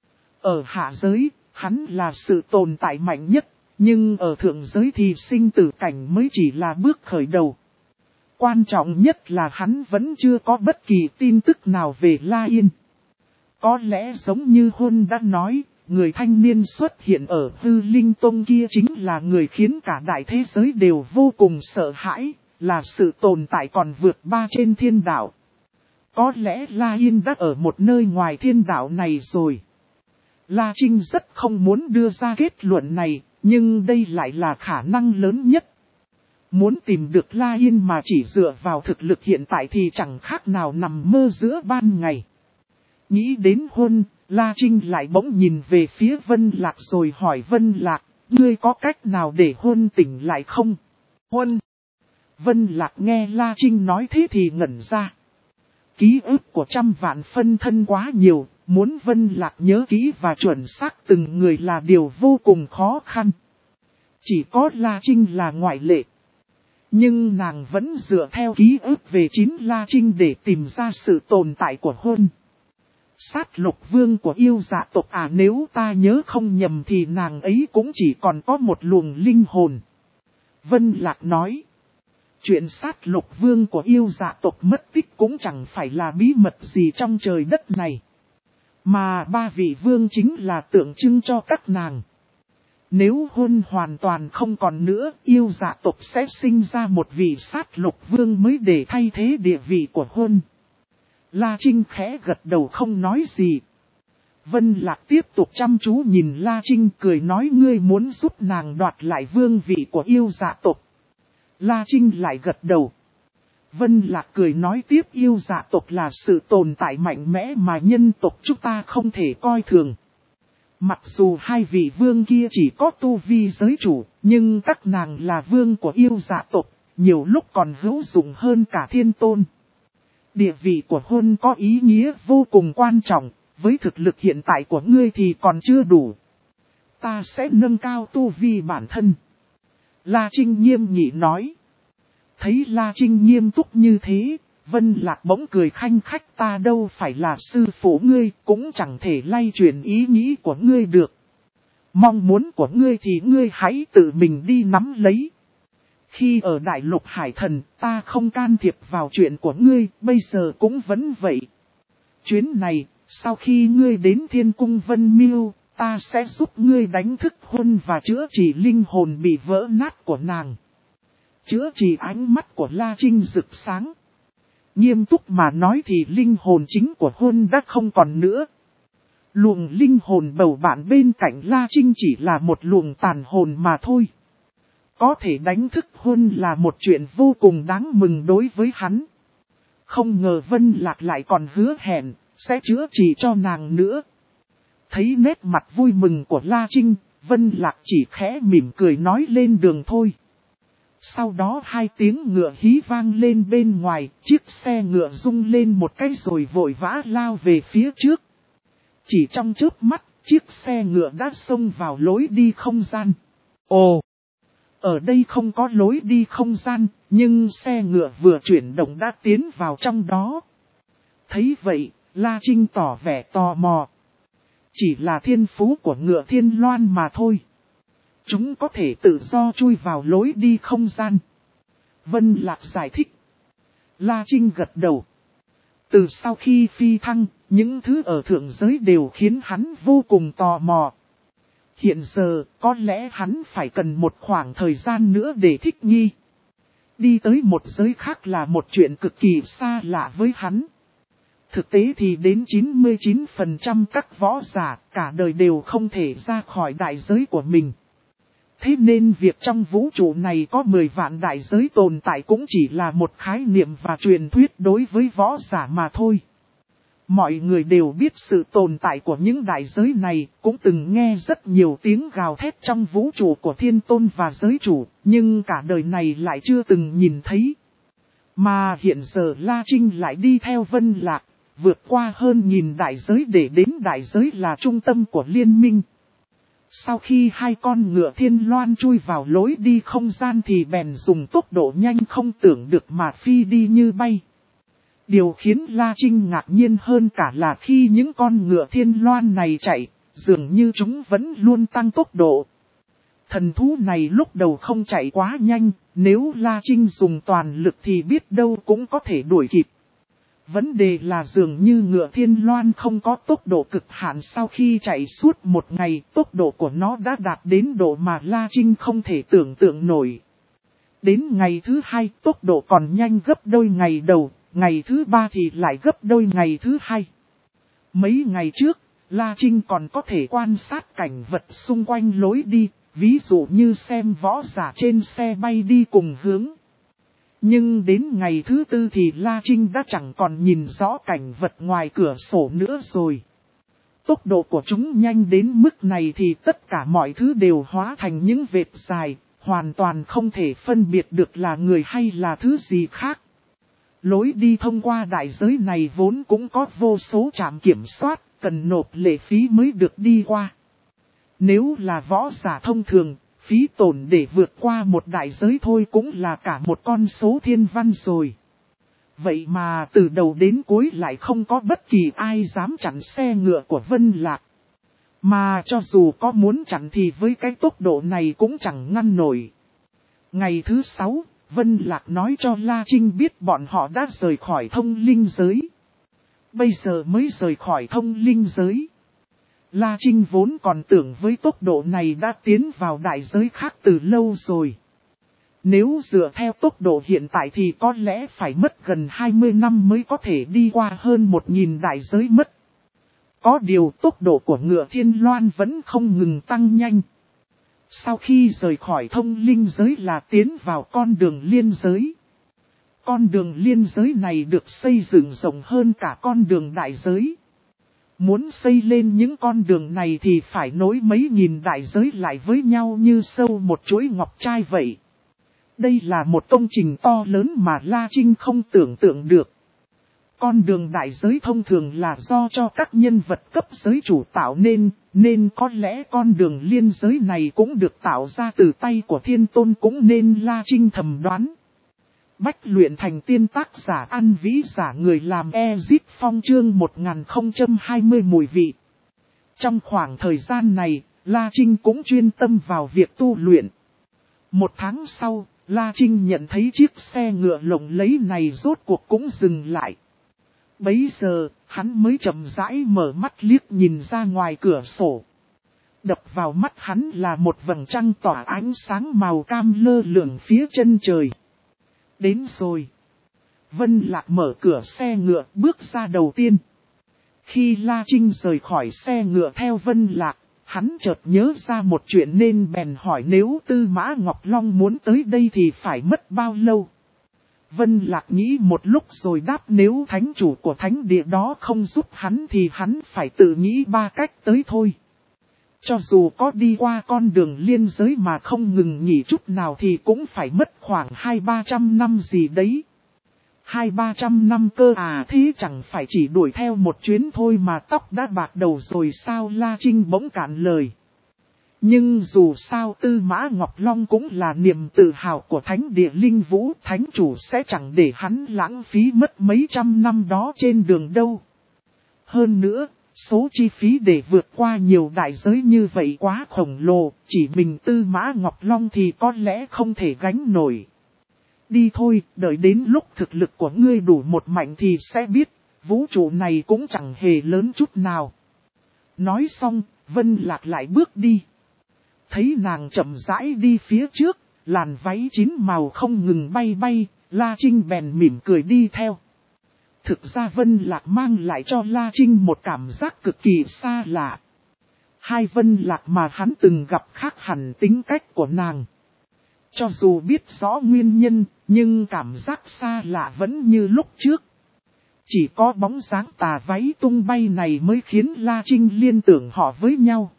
Ở hạ giới, hắn là sự tồn tại mạnh nhất, nhưng ở thượng giới thì sinh tử cảnh mới chỉ là bước khởi đầu. Quan trọng nhất là hắn vẫn chưa có bất kỳ tin tức nào về La Yên. Có lẽ giống như Huân đã nói, người thanh niên xuất hiện ở Hư Linh Tông kia chính là người khiến cả đại thế giới đều vô cùng sợ hãi, là sự tồn tại còn vượt ba trên thiên đạo. Có lẽ La Yên đã ở một nơi ngoài thiên đạo này rồi. La Trinh rất không muốn đưa ra kết luận này, nhưng đây lại là khả năng lớn nhất. Muốn tìm được La Yên mà chỉ dựa vào thực lực hiện tại thì chẳng khác nào nằm mơ giữa ban ngày. Nghĩ đến Huân, La Trinh lại bỗng nhìn về phía Vân Lạc rồi hỏi Vân Lạc, ngươi có cách nào để Huân tỉnh lại không? Huân! Vân Lạc nghe La Trinh nói thế thì ngẩn ra. Ký ức của trăm vạn phân thân quá nhiều, muốn Vân Lạc nhớ kỹ và chuẩn xác từng người là điều vô cùng khó khăn. Chỉ có La Trinh là ngoại lệ. Nhưng nàng vẫn dựa theo ký ức về chính La Trinh để tìm ra sự tồn tại của Huân. Sát lục vương của yêu dạ tộc à, nếu ta nhớ không nhầm thì nàng ấy cũng chỉ còn có một luồng linh hồn. Vân Lạc nói. Chuyện sát lục vương của yêu dạ tộc mất tích cũng chẳng phải là bí mật gì trong trời đất này. Mà ba vị vương chính là tượng trưng cho các nàng. Nếu Huân hoàn toàn không còn nữa, yêu dạ tộc sẽ sinh ra một vị sát lục vương mới để thay thế địa vị của Huân. La Trinh khẽ gật đầu không nói gì. Vân Lạc tiếp tục chăm chú nhìn La Trinh cười nói ngươi muốn giúp nàng đoạt lại vương vị của yêu dạ tộc. La Trinh lại gật đầu. Vân Lạc cười nói tiếp yêu dạ tộc là sự tồn tại mạnh mẽ mà nhân tộc chúng ta không thể coi thường. Mặc dù hai vị vương kia chỉ có tu vi giới chủ, nhưng các nàng là vương của yêu dạ tộc, nhiều lúc còn hữu dụng hơn cả thiên tôn. Địa vị của Huân có ý nghĩa vô cùng quan trọng, với thực lực hiện tại của ngươi thì còn chưa đủ. Ta sẽ nâng cao tu vi bản thân. La Trinh nghiêm nghị nói. Thấy La Trinh nghiêm túc như thế, Vân Lạc bỗng cười khanh khách, ta đâu phải là sư phụ ngươi, cũng chẳng thể lay chuyển ý nghĩ của ngươi được. Mong muốn của ngươi thì ngươi hãy tự mình đi nắm lấy. Khi ở Đại Lục Hải Thần, ta không can thiệp vào chuyện của ngươi, bây giờ cũng vẫn vậy. Chuyến này, sau khi ngươi đến Thiên Cung Vân Miêu, ta sẽ giúp ngươi đánh thức Huân và chữa trị linh hồn bị vỡ nát của nàng. Chữa trị ánh mắt của La Trinh rực sáng. Nghiêm túc mà nói thì linh hồn chính của Huân đã không còn nữa. Luồng linh hồn bầu bạn bên cạnh La Trinh chỉ là một luồng tàn hồn mà thôi. Có thể đánh thức Huân là một chuyện vô cùng đáng mừng đối với hắn. Không ngờ Vân Lạc lại còn hứa hẹn, sẽ chữa trị cho nàng nữa. Thấy nét mặt vui mừng của La Trinh, Vân Lạc chỉ khẽ mỉm cười nói lên đường thôi. Sau đó hai tiếng ngựa hí vang lên bên ngoài, chiếc xe ngựa rung lên một cái rồi vội vã lao về phía trước. Chỉ trong chớp mắt, chiếc xe ngựa đã xông vào lối đi không gian. Ồ! Ở đây không có lối đi không gian, nhưng xe ngựa vừa chuyển động đã tiến vào trong đó. Thấy vậy, La Trinh tỏ vẻ tò mò. Chỉ là thiên phú của ngựa Thiên Loan mà thôi. Chúng có thể tự do chui vào lối đi không gian. Vân Lạc giải thích. La Trinh gật đầu. Từ sau khi phi thăng, những thứ ở thượng giới đều khiến hắn vô cùng tò mò. Hiện giờ, có lẽ hắn phải cần một khoảng thời gian nữa để thích nghi. Đi tới một giới khác là một chuyện cực kỳ xa lạ với hắn. Thực tế thì đến chín mươi chín phần trăm các võ giả cả đời đều không thể ra khỏi đại giới của mình. Thế nên việc trong vũ trụ này có mười vạn đại giới tồn tại cũng chỉ là một khái niệm và truyền thuyết đối với võ giả mà thôi. Mọi người đều biết sự tồn tại của những đại giới này, cũng từng nghe rất nhiều tiếng gào thét trong vũ trụ của thiên tôn và giới chủ, nhưng cả đời này lại chưa từng nhìn thấy. Mà hiện giờ La Trinh lại đi theo Vân Lạc, vượt qua hơn nghìn đại giới để đến đại giới là trung tâm của liên minh. Sau khi hai con ngựa Thiên Loan chui vào lối đi không gian thì bèn dùng tốc độ nhanh không tưởng được mà phi đi như bay. Điều khiến La Trinh ngạc nhiên hơn cả là khi những con ngựa Thiên Loan này chạy, dường như chúng vẫn luôn tăng tốc độ. Thần thú này lúc đầu không chạy quá nhanh, nếu La Trinh dùng toàn lực thì biết đâu cũng có thể đuổi kịp. Vấn đề là dường như ngựa Thiên Loan không có tốc độ cực hạn, sau khi chạy suốt một ngày, tốc độ của nó đã đạt đến độ mà La Trinh không thể tưởng tượng nổi. Đến ngày thứ hai, tốc độ còn nhanh gấp đôi ngày đầu, ngày thứ ba thì lại gấp đôi ngày thứ hai. Mấy ngày trước, La Trinh còn có thể quan sát cảnh vật xung quanh lối đi, ví dụ như xem võ giả trên xe bay đi cùng hướng. Nhưng đến ngày thứ tư thì La Trinh đã chẳng còn nhìn rõ cảnh vật ngoài cửa sổ nữa rồi. Tốc độ của chúng nhanh đến mức này thì tất cả mọi thứ đều hóa thành những vệt dài, hoàn toàn không thể phân biệt được là người hay là thứ gì khác. Lối đi thông qua đại giới này vốn cũng có vô số trạm kiểm soát, cần nộp lệ phí mới được đi qua. Nếu là võ giả thông thường, phí tổn để vượt qua một đại giới thôi cũng là cả một con số thiên văn rồi. Vậy mà từ đầu đến cuối lại không có bất kỳ ai dám chặn xe ngựa của Vân Lạc. Mà cho dù có muốn chặn thì với cái tốc độ này cũng chẳng ngăn nổi. Ngày thứ sáu, Vân Lạc nói cho La Trinh biết bọn họ đã rời khỏi thông linh giới. Bây giờ mới rời khỏi thông linh giới. La Trinh vốn còn tưởng với tốc độ này đã tiến vào đại giới khác từ lâu rồi. Nếu dựa theo tốc độ hiện tại thì có lẽ phải mất gần hai mươi năm mới có thể đi qua hơn một nghìn đại giới mất. Có điều tốc độ của ngựa Thiên Loan vẫn không ngừng tăng nhanh. Sau khi rời khỏi thông linh giới là tiến vào con đường liên giới. Con đường liên giới này được xây dựng rộng hơn cả con đường đại giới. Muốn xây lên những con đường này thì phải nối mấy nghìn đại giới lại với nhau như sâu một chuỗi ngọc trai vậy. Đây là một công trình to lớn mà La Trinh không tưởng tượng được. Con đường đại giới thông thường là do cho các nhân vật cấp giới chủ tạo nên, nên có lẽ con đường liên giới này cũng được tạo ra từ tay của Thiên Tôn cũng nên La Trinh thầm đoán. Bách luyện thành tiên tác giả ăn vĩ giả người làm Exit Phong chương một nghìn không trăm hai mươi mùi vị. Trong khoảng thời gian này, La Trinh cũng chuyên tâm vào việc tu luyện. Một tháng sau, La Trinh nhận thấy chiếc xe ngựa lộng lẫy này rốt cuộc cũng dừng lại. Bấy giờ, hắn mới chậm rãi mở mắt liếc nhìn ra ngoài cửa sổ. Đập vào mắt hắn là một vầng trăng tỏa ánh sáng màu cam lơ lửng phía chân trời. Đến rồi. Vân Lạc mở cửa xe ngựa bước ra đầu tiên. Khi La Trinh rời khỏi xe ngựa theo Vân Lạc, hắn chợt nhớ ra một chuyện nên bèn hỏi nếu Tư Mã Ngọc Long muốn tới đây thì phải mất bao lâu. Vân Lạc nghĩ một lúc rồi đáp nếu thánh chủ của thánh địa đó không giúp hắn thì hắn phải tự nghĩ ba cách tới thôi. Cho dù có đi qua con đường liên giới mà không ngừng nghỉ chút nào thì cũng phải mất khoảng hai ba trăm năm gì đấy. Hai ba trăm năm cơ à, thế chẳng phải chỉ đuổi theo một chuyến thôi mà tóc đã bạc đầu rồi sao? La Trinh bỗng cạn lời. Nhưng dù sao Tư Mã Ngọc Long cũng là niềm tự hào của thánh địa linh vũ, thánh chủ sẽ chẳng để hắn lãng phí mất mấy trăm năm đó trên đường đâu. Hơn nữa, số chi phí để vượt qua nhiều đại giới như vậy quá khổng lồ, chỉ mình Tư Mã Ngọc Long thì có lẽ không thể gánh nổi. Đi thôi, đợi đến lúc thực lực của ngươi đủ một mạnh thì sẽ biết, vũ trụ này cũng chẳng hề lớn chút nào. Nói xong, Vân Lạc lại bước đi. Thấy nàng chậm rãi đi phía trước, làn váy chín màu không ngừng bay bay, La Trinh bèn mỉm cười đi theo. Thực ra Vân Lạc mang lại cho La Trinh một cảm giác cực kỳ xa lạ. Hai Vân Lạc mà hắn từng gặp khác hẳn tính cách của nàng. Cho dù biết rõ nguyên nhân, nhưng cảm giác xa lạ vẫn như lúc trước. Chỉ có bóng dáng tà váy tung bay này mới khiến La Trinh liên tưởng họ với nhau.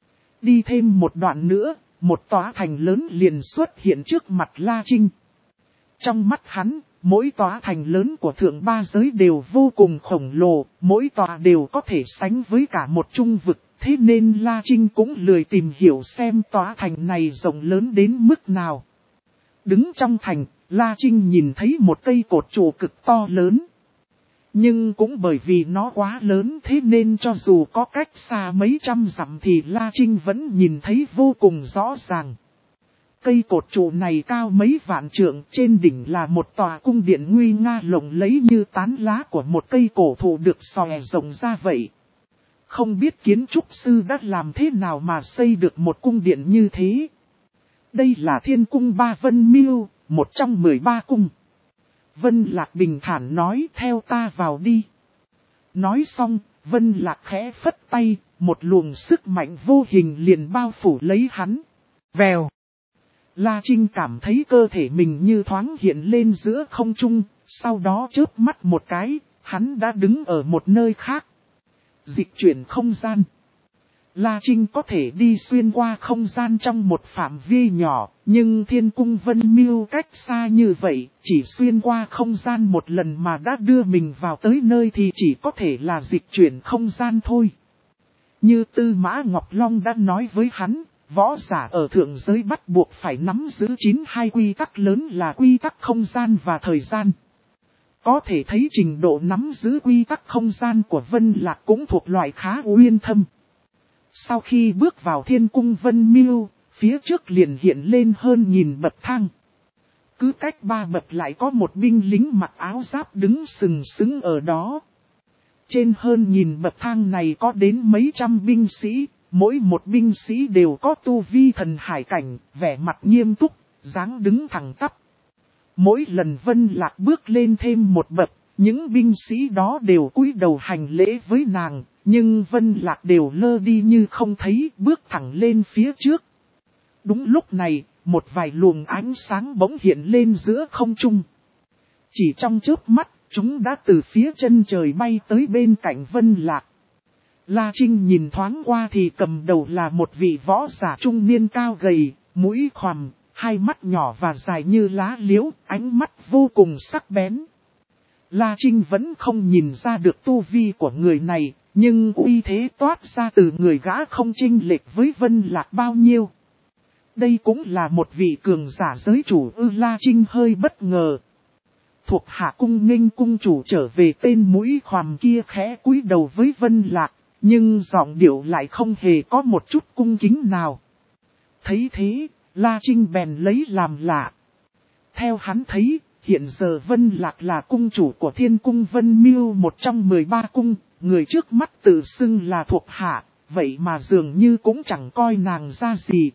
Đi thêm một đoạn nữa, một tòa thành lớn liền xuất hiện trước mặt La Trinh. Trong mắt hắn, mỗi tòa thành lớn của thượng ba giới đều vô cùng khổng lồ, mỗi tòa đều có thể sánh với cả một trung vực. Thế nên La Trinh cũng lười tìm hiểu xem tòa thành này rộng lớn đến mức nào. Đứng trong thành, La Trinh nhìn thấy một cây cột trụ cực to lớn. Nhưng cũng bởi vì nó quá lớn thế nên cho dù có cách xa mấy trăm dặm thì La Trinh vẫn nhìn thấy vô cùng rõ ràng. Cây cột trụ này cao mấy vạn trượng, trên đỉnh là một tòa cung điện nguy nga lộng lẫy như tán lá của một cây cổ thụ được xòe rộng ra vậy. Không biết kiến trúc sư đã làm thế nào mà xây được một cung điện như thế. Đây là Thiên Cung Ba Vân Miêu, một trong mười ba cung. Vân Lạc bình thản nói theo ta vào đi. Nói xong, Vân Lạc khẽ phất tay, một luồng sức mạnh vô hình liền bao phủ lấy hắn. Vèo. La Trinh cảm thấy cơ thể mình như thoáng hiện lên giữa không trung, sau đó chớp mắt một cái, hắn đã đứng ở một nơi khác. Dịch chuyển không gian. La Trinh có thể đi xuyên qua không gian trong một phạm vi nhỏ, nhưng Thiên Cung Vân Miêu cách xa như vậy, chỉ xuyên qua không gian một lần mà đã đưa mình vào tới nơi thì chỉ có thể là dịch chuyển không gian thôi. Như Tư Mã Ngọc Long đã nói với hắn, võ giả ở thượng giới bắt buộc phải nắm giữ chín hai quy tắc lớn là quy tắc không gian và thời gian. Có thể thấy trình độ nắm giữ quy tắc không gian của Vân Lạc cũng thuộc loại khá uyên thâm. Sau khi bước vào Thiên Cung Vân Miêu, phía trước liền hiện lên hơn nghìn bậc thang. Cứ cách ba bậc lại có một binh lính mặc áo giáp đứng sừng sững ở đó. Trên hơn nghìn bậc thang này có đến mấy trăm binh sĩ, mỗi một binh sĩ đều có tu vi thần hải cảnh, vẻ mặt nghiêm túc, dáng đứng thẳng tắp. Mỗi lần Vân Lạc bước lên thêm một bậc, những binh sĩ đó đều cúi đầu hành lễ với nàng, nhưng Vân Lạc đều lơ đi như không thấy, bước thẳng lên phía trước. Đúng lúc này, một vài luồng ánh sáng bỗng hiện lên giữa không trung. Chỉ trong chớp mắt, chúng đã từ phía chân trời bay tới bên cạnh Vân Lạc. La Trinh nhìn thoáng qua thì cầm đầu là một vị võ giả trung niên cao gầy, mũi khoằm, hai mắt nhỏ và dài như lá liễu, ánh mắt vô cùng sắc bén. La Trinh vẫn không nhìn ra được tu vi của người này, nhưng uy thế toát ra từ người gã không chênh lệch với Vân Lạc bao nhiêu. Đây cũng là một vị cường giả giới chủ ư. La Trinh hơi bất ngờ. Thuộc hạ cung nghênh cung chủ trở về. Tên mũi khoằm kia khẽ cúi đầu với Vân Lạc, nhưng giọng điệu lại không hề có một chút cung kính nào. Thấy thế, La Trinh bèn lấy làm lạ. Theo hắn thấy, hiện giờ Vân Lạc là cung chủ của Thiên Cung Vân Miêu, một trong mười ba cung, người trước mắt tự xưng là thuộc hạ, vậy mà dường như cũng chẳng coi nàng ra gì.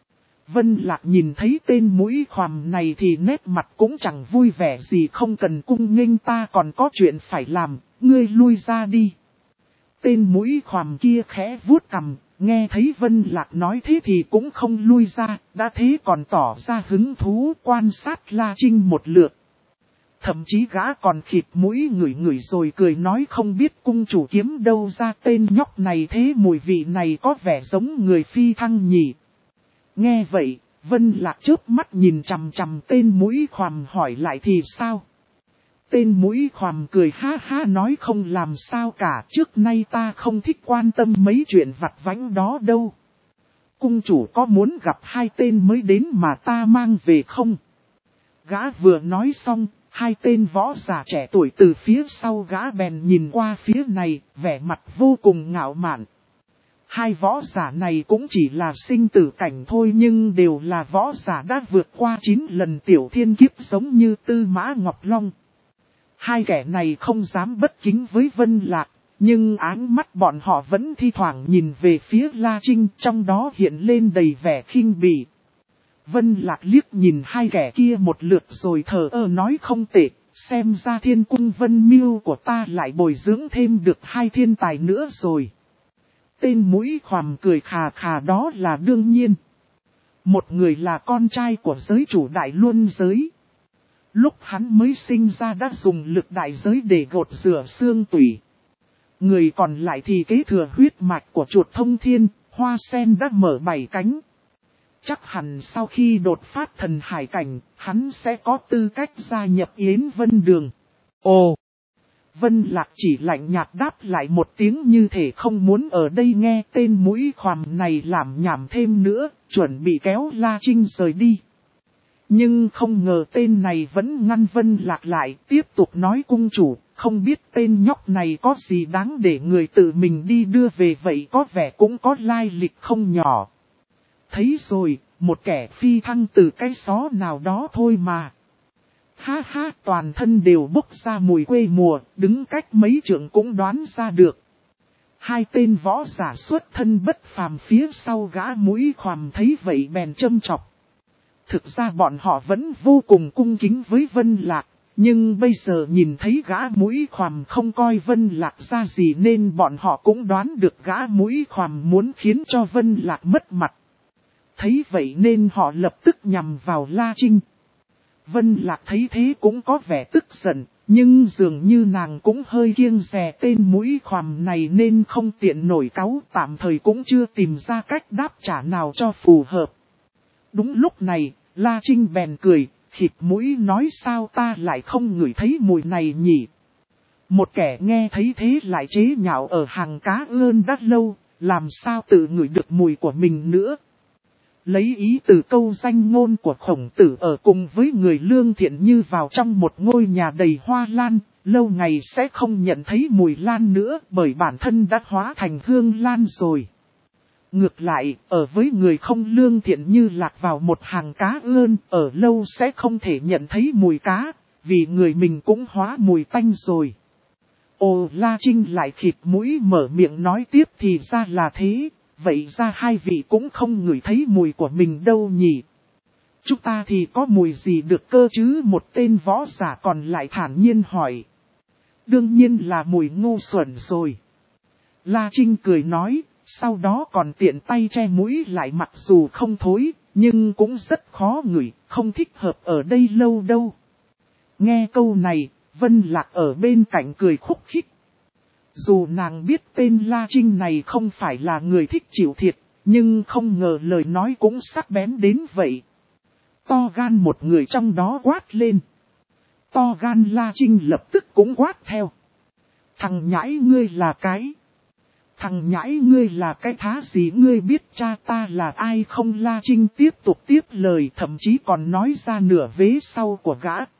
Vân Lạc nhìn thấy tên mũi khoằm này thì nét mặt cũng chẳng vui vẻ gì. Không cần cung nghênh, ta còn có chuyện phải làm, ngươi lui ra đi. Tên mũi khoằm kia khẽ vuốt cằm, nghe thấy Vân Lạc nói thế thì cũng không lui ra, đã thế còn tỏ ra hứng thú quan sát La Trinh một lượt. Thậm chí gã còn khịt mũi ngửi ngửi rồi cười nói không biết cung chủ kiếm đâu ra tên nhóc này thế, mùi vị này có vẻ giống người phi thăng nhỉ. Nghe vậy, Vân Lạc chớp mắt nhìn chằm chằm tên mũi khoằm hỏi lại thì sao? Tên mũi khoằm cười ha ha nói không làm sao cả, trước nay ta không thích quan tâm mấy chuyện vặt vãnh đó đâu. Cung chủ có muốn gặp hai tên mới đến mà ta mang về không? Gã vừa nói xong, hai tên võ giả trẻ tuổi từ phía sau gã bèn nhìn qua phía này, vẻ mặt vô cùng ngạo mạn. Hai võ giả này cũng chỉ là sinh tử cảnh thôi, nhưng đều là võ giả đã vượt qua chín lần tiểu thiên kiếp giống như Tư Mã Ngọc Long. Hai kẻ này không dám bất kính với Vân Lạc, nhưng áng mắt bọn họ vẫn thi thoảng nhìn về phía La Trinh, trong đó hiện lên đầy vẻ khinh bỉ. Vân Lạc liếc nhìn hai kẻ kia một lượt rồi thờ ơ nói không tệ, xem ra Thiên Cung Vân Miêu của ta lại bồi dưỡng thêm được hai thiên tài nữa rồi. Tên mũi khoằm cười khà khà đó là đương nhiên. Một người là con trai của giới chủ đại luân giới. Lúc hắn mới sinh ra đã dùng lực đại giới để gột rửa xương tủy. Người còn lại thì kế thừa huyết mạch của chuột thông thiên, hoa sen đã mở bảy cánh. Chắc hẳn sau khi đột phát thần hải cảnh, hắn sẽ có tư cách gia nhập Yến Vân Đường. Ồ! Vân Lạc chỉ lạnh nhạt đáp lại một tiếng như thể không muốn ở đây nghe tên mũi khoằm này làm nhảm thêm nữa, chuẩn bị kéo La Trinh rời đi. Nhưng không ngờ tên này vẫn ngăn Vân Lạc lại, tiếp tục nói cung chủ, không biết tên nhóc này có gì đáng để người tự mình đi đưa về vậy, có vẻ cũng có lai lịch không nhỏ. Thấy rồi, một kẻ phi thăng từ cái xó nào đó thôi mà. Ha ha, toàn thân đều bốc ra mùi quê mùa, đứng cách mấy trượng cũng đoán ra được. Hai tên võ giả xuất thân bất phàm phía sau gã mũi khoằm thấy vậy bèn châm chọc. Thực ra bọn họ vẫn vô cùng cung kính với Vân Lạc, nhưng bây giờ nhìn thấy gã mũi khoằm không coi Vân Lạc ra gì nên bọn họ cũng đoán được gã mũi khoằm muốn khiến cho Vân Lạc mất mặt. Thấy vậy nên họ lập tức nhằm vào La Trinh. Vân Lạc thấy thế cũng có vẻ tức giận, nhưng dường như nàng cũng hơi kiêng dè tên mũi khoằm này nên không tiện nổi cáu, tạm thời cũng chưa tìm ra cách đáp trả nào cho phù hợp. Đúng lúc này, La Trinh bèn cười, khịt mũi nói sao ta lại không ngửi thấy mùi này nhỉ? Một kẻ nghe thấy thế lại chế nhạo ở hàng cá ơn đắt lâu, làm sao tự ngửi được mùi của mình nữa? Lấy ý từ câu danh ngôn của Khổng Tử ở cùng với người lương thiện như vào trong một ngôi nhà đầy hoa lan, lâu ngày sẽ không nhận thấy mùi lan nữa bởi bản thân đã hóa thành hương lan rồi. Ngược lại, ở với người không lương thiện như lạc vào một hàng cá ơn, ở lâu sẽ không thể nhận thấy mùi cá, vì người mình cũng hóa mùi tanh rồi. Ồ, La Trinh lại khịt mũi mở miệng nói tiếp thì ra là thế. Vậy ra hai vị cũng không ngửi thấy mùi của mình đâu nhỉ? Chúng ta thì có mùi gì được cơ chứ? Một tên võ giả còn lại thản nhiên hỏi. Đương nhiên là mùi ngu xuẩn rồi. La Trinh cười nói, sau đó còn tiện tay che mũi lại, mặc dù không thối, nhưng cũng rất khó ngửi, không thích hợp ở đây lâu đâu. Nghe câu này, Vân Lạc ở bên cạnh cười khúc khích. Dù nàng biết tên La Trinh này không phải là người thích chịu thiệt, nhưng không ngờ lời nói cũng sắc bén đến vậy. To gan một người trong đó quát lên. to gan La Trinh lập tức cũng quát theo. Thằng nhãi ngươi là cái. Thằng nhãi ngươi là cái thá gì, ngươi biết cha ta là ai không? La Trinh tiếp tục tiếp lời, thậm chí còn nói ra nửa vế sau của gã.